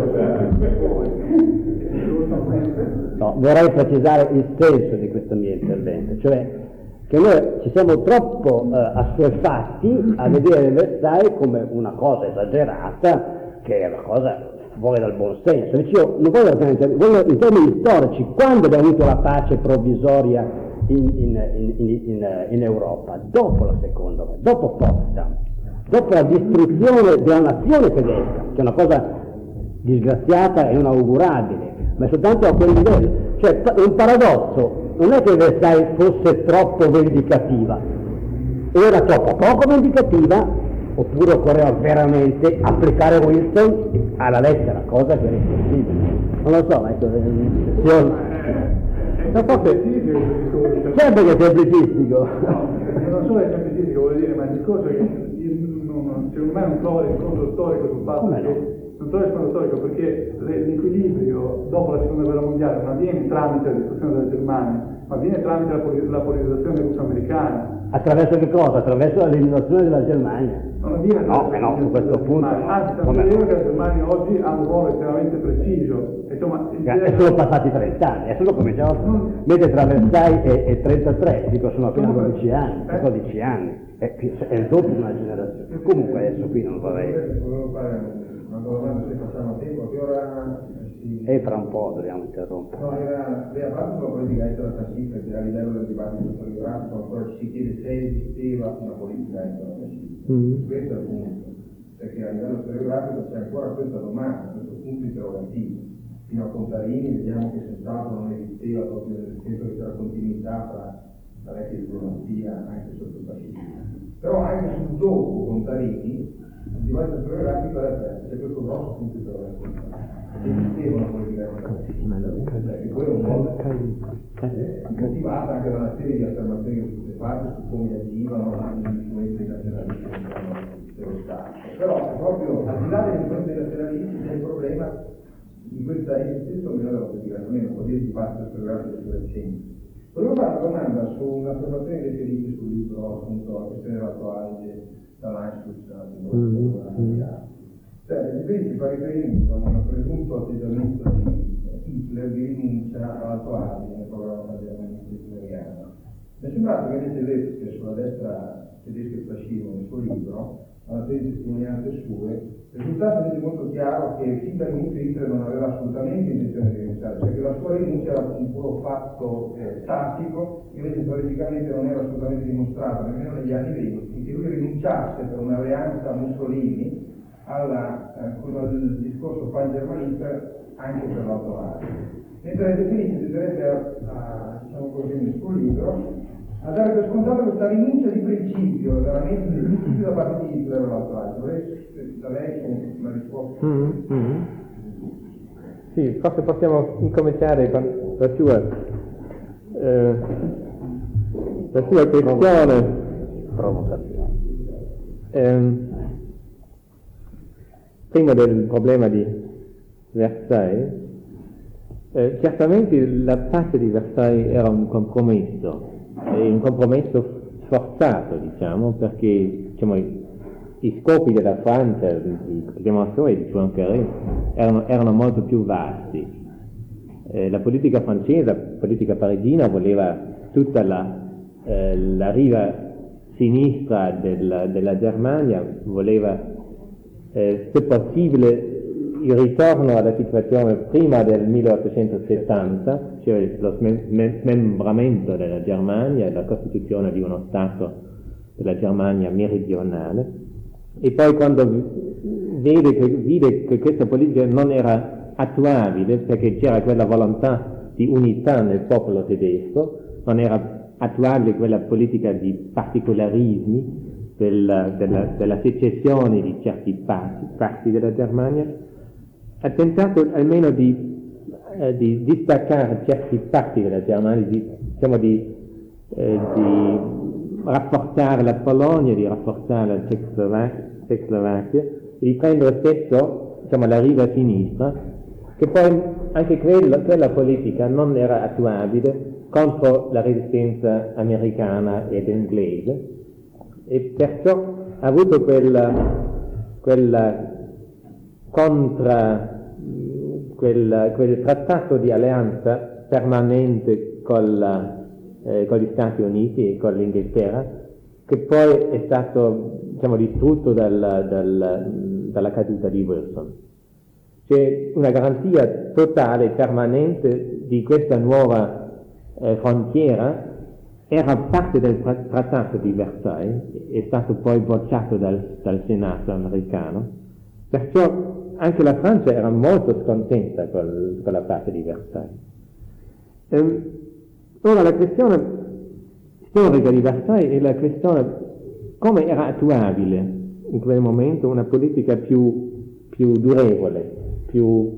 No, vorrei precisare il senso di questo mio intervento, cioè che noi ci siamo troppo assuefatti a vedere Versailles come una cosa esagerata, che è una cosa fuori dal buon senso. Invece io non voglio in termini storici, quando abbiamo avuto la pace provvisoria in Europa? Dopo la seconda, dopo Potsdam, dopo la distruzione della nazione tedesca, che è una cosa disgraziata e non augurabile, ma è soltanto a quel livello. Cioè, è un paradosso, non è che Versailles fosse troppo vendicativa, era troppo poco vendicativa, oppure occorreva veramente applicare Winston alla lettera, cosa che era impossibile. Non lo so, ecco, sempre che è semplicistico. Non solo è semplicistico, voglio dire, ma il discorso è che secondo me non trova riscontro storico sul fatto che non trova riscontro storico perché l'equilibrio dopo la seconda guerra mondiale non avviene tramite la distruzione della Germania, ma avviene tramite la polarizzazione russo-americana. Attraverso che cosa? Attraverso l'eliminazione della Germania. Non avviene no, su questo punto. Anzi, tanto è vero che la Germania oggi ha un ruolo estremamente preciso. Insomma, sono passati 30 anni, adesso lo cominciamo mentre tra Versailles e 33, dico sono appena 12 anni, è il doppio di una generazione. Comunque adesso qui non vorrei. Volevo fare una domanda se facciamo tempo, che ora e fra un po' dobbiamo interrompere. No, lei ha fatto sulla politica estera fascista, che a livello del dibattito storiografico ancora ci si chiede se esisteva una politica estera fascista. Questo è il punto, perché a livello storiografico c'è ancora questa domanda, questo punto interrogativo. Fino a Contarini vediamo che senz'altro non esisteva, proprio nel senso che c'era continuità tra la vecchia diplomazia anche sotto il fascismo. Però anche sul dopo Contarini il dibattito storiografico era aperto, c'è questo grosso punto interrogativo. Esisteva una politica estera, che poi è un po' motivata anche da una serie di affermazioni che sono state fatte su come agivano anche gli influenze nazionalisti dello Stato. Però proprio al di là delle influenze nazionalisti c'è il problema di questa esistenza o meno della politica, almeno un po' di dibattito storiografico più recente. Volevo fare una domanda su un'affermazione dei Felici sul libro, appunto, la questione dell'Alto Adige, dall'Anschluss, cioè, il Felici fa riferimento a un presunto atteggiamento di Hitler di rinuncia all'Alto Adige nel programma hitleriano. Mi è sembrato che invece Lefke sulla destra tedesca e il fascismo nel suo libro una serie di testimonianze sue, risulta quindi molto chiaro che fin dall'inizio Hitler non aveva assolutamente intenzione di rinunciare, cioè che la sua rinuncia era un puro fatto tattico, invece politicamente non era assolutamente dimostrato, nemmeno negli anni 20, che lui rinunciasse per un'alleanza a Mussolini al discorso pan-germanista anche per l'autoradio. Mentre De Filippi si direbbe, diciamo così, nel suo libro, a dare per scontato questa rinuncia di principio, veramente di principio da parte di Hitler all'autoradio. Da lei una risposta? Sì, forse possiamo incominciare con la sua questione. Prima del problema di Versailles, certamente la pace di Versailles era un compromesso sforzato, diciamo, perché diciamo, i scopi della Francia, di Clemenceau e di Poincaré erano molto più vasti. La politica francese, la politica parigina voleva tutta la riva sinistra della Germania, voleva se possibile il ritorno alla situazione prima del 1870, cioè lo smembramento della Germania e la costituzione di uno Stato della Germania meridionale, e poi quando vide che questa politica non era attuabile perché c'era quella volontà di unità nel popolo tedesco, non era attuabile quella politica di particolarismi della secessione di certi parti della Germania, ha tentato almeno di distaccare certi parti della Germania, di rafforzare la Polonia, di rafforzare la Cecoslovacchia, di prendere spesso la riva sinistra, che poi anche quella politica non era attuabile contro la resistenza americana ed inglese, e perciò ha avuto quel trattato di alleanza permanente con gli Stati Uniti e con l'Inghilterra, che poi è stato distrutto dalla caduta di Wilson. C'è una garanzia totale, permanente di questa nuova frontiera. Era parte del trattato di Versailles, è stato poi bocciato dal Senato americano, perciò anche la Francia era molto scontenta con la parte di Versailles. Ora la questione storica di Versailles è la questione come era attuabile in quel momento una politica più durevole, più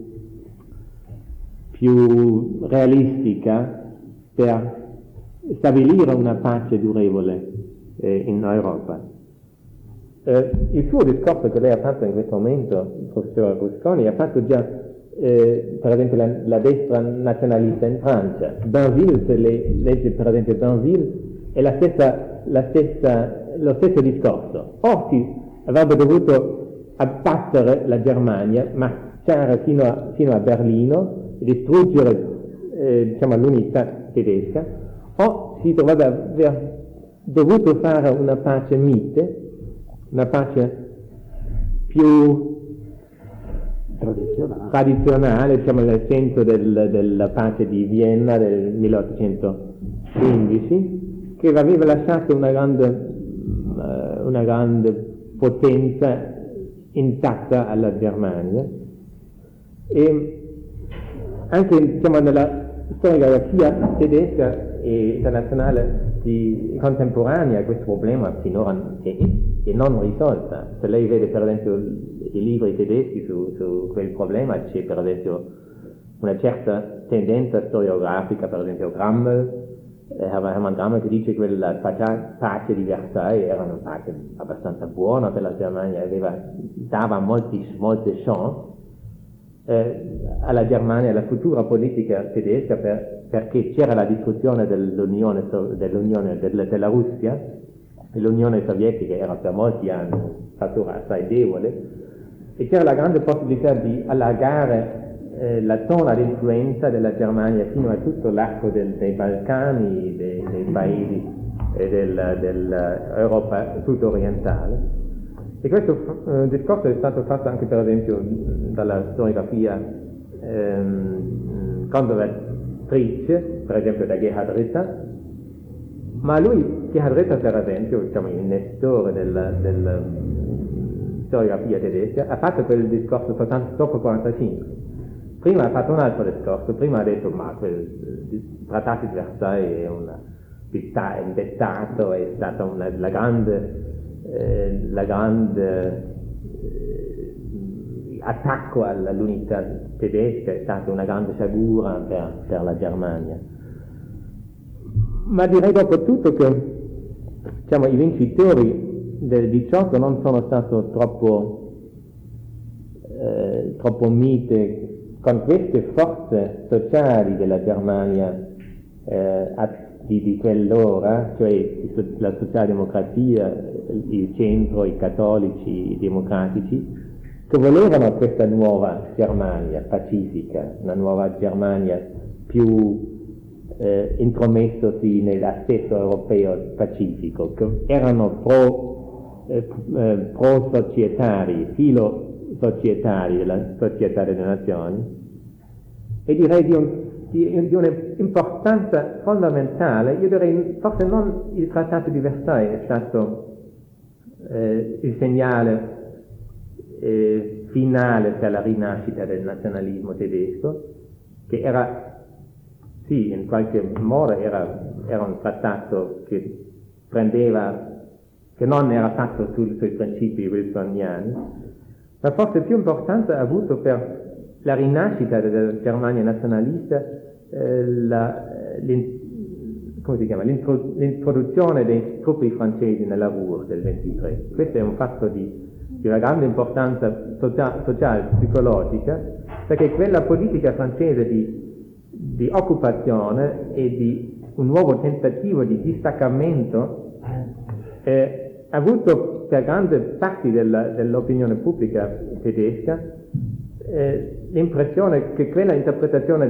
realistica per stabilire una pace durevole in Europa. Il suo discorso che lei ha fatto in questo momento, il professor Rusconi, ha fatto già per esempio la destra nazionalista in Francia. Danville, se lei legge per esempio Danville, è lo stesso discorso. Orsi avrebbe dovuto abbattere la Germania, marciare fino a Berlino, distruggere l'unità tedesca, o si dovrebbe aver dovuto fare una pace mite, una pace più tradizionale, nel senso della pace di Vienna del 1815, che aveva lasciato una grande potenza intatta alla Germania. E anche nella storiografia tedesca e internazionale contemporanea questo problema finora è non risolta. Se lei vede per esempio i libri tedeschi su quel problema, c'è per esempio una certa tendenza storiografica, per esempio Hermann Grammel, che dice che quella pace di Versailles era una pace abbastanza buona per la Germania, dava molte chance alla Germania, alla futura politica tedesca, perché c'era la distruzione della Russia, e l'Unione Sovietica era per molti anni un fattore assai debole, e c'era la grande possibilità di allargare la zona di influenza della Germania fino a tutto l'arco dei Balcani, dei paesi dell'Europa sud-orientale. E questo discorso è stato fatto anche per esempio dalla storiografia conservatrice, per esempio da Gerhard Ritter, ma Gerhard Ritter per esempio, diciamo il innestore della storiografia tedesca, ha fatto quel discorso soltanto dopo 1945. Prima ha fatto un altro discorso, prima ha detto ma il Trattato di Versailles è un dettato, è stata la grande attacco all'unità tedesca, è stata una grande sciagura per la Germania. Ma direi dopo tutto che diciamo, i vincitori del 18 non sono stati troppo mite con queste forze sociali della Germania di quell'ora, cioè la socialdemocrazia, il centro, i cattolici, i democratici, che volevano questa nuova Germania pacifica, una nuova Germania più intromessosi nell'assetto europeo pacifico, che erano pro-societari, filo-societari della Società delle Nazioni, e direi di un'importanza fondamentale. Io direi forse non il Trattato di Versailles è stato il segnale finale per la rinascita del nazionalismo tedesco, che era, sì, in qualche modo era un trattato che non era fatto sui principi wilsoniani, ma forse più importanza ha avuto per la rinascita della Germania nazionalista l'introduzione dei truppi francesi nella Ruhr del 23. Questo è un fatto di una grande importanza sociale, psicologica, perché quella politica francese di occupazione e di un nuovo tentativo di distaccamento ha avuto per grandi parti dell'opinione pubblica tedesca l'impressione che quella interpretazione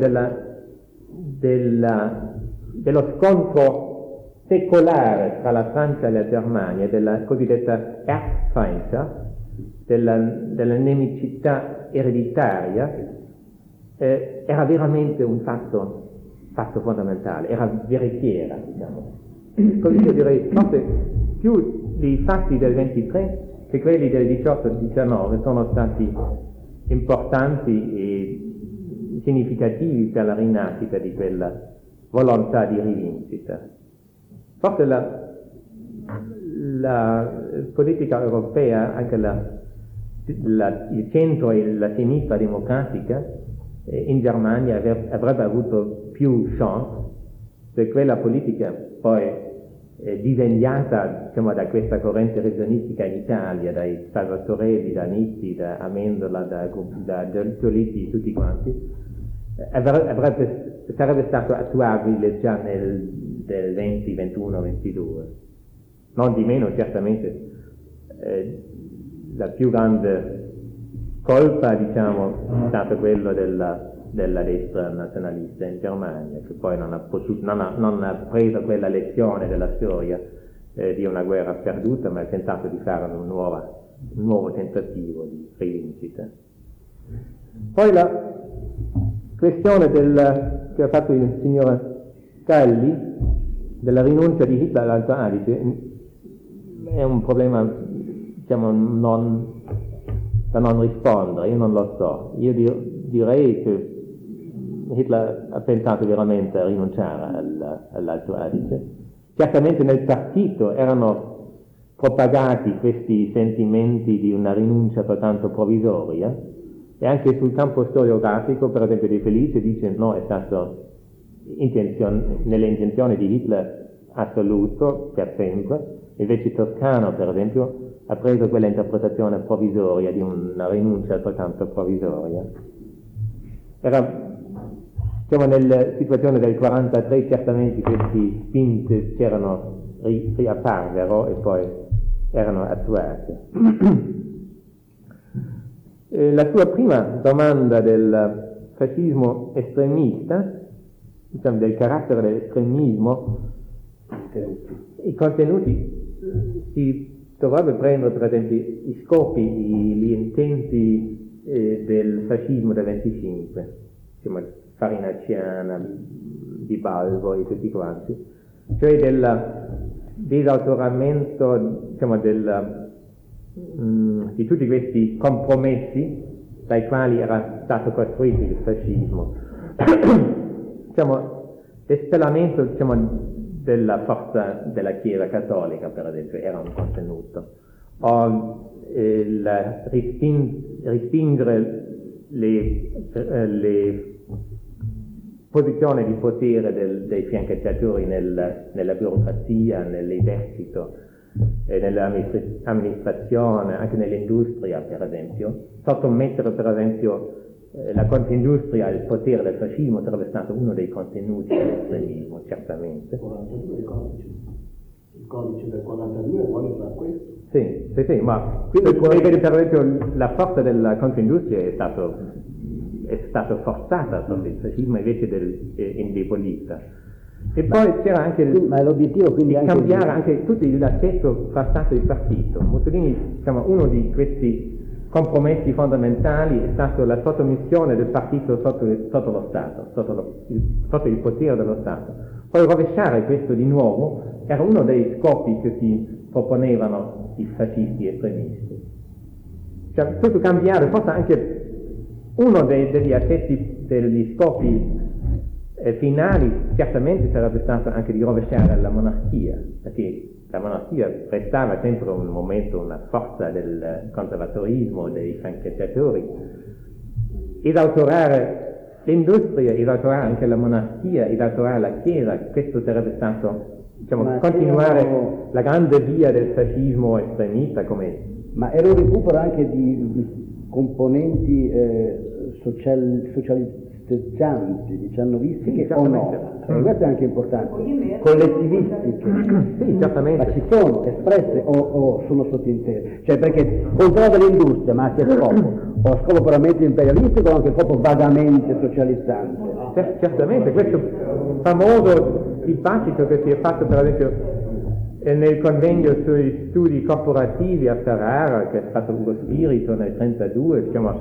dello scontro secolare tra la Francia e la Germania, della cosiddetta Erbfeindschaft, della nemicità ereditaria, era veramente un fatto fondamentale, era veritiera, diciamo. Così io direi forse più i fatti del 23 che quelli del 18-19 sono stati importanti e significativi per la rinascita di quella volontà di rivincita. Forse la politica europea, anche il centro e la sinistra democratica in Germania avrebbe avuto più chance se quella politica poi disegnata, diciamo, da questa corrente regionistica in Italia, dai Salvatorelli, da Nitti, da Amendola, da Giolitti, tutti quanti, sarebbe stato attuabile già del 20, 21, 22. Non di meno, certamente, la più grande colpa, diciamo, è stato quello della destra nazionalista in Germania, che poi non ha preso quella lezione della storia di una guerra perduta, ma ha tentato di fare un nuovo tentativo di rivincita. Poi la questione che ha fatto il signor Calli della rinuncia di Hitler all'Alto Adige è un problema, diciamo, da non rispondere. Io non lo so. Io direi che Hitler ha pensato veramente a rinunciare all'Alto Adige. Certamente nel partito erano propagati questi sentimenti di una rinuncia soltanto provvisoria, e anche sul campo storiografico, per esempio, De Felice dice no, è stato nelle intenzioni di Hitler assoluto per sempre. Invece Toscano, per esempio, ha preso quella interpretazione provvisoria di una rinuncia soltanto provvisoria. Diciamo, nella situazione del 43 certamente questi spinte riapparvero e poi erano attuate. La sua prima domanda del fascismo estremista, diciamo, del carattere dell'estremismo, i contenuti si dovrebbe prendere per esempio i scopi, gli intenti del fascismo del 25, insomma Farinacciana, Di Balbo e tutti quanti, cioè del disautoramento, diciamo, di tutti questi compromessi dai quali era stato costruito il fascismo. Diciamo, l'espellamento, diciamo, della forza della Chiesa cattolica, per esempio, era un contenuto, o respingere le posizione di potere dei fiancheggiatori nella burocrazia, nell'esercito, nell'amministrazione, anche nell'industria, per esempio. Sottomettere, per esempio, la Confindustria al potere del fascismo sarebbe stato uno dei contenuti dell'estremismo, certamente. Il codice del 42 vuole fare questo. Sì, ma quindi, per esempio, la forza della Confindustria è stata forzata sotto il fascismo, invece indebolita. E poi c'era anche ma l'obiettivo quindi di cambiare anche tutto l'assetto passato del partito. Mussolini, diciamo, uno di questi compromessi fondamentali è stato la sottomissione del partito sotto lo Stato, sotto il potere dello Stato. Poi rovesciare questo di nuovo era uno dei scopi che si proponevano i fascisti estremisti. Cioè, tutto cambiare, forse anche uno degli aspetti, degli scopi finali, certamente sarebbe stato anche di rovesciare la monarchia, perché la monarchia restava sempre un momento, una forza del conservatorismo, dei fiancheggiatori. Esautorare l'industria, esautorare anche la monarchia, esautorare la Chiesa, questo sarebbe stato, diciamo, continuare la grande via del fascismo estremista come... Ma era un recupero anche di componenti socialistizzanti, diciamo, vistiche, o no? Questo è anche importante. Collettivistiche. Sì, certamente. Ma ci sono espresse o sono sottintese? Cioè, perché controllo dell'industria, ma a che scopo? O scopo puramente imperialistico o anche scopo vagamente socializzante? Certamente, questo famoso dibattito che si è fatto, per esempio, nel convegno sui studi corporativi a Ferrara, che è stato Ugo Spirito nel 1932, diciamo,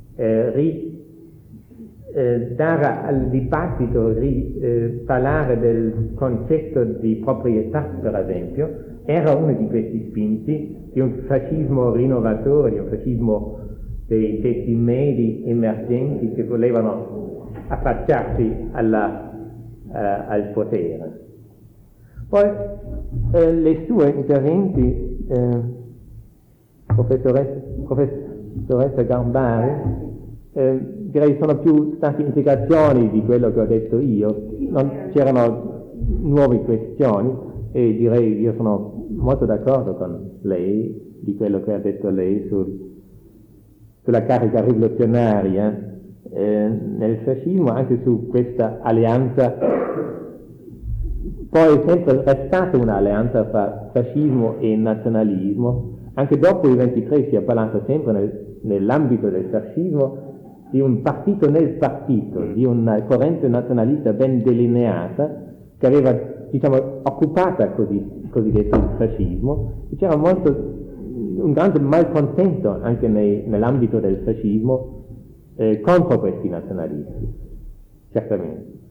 dare al dibattito, parlare del concetto di proprietà, per esempio, era uno di questi spinti di un fascismo rinnovatore, di un fascismo dei ceti medi emergenti che volevano affacciarsi al potere. Poi le sue interventi, professoressa Gambari, direi sono più state integrazioni di quello che ho detto io, non c'erano nuove questioni e direi io sono molto d'accordo con lei di quello che ha detto lei sulla carica rivoluzionaria nel fascismo, anche su questa alleanza. Poi è sempre restata un'alleanza tra fascismo e nazionalismo, anche dopo il 23 si è parlato sempre nell'ambito del fascismo di un partito nel partito, di una corrente nazionalista ben delineata che aveva, diciamo, occupata cosiddetto il fascismo, e c'era un grande malcontento anche nell'ambito del fascismo contro questi nazionalisti, certamente.